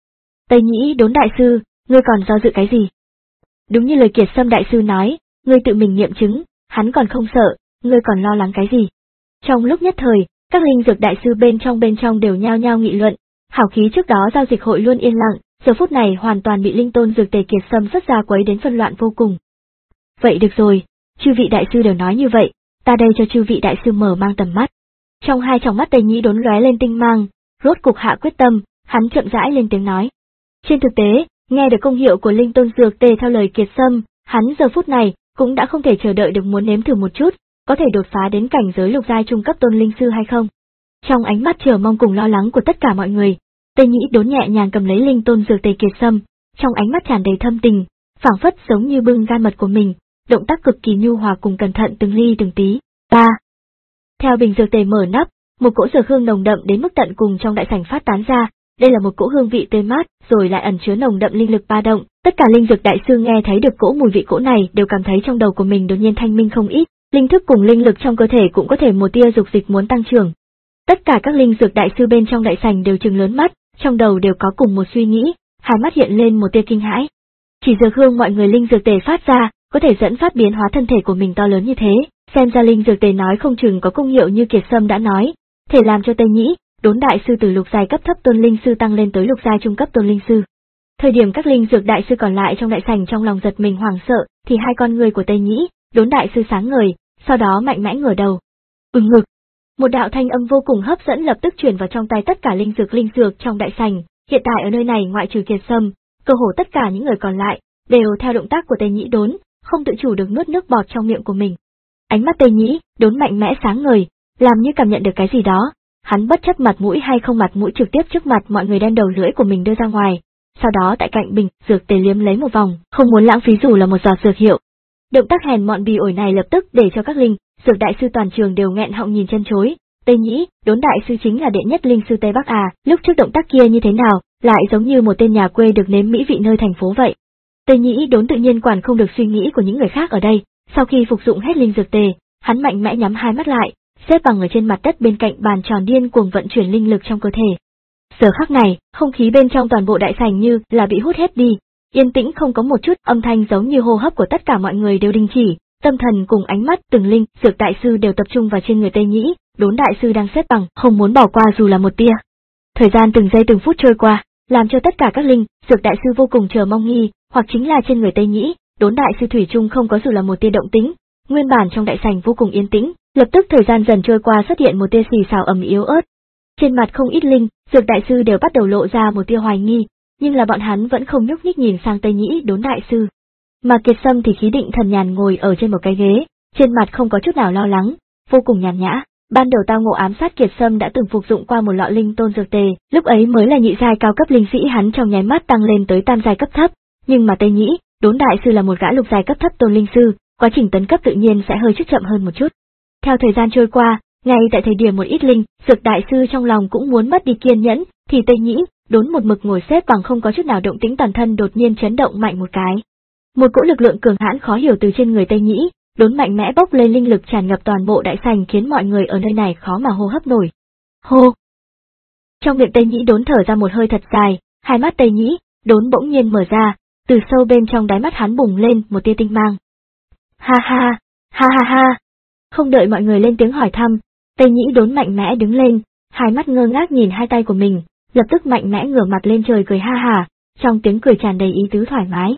Tây Nhĩ Đốn đại sư, ngươi còn do dự cái gì? Đúng như lời Kiệt Sâm đại sư nói, ngươi tự mình nghiệm chứng, hắn còn không sợ, ngươi còn lo lắng cái gì? Trong lúc nhất thời, các linh dược đại sư bên trong bên trong đều nhao nhao nghị luận, hào khí trước đó giao dịch hội luôn yên lặng, giờ phút này hoàn toàn bị linh tôn dược tề Kiệt Sâm xuất ra quấy đến phân loạn vô cùng. Vậy được rồi, chư vị đại sư đều nói như vậy, ta đây cho chư vị đại sư mở mang tầm mắt. Trong hai tròng mắt Tây Nhĩ Đốn lóe lên tinh mang, rốt cục hạ quyết tâm, hắn chậm rãi lên tiếng nói. Trên thực tế, nghe được công hiệu của linh tôn dược tề theo lời Kiệt Sâm, hắn giờ phút này cũng đã không thể chờ đợi được muốn nếm thử một chút, có thể đột phá đến cảnh giới lục giai trung cấp tôn linh sư hay không. Trong ánh mắt chờ mong cùng lo lắng của tất cả mọi người, Tây Nhĩ Đốn nhẹ nhàng cầm lấy linh tôn dược tề Kiệt Sâm, trong ánh mắt tràn đầy thâm tình, phảng phất giống như bưng gan mật của mình, động tác cực kỳ nhu hòa cùng cẩn thận từng ly từng tí. Ba. Theo bình dược tề mở nắp, một cỗ dược hương nồng đậm đến mức tận cùng trong đại sảnh phát tán ra, đây là một cỗ hương vị tươi mát, rồi lại ẩn chứa nồng đậm linh lực ba động, tất cả linh dược đại sư nghe thấy được cỗ mùi vị cỗ này đều cảm thấy trong đầu của mình đột nhiên thanh minh không ít, linh thức cùng linh lực trong cơ thể cũng có thể một tia dục dịch muốn tăng trưởng. Tất cả các linh dược đại sư bên trong đại sảnh đều trừng lớn mắt, trong đầu đều có cùng một suy nghĩ, hai mắt hiện lên một tia kinh hãi. Chỉ dược hương mọi người linh dược tề phát ra, có thể dẫn phát biến hóa thân thể của mình to lớn như thế, xem ra linh dược tề nói không chừng có công hiệu như Kiệt Sâm đã nói, thể làm cho Tây Nhĩ Đốn đại sư từ lục giai cấp thấp tôn linh sư tăng lên tới lục giai trung cấp tôn linh sư. Thời điểm các linh dược đại sư còn lại trong đại sảnh trong lòng giật mình hoảng sợ, thì hai con người của Tây Nhĩ Đốn đại sư sáng ngời, sau đó mạnh mẽ ngửa đầu. Ừm ngực. Một đạo thanh âm vô cùng hấp dẫn lập tức truyền vào trong tai tất cả linh dược linh dược trong đại sảnh, hiện tại ở nơi này ngoại trừ Kiệt Sâm, cơ hồ tất cả những người còn lại đều theo động tác của Tây Nhĩ Đốn, không tự chủ được nuốt nước bọt trong miệng của mình. Ánh mắt Tây Nhĩ Đốn mạnh mẽ sáng ngời, làm như cảm nhận được cái gì đó, hắn bất chấp mặt mũi hay không mặt mũi trực tiếp trước mặt mọi người đem đầu lưỡi của mình đưa ra ngoài, sau đó tại cạnh bình dược tề liếm lấy một vòng, không muốn lãng phí dù là một giọt dược hiệu. Động tác hèn mọn bỉ ổi này lập tức để cho các linh dược đại sư toàn trường đều nghẹn họng nhìn chân chối. Tây Nhĩ Đốn đại sư chính là đệ nhất linh sư Tây Bắc à, lúc trước động tác kia như thế nào, lại giống như một tên nhà quê được nếm mỹ vị nơi thành phố vậy. Tây Nhĩ Đốn tự nhiên quản không được suy nghĩ của những người khác ở đây, sau khi phục dụng hết linh dược tề, hắn mạnh mẽ nhắm hai mắt lại, xếp bằng ở trên mặt đất bên cạnh bàn tròn điên cuồng vận chuyển linh lực trong cơ thể. Giờ khắc này, không khí bên trong toàn bộ đại sảnh như là bị hút hết đi, yên tĩnh không có một chút âm thanh giống như hô hấp của tất cả mọi người đều đình chỉ, tâm thần cùng ánh mắt từng linh dược đại sư đều tập trung vào trên người Tây Nhĩ Đốn đại sư đang xếp bằng, không muốn bỏ qua dù là một tia. Thời gian từng giây từng phút trôi qua, làm cho tất cả các linh dược đại sư vô cùng chờ mong nghi, hoặc chính là trên người Tây Nhĩ Đốn đại sư thủy chung không có dù là một tia động tĩnh, nguyên bản trong đại sảnh vô cùng yên tĩnh, lập tức thời gian dần trôi qua xuất hiện một tia xì xào ầm yếu ớt. Trên mặt không ít linh dược đại sư đều bắt đầu lộ ra một tia hoài nghi, nhưng là bọn hắn vẫn không nhúc nhích nhìn sang Tây Nhĩ Đốn đại sư. Mà Kiệt Sâm thì khí định thần nhàn ngồi ở trên một cái ghế, trên mặt không có chút nào lo lắng, vô cùng nhàn nhã. Ban đầu tao ngộ ám sát Kiệt Sâm đã từng phục dụng qua một lọ linh tôn dược tề, lúc ấy mới là nhị giai cao cấp linh sĩ, hắn trong nháy mắt tăng lên tới tam giai cấp thấp, nhưng mà Tây Nhĩ Đốn đại sư là một gã lục giai cấp thấp tôn linh sư, quá trình tấn cấp tự nhiên sẽ hơi chút chậm hơn một chút. Theo thời gian trôi qua, ngay tại thời điểm một ít linh dược đại sư trong lòng cũng muốn mất đi kiên nhẫn, thì Tây Nhĩ Đốn một mực ngồi xếp bằng không có chút nào động tĩnh, toàn thân đột nhiên chấn động mạnh một cái. Một cỗ lực lượng cường hãn khó hiểu từ trên người Tây Nhĩ Đốn mạnh mẽ bốc lên, linh lực tràn ngập toàn bộ đại sảnh khiến mọi người ở nơi này khó mà hô hấp nổi. Hô! Trong miệng Tây Nhĩ Đốn thở ra một hơi thật dài, hai mắt Tây Nhĩ Đốn bỗng nhiên mở ra, từ sâu bên trong đáy mắt hắn bùng lên một tia tinh mang. Ha ha, ha ha ha! Không đợi mọi người lên tiếng hỏi thăm, Tây Nhĩ Đốn mạnh mẽ đứng lên, hai mắt ngơ ngác nhìn hai tay của mình, lập tức mạnh mẽ ngửa mặt lên trời cười ha hả, trong tiếng cười tràn đầy ý tứ thoải mái.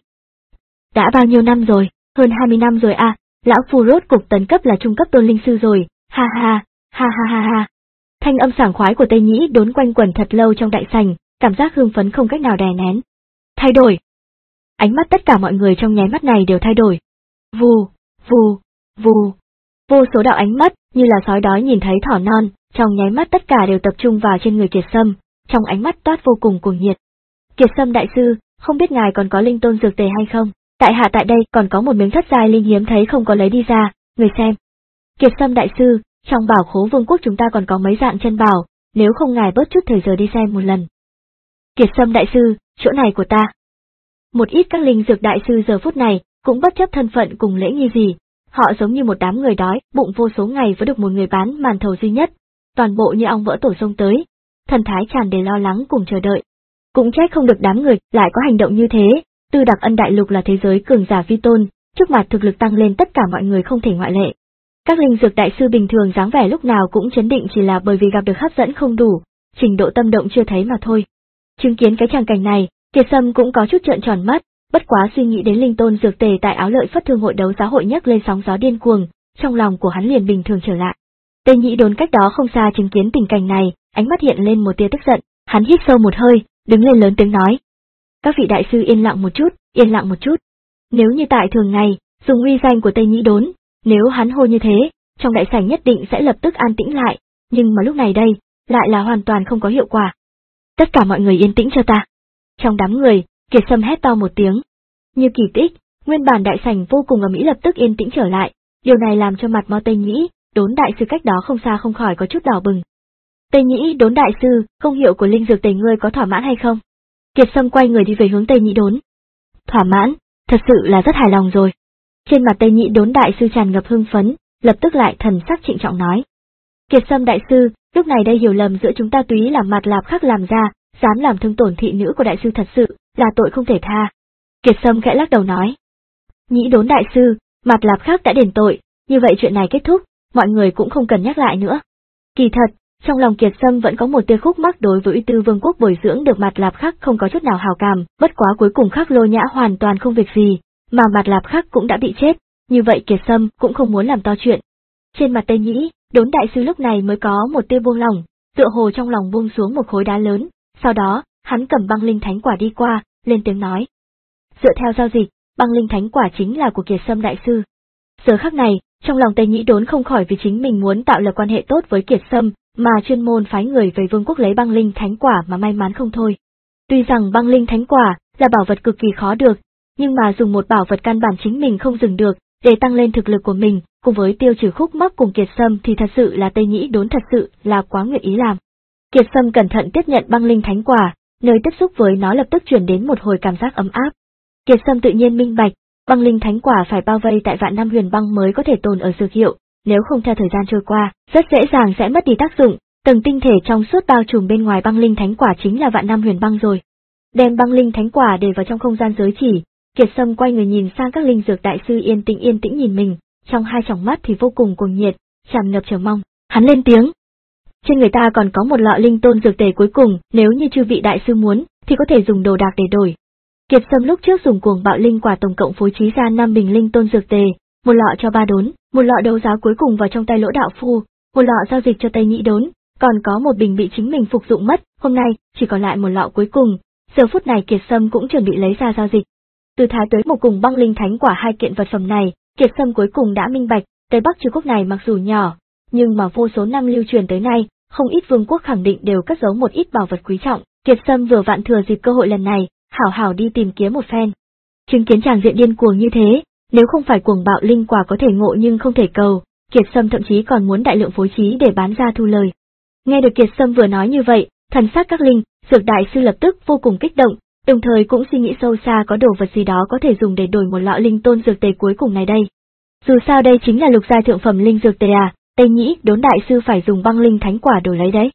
Đã bao nhiêu năm rồi, hơn hai mươi năm rồi à, lão phu rốt cục tấn cấp là trung cấp tôn linh sư rồi, ha ha, ha ha ha ha. Thanh âm sảng khoái của Tây Nhĩ Đốn quanh quẩn thật lâu trong đại sảnh, cảm giác hưng phấn không cách nào đè nén. Thay đổi. Ánh mắt tất cả mọi người trong nháy mắt này đều thay đổi. Vù, vù, vù. Vô số đạo ánh mắt, như là sói đói nhìn thấy thỏ non, trong nháy mắt tất cả đều tập trung vào trên người Kiệt Sâm, trong ánh mắt toát vô cùng cuồng nhiệt. Kiệt Sâm đại sư, không biết ngài còn có linh tôn dược tề hay không? Tại hạ tại đây còn có một miếng thất giai linh hiếm thấy không có lấy đi ra, người xem. Kiệt Sâm đại sư, trong bảo khố vương quốc chúng ta còn có mấy dạng chân bảo, nếu không ngài bớt chút thời giờ đi xem một lần. Kiệt Sâm đại sư, chỗ này của ta. Một ít các linh dược đại sư giờ phút này, cũng bất chấp thân phận cùng lễ nghi gì, họ giống như một đám người đói, bụng vô số ngày với được một người bán màn thầu duy nhất, toàn bộ như ong vỡ tổ sông tới, thần thái tràn đầy lo lắng cùng chờ đợi. Cũng trách không được đám người lại có hành động như thế, Tư Đặc Ân đại lục là thế giới cường giả vi tôn, trước mặt thực lực tăng lên tất cả mọi người không thể ngoại lệ. Các linh dược đại sư bình thường dáng vẻ lúc nào cũng chấn định chỉ là bởi vì gặp được hấp dẫn không đủ, trình độ tâm động chưa thấy mà thôi. Chứng kiến cái tràng cảnh này, Kiệt Sâm cũng có chút trợn tròn mắt, bất quá suy nghĩ đến linh tôn dược tề tại Áo Lợi Phất Thương hội đấu giá hội nhấc lên sóng gió điên cuồng, trong lòng của hắn liền bình thường trở lại. Tây Nhĩ Đốn cách đó không xa chứng kiến tình cảnh này, ánh mắt hiện lên một tia tức giận, hắn hít sâu một hơi, đứng lên lớn tiếng nói: "Các vị đại sư yên lặng một chút, yên lặng một chút. Nếu như tại thường ngày, dùng uy danh của Tây Nhĩ Đốn, nếu hắn hô như thế, trong đại sảnh nhất định sẽ lập tức an tĩnh lại, nhưng mà lúc này đây, lại là hoàn toàn không có hiệu quả. Tất cả mọi người yên tĩnh cho ta." Trong đám người, Kiệt Sâm hét to một tiếng. Như kỳ tích, nguyên bản đại sảnh vô cùng ầm ĩ lập tức yên tĩnh trở lại, điều này làm cho mặt Mo Tây Nhĩ Đốn đại sư cách đó không xa không khỏi có chút đỏ bừng. Tây Nhĩ Đốn đại sư, công hiệu của linh dược tề ngươi có thỏa mãn hay không? Kiệt Sâm quay người đi về hướng Tây Nhĩ Đốn. Thỏa mãn, thật sự là rất hài lòng rồi. Trên mặt Tây Nhĩ Đốn đại sư tràn ngập hưng phấn, lập tức lại thần sắc trịnh trọng nói: Kiệt Sâm đại sư, lúc này đây hiểu lầm giữa chúng ta túy là Mạt Lạp Khắc làm ra, dám làm thương tổn thị nữ của đại sư thật sự là tội không thể tha. Kiệt Sâm khẽ lắc đầu nói: Nhĩ Đốn đại sư, Mạt Lạp Khắc đã đền tội, như vậy chuyện này kết thúc, mọi người cũng không cần nhắc lại nữa. Kỳ thật, trong lòng Kiệt Sâm vẫn có một tia khúc mắc đối với Uy Tư Vương quốc bồi dưỡng được Mạt Lạp Khắc không có chút nào hào cảm, bất quá cuối cùng Khắc Lô Nhã hoàn toàn không việc gì, mà Mạt Lạp Khắc cũng đã bị chết, như vậy Kiệt Sâm cũng không muốn làm to chuyện. Trên mặt Tây Nhĩ Đốn đại sư lúc này mới có một tia buông lỏng, tựa hồ trong lòng buông xuống một khối đá lớn, sau đó, hắn cầm băng linh thánh quả đi qua, lên tiếng nói: Dựa theo giao dịch, băng linh thánh quả chính là của Kiệt Sâm đại sư. Giờ khắc này, trong lòng Tây Nhĩ Đốn không khỏi vì chính mình muốn tạo lập quan hệ tốt với Kiệt Sâm, mà chuyên môn phái người về vương quốc lấy băng linh thánh quả mà may mắn không thôi. Tuy rằng băng linh thánh quả là bảo vật cực kỳ khó được, nhưng mà dùng một bảo vật căn bản chính mình không dừng được, để tăng lên thực lực của mình, cùng với tiêu trừ khúc mắc cùng Kiệt Sâm thì thật sự là Tây Nhĩ Đốn thật sự là quá nguyện ý làm. Kiệt Sâm cẩn thận tiếp nhận băng linh thánh quả, nơi tiếp xúc với nó lập tức truyền đến một hồi cảm giác ấm áp. Kiệt Sâm tự nhiên minh bạch, băng linh thánh quả phải bao vây tại vạn năm huyền băng mới có thể tồn ở dược hiệu, nếu không theo thời gian trôi qua, rất dễ dàng sẽ mất đi tác dụng, tầng tinh thể trong suốt bao trùm bên ngoài băng linh thánh quả chính là vạn năm huyền băng rồi. Đem băng linh thánh quả để vào trong không gian giới chỉ, Kiệt Sâm quay người nhìn sang các linh dược đại sư yên tĩnh yên tĩnh nhìn mình, trong hai tròng mắt thì vô cùng cuồng nhiệt, tràn ngập chờ mong. Hắn lên tiếng: Trên người ta còn có một lọ linh tôn dược tề cuối cùng, nếu như chư vị đại sư muốn, thì có thể dùng đồ đạc để đổi. Kiệt Sâm lúc trước dùng cuồng bạo linh quả tổng cộng phối trí ra năm bình linh tôn dược tề, một lọ cho Ba Đốn, một lọ đấu giá cuối cùng vào trong tay Lỗ đạo phu, một lọ giao dịch cho Tây Nhĩ Đốn, còn có một bình bị chính mình phục dụng mất, hôm nay chỉ còn lại một lọ cuối cùng. Giờ phút này Kiệt Sâm cũng chuẩn bị lấy ra giao dịch. Từ Thái Tuế Mộc cùng băng linh thánh quả hai kiện vật phẩm này, Kiệt Sâm cuối cùng đã minh bạch, Tây Bắc Trừ Quốc này mặc dù nhỏ, nhưng mà vô số năm lưu truyền tới nay, không ít vương quốc khẳng định đều cất giấu một ít bảo vật quý trọng. Kiệt Sâm vừa vặn thừa dịp cơ hội lần này, hảo hảo đi tìm kiếm một phen. Chứng kiến tràng diện điên cuồng như thế, nếu không phải cuồng bạo linh quả có thể ngộ nhưng không thể cầu, Kiệt Sâm thậm chí còn muốn đại lượng phối trí để bán ra thu lời. Nghe được Kiệt Sâm vừa nói như vậy, thần sắc các linh dược đại sư lập tức vô cùng kích động, đồng thời cũng suy nghĩ sâu xa có đồ vật gì đó có thể dùng để đổi một lọ linh tôn dược tề cuối cùng này đây. Dù sao đây chính là lục giai thượng phẩm linh dược tề à, Tây Nhĩ Đốn đại sư phải dùng băng linh thánh quả đổi lấy đấy.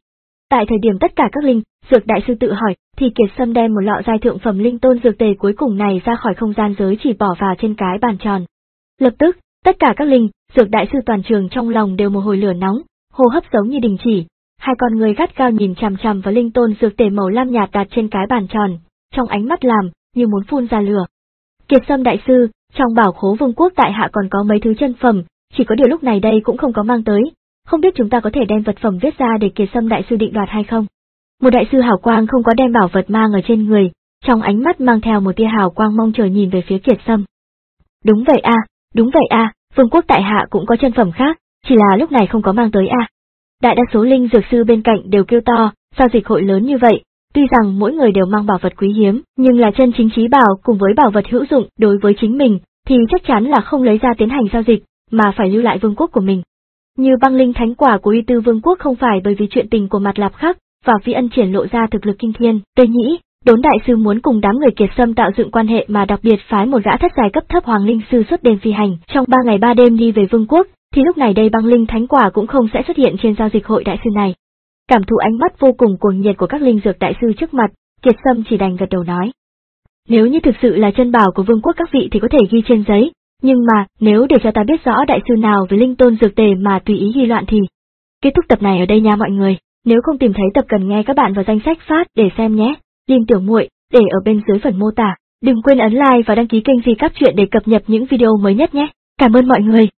Tại thời điểm tất cả các linh dược đại sư tự hỏi, thì Kiệt Sâm đem một lọ giai thượng phẩm linh tôn dược tề cuối cùng này ra khỏi không gian giới chỉ bỏ vào trên cái bàn tròn. Lập tức, tất cả các linh dược đại sư toàn trường trong lòng đều một hồi lửa nóng, hô hấp giống như đình chỉ, hai con người gắt gao nhìn chằm chằm vào linh tôn dược tề màu lam nhạt đặt trên cái bàn tròn, trong ánh mắt làm như muốn phun ra lửa. Kiệt Sâm đại sư, trong bảo khố vương quốc tại hạ còn có mấy thứ chân phẩm, chỉ có điều lúc này đây cũng không có mang tới, không biết chúng ta có thể đem vật phẩm viết ra để Kiệt Sâm đại sư định đoạt hay không? Một đại sư hào quang không có đem bảo vật mang ở trên người, trong ánh mắt mang theo một tia hào quang mong chờ nhìn về phía Kiệt Sâm. Đúng vậy a, đúng vậy a, vương quốc tại hạ cũng có chân phẩm khác, chỉ là lúc này không có mang tới a. Đại đa số linh dược sư bên cạnh đều kêu to, giao dịch hội lớn như vậy, tuy rằng mỗi người đều mang bảo vật quý hiếm, nhưng là chân chính trí bảo cùng với bảo vật hữu dụng đối với chính mình, thì chắc chắn là không lấy ra tiến hành giao dịch, mà phải lưu lại vương quốc của mình. Như băng linh thánh quả của uy tư vương quốc không phải bởi vì chuyện tình của Mặt Lạp Khắc và Vi Ân triển lộ ra thực lực kinh thiên, tôi nghĩ, Đốn đại sư muốn cùng đám người Kiệt Sâm tạo dựng quan hệ mà đặc biệt phái một gã thất giai cấp thấp hoàng linh sư suốt đêm phi hành, trong ba ngày ba đêm đi về vương quốc, thì lúc này đây băng linh thánh quả cũng không sẽ xuất hiện trên giao dịch hội đại sư này. Cảm thụ ánh mắt vô cùng cuồng nhiệt của các linh dược đại sư trước mặt, Kiệt Sâm chỉ đành gật đầu nói. Nếu như thực sự là chân bảo của vương quốc các vị thì có thể ghi trên giấy, nhưng mà, nếu để cho ta biết rõ đại sư nào với linh tôn dược tề mà tùy ý ghi loạn thì... Kết thúc tập này ở đây nha mọi người, nếu không tìm thấy tập cần nghe các bạn vào danh sách phát để xem nhé, link tiểu muội để ở bên dưới phần mô tả, đừng quên ấn like và đăng ký kênh Di Cáp Truyện để cập nhật những video mới nhất nhé, cảm ơn mọi người.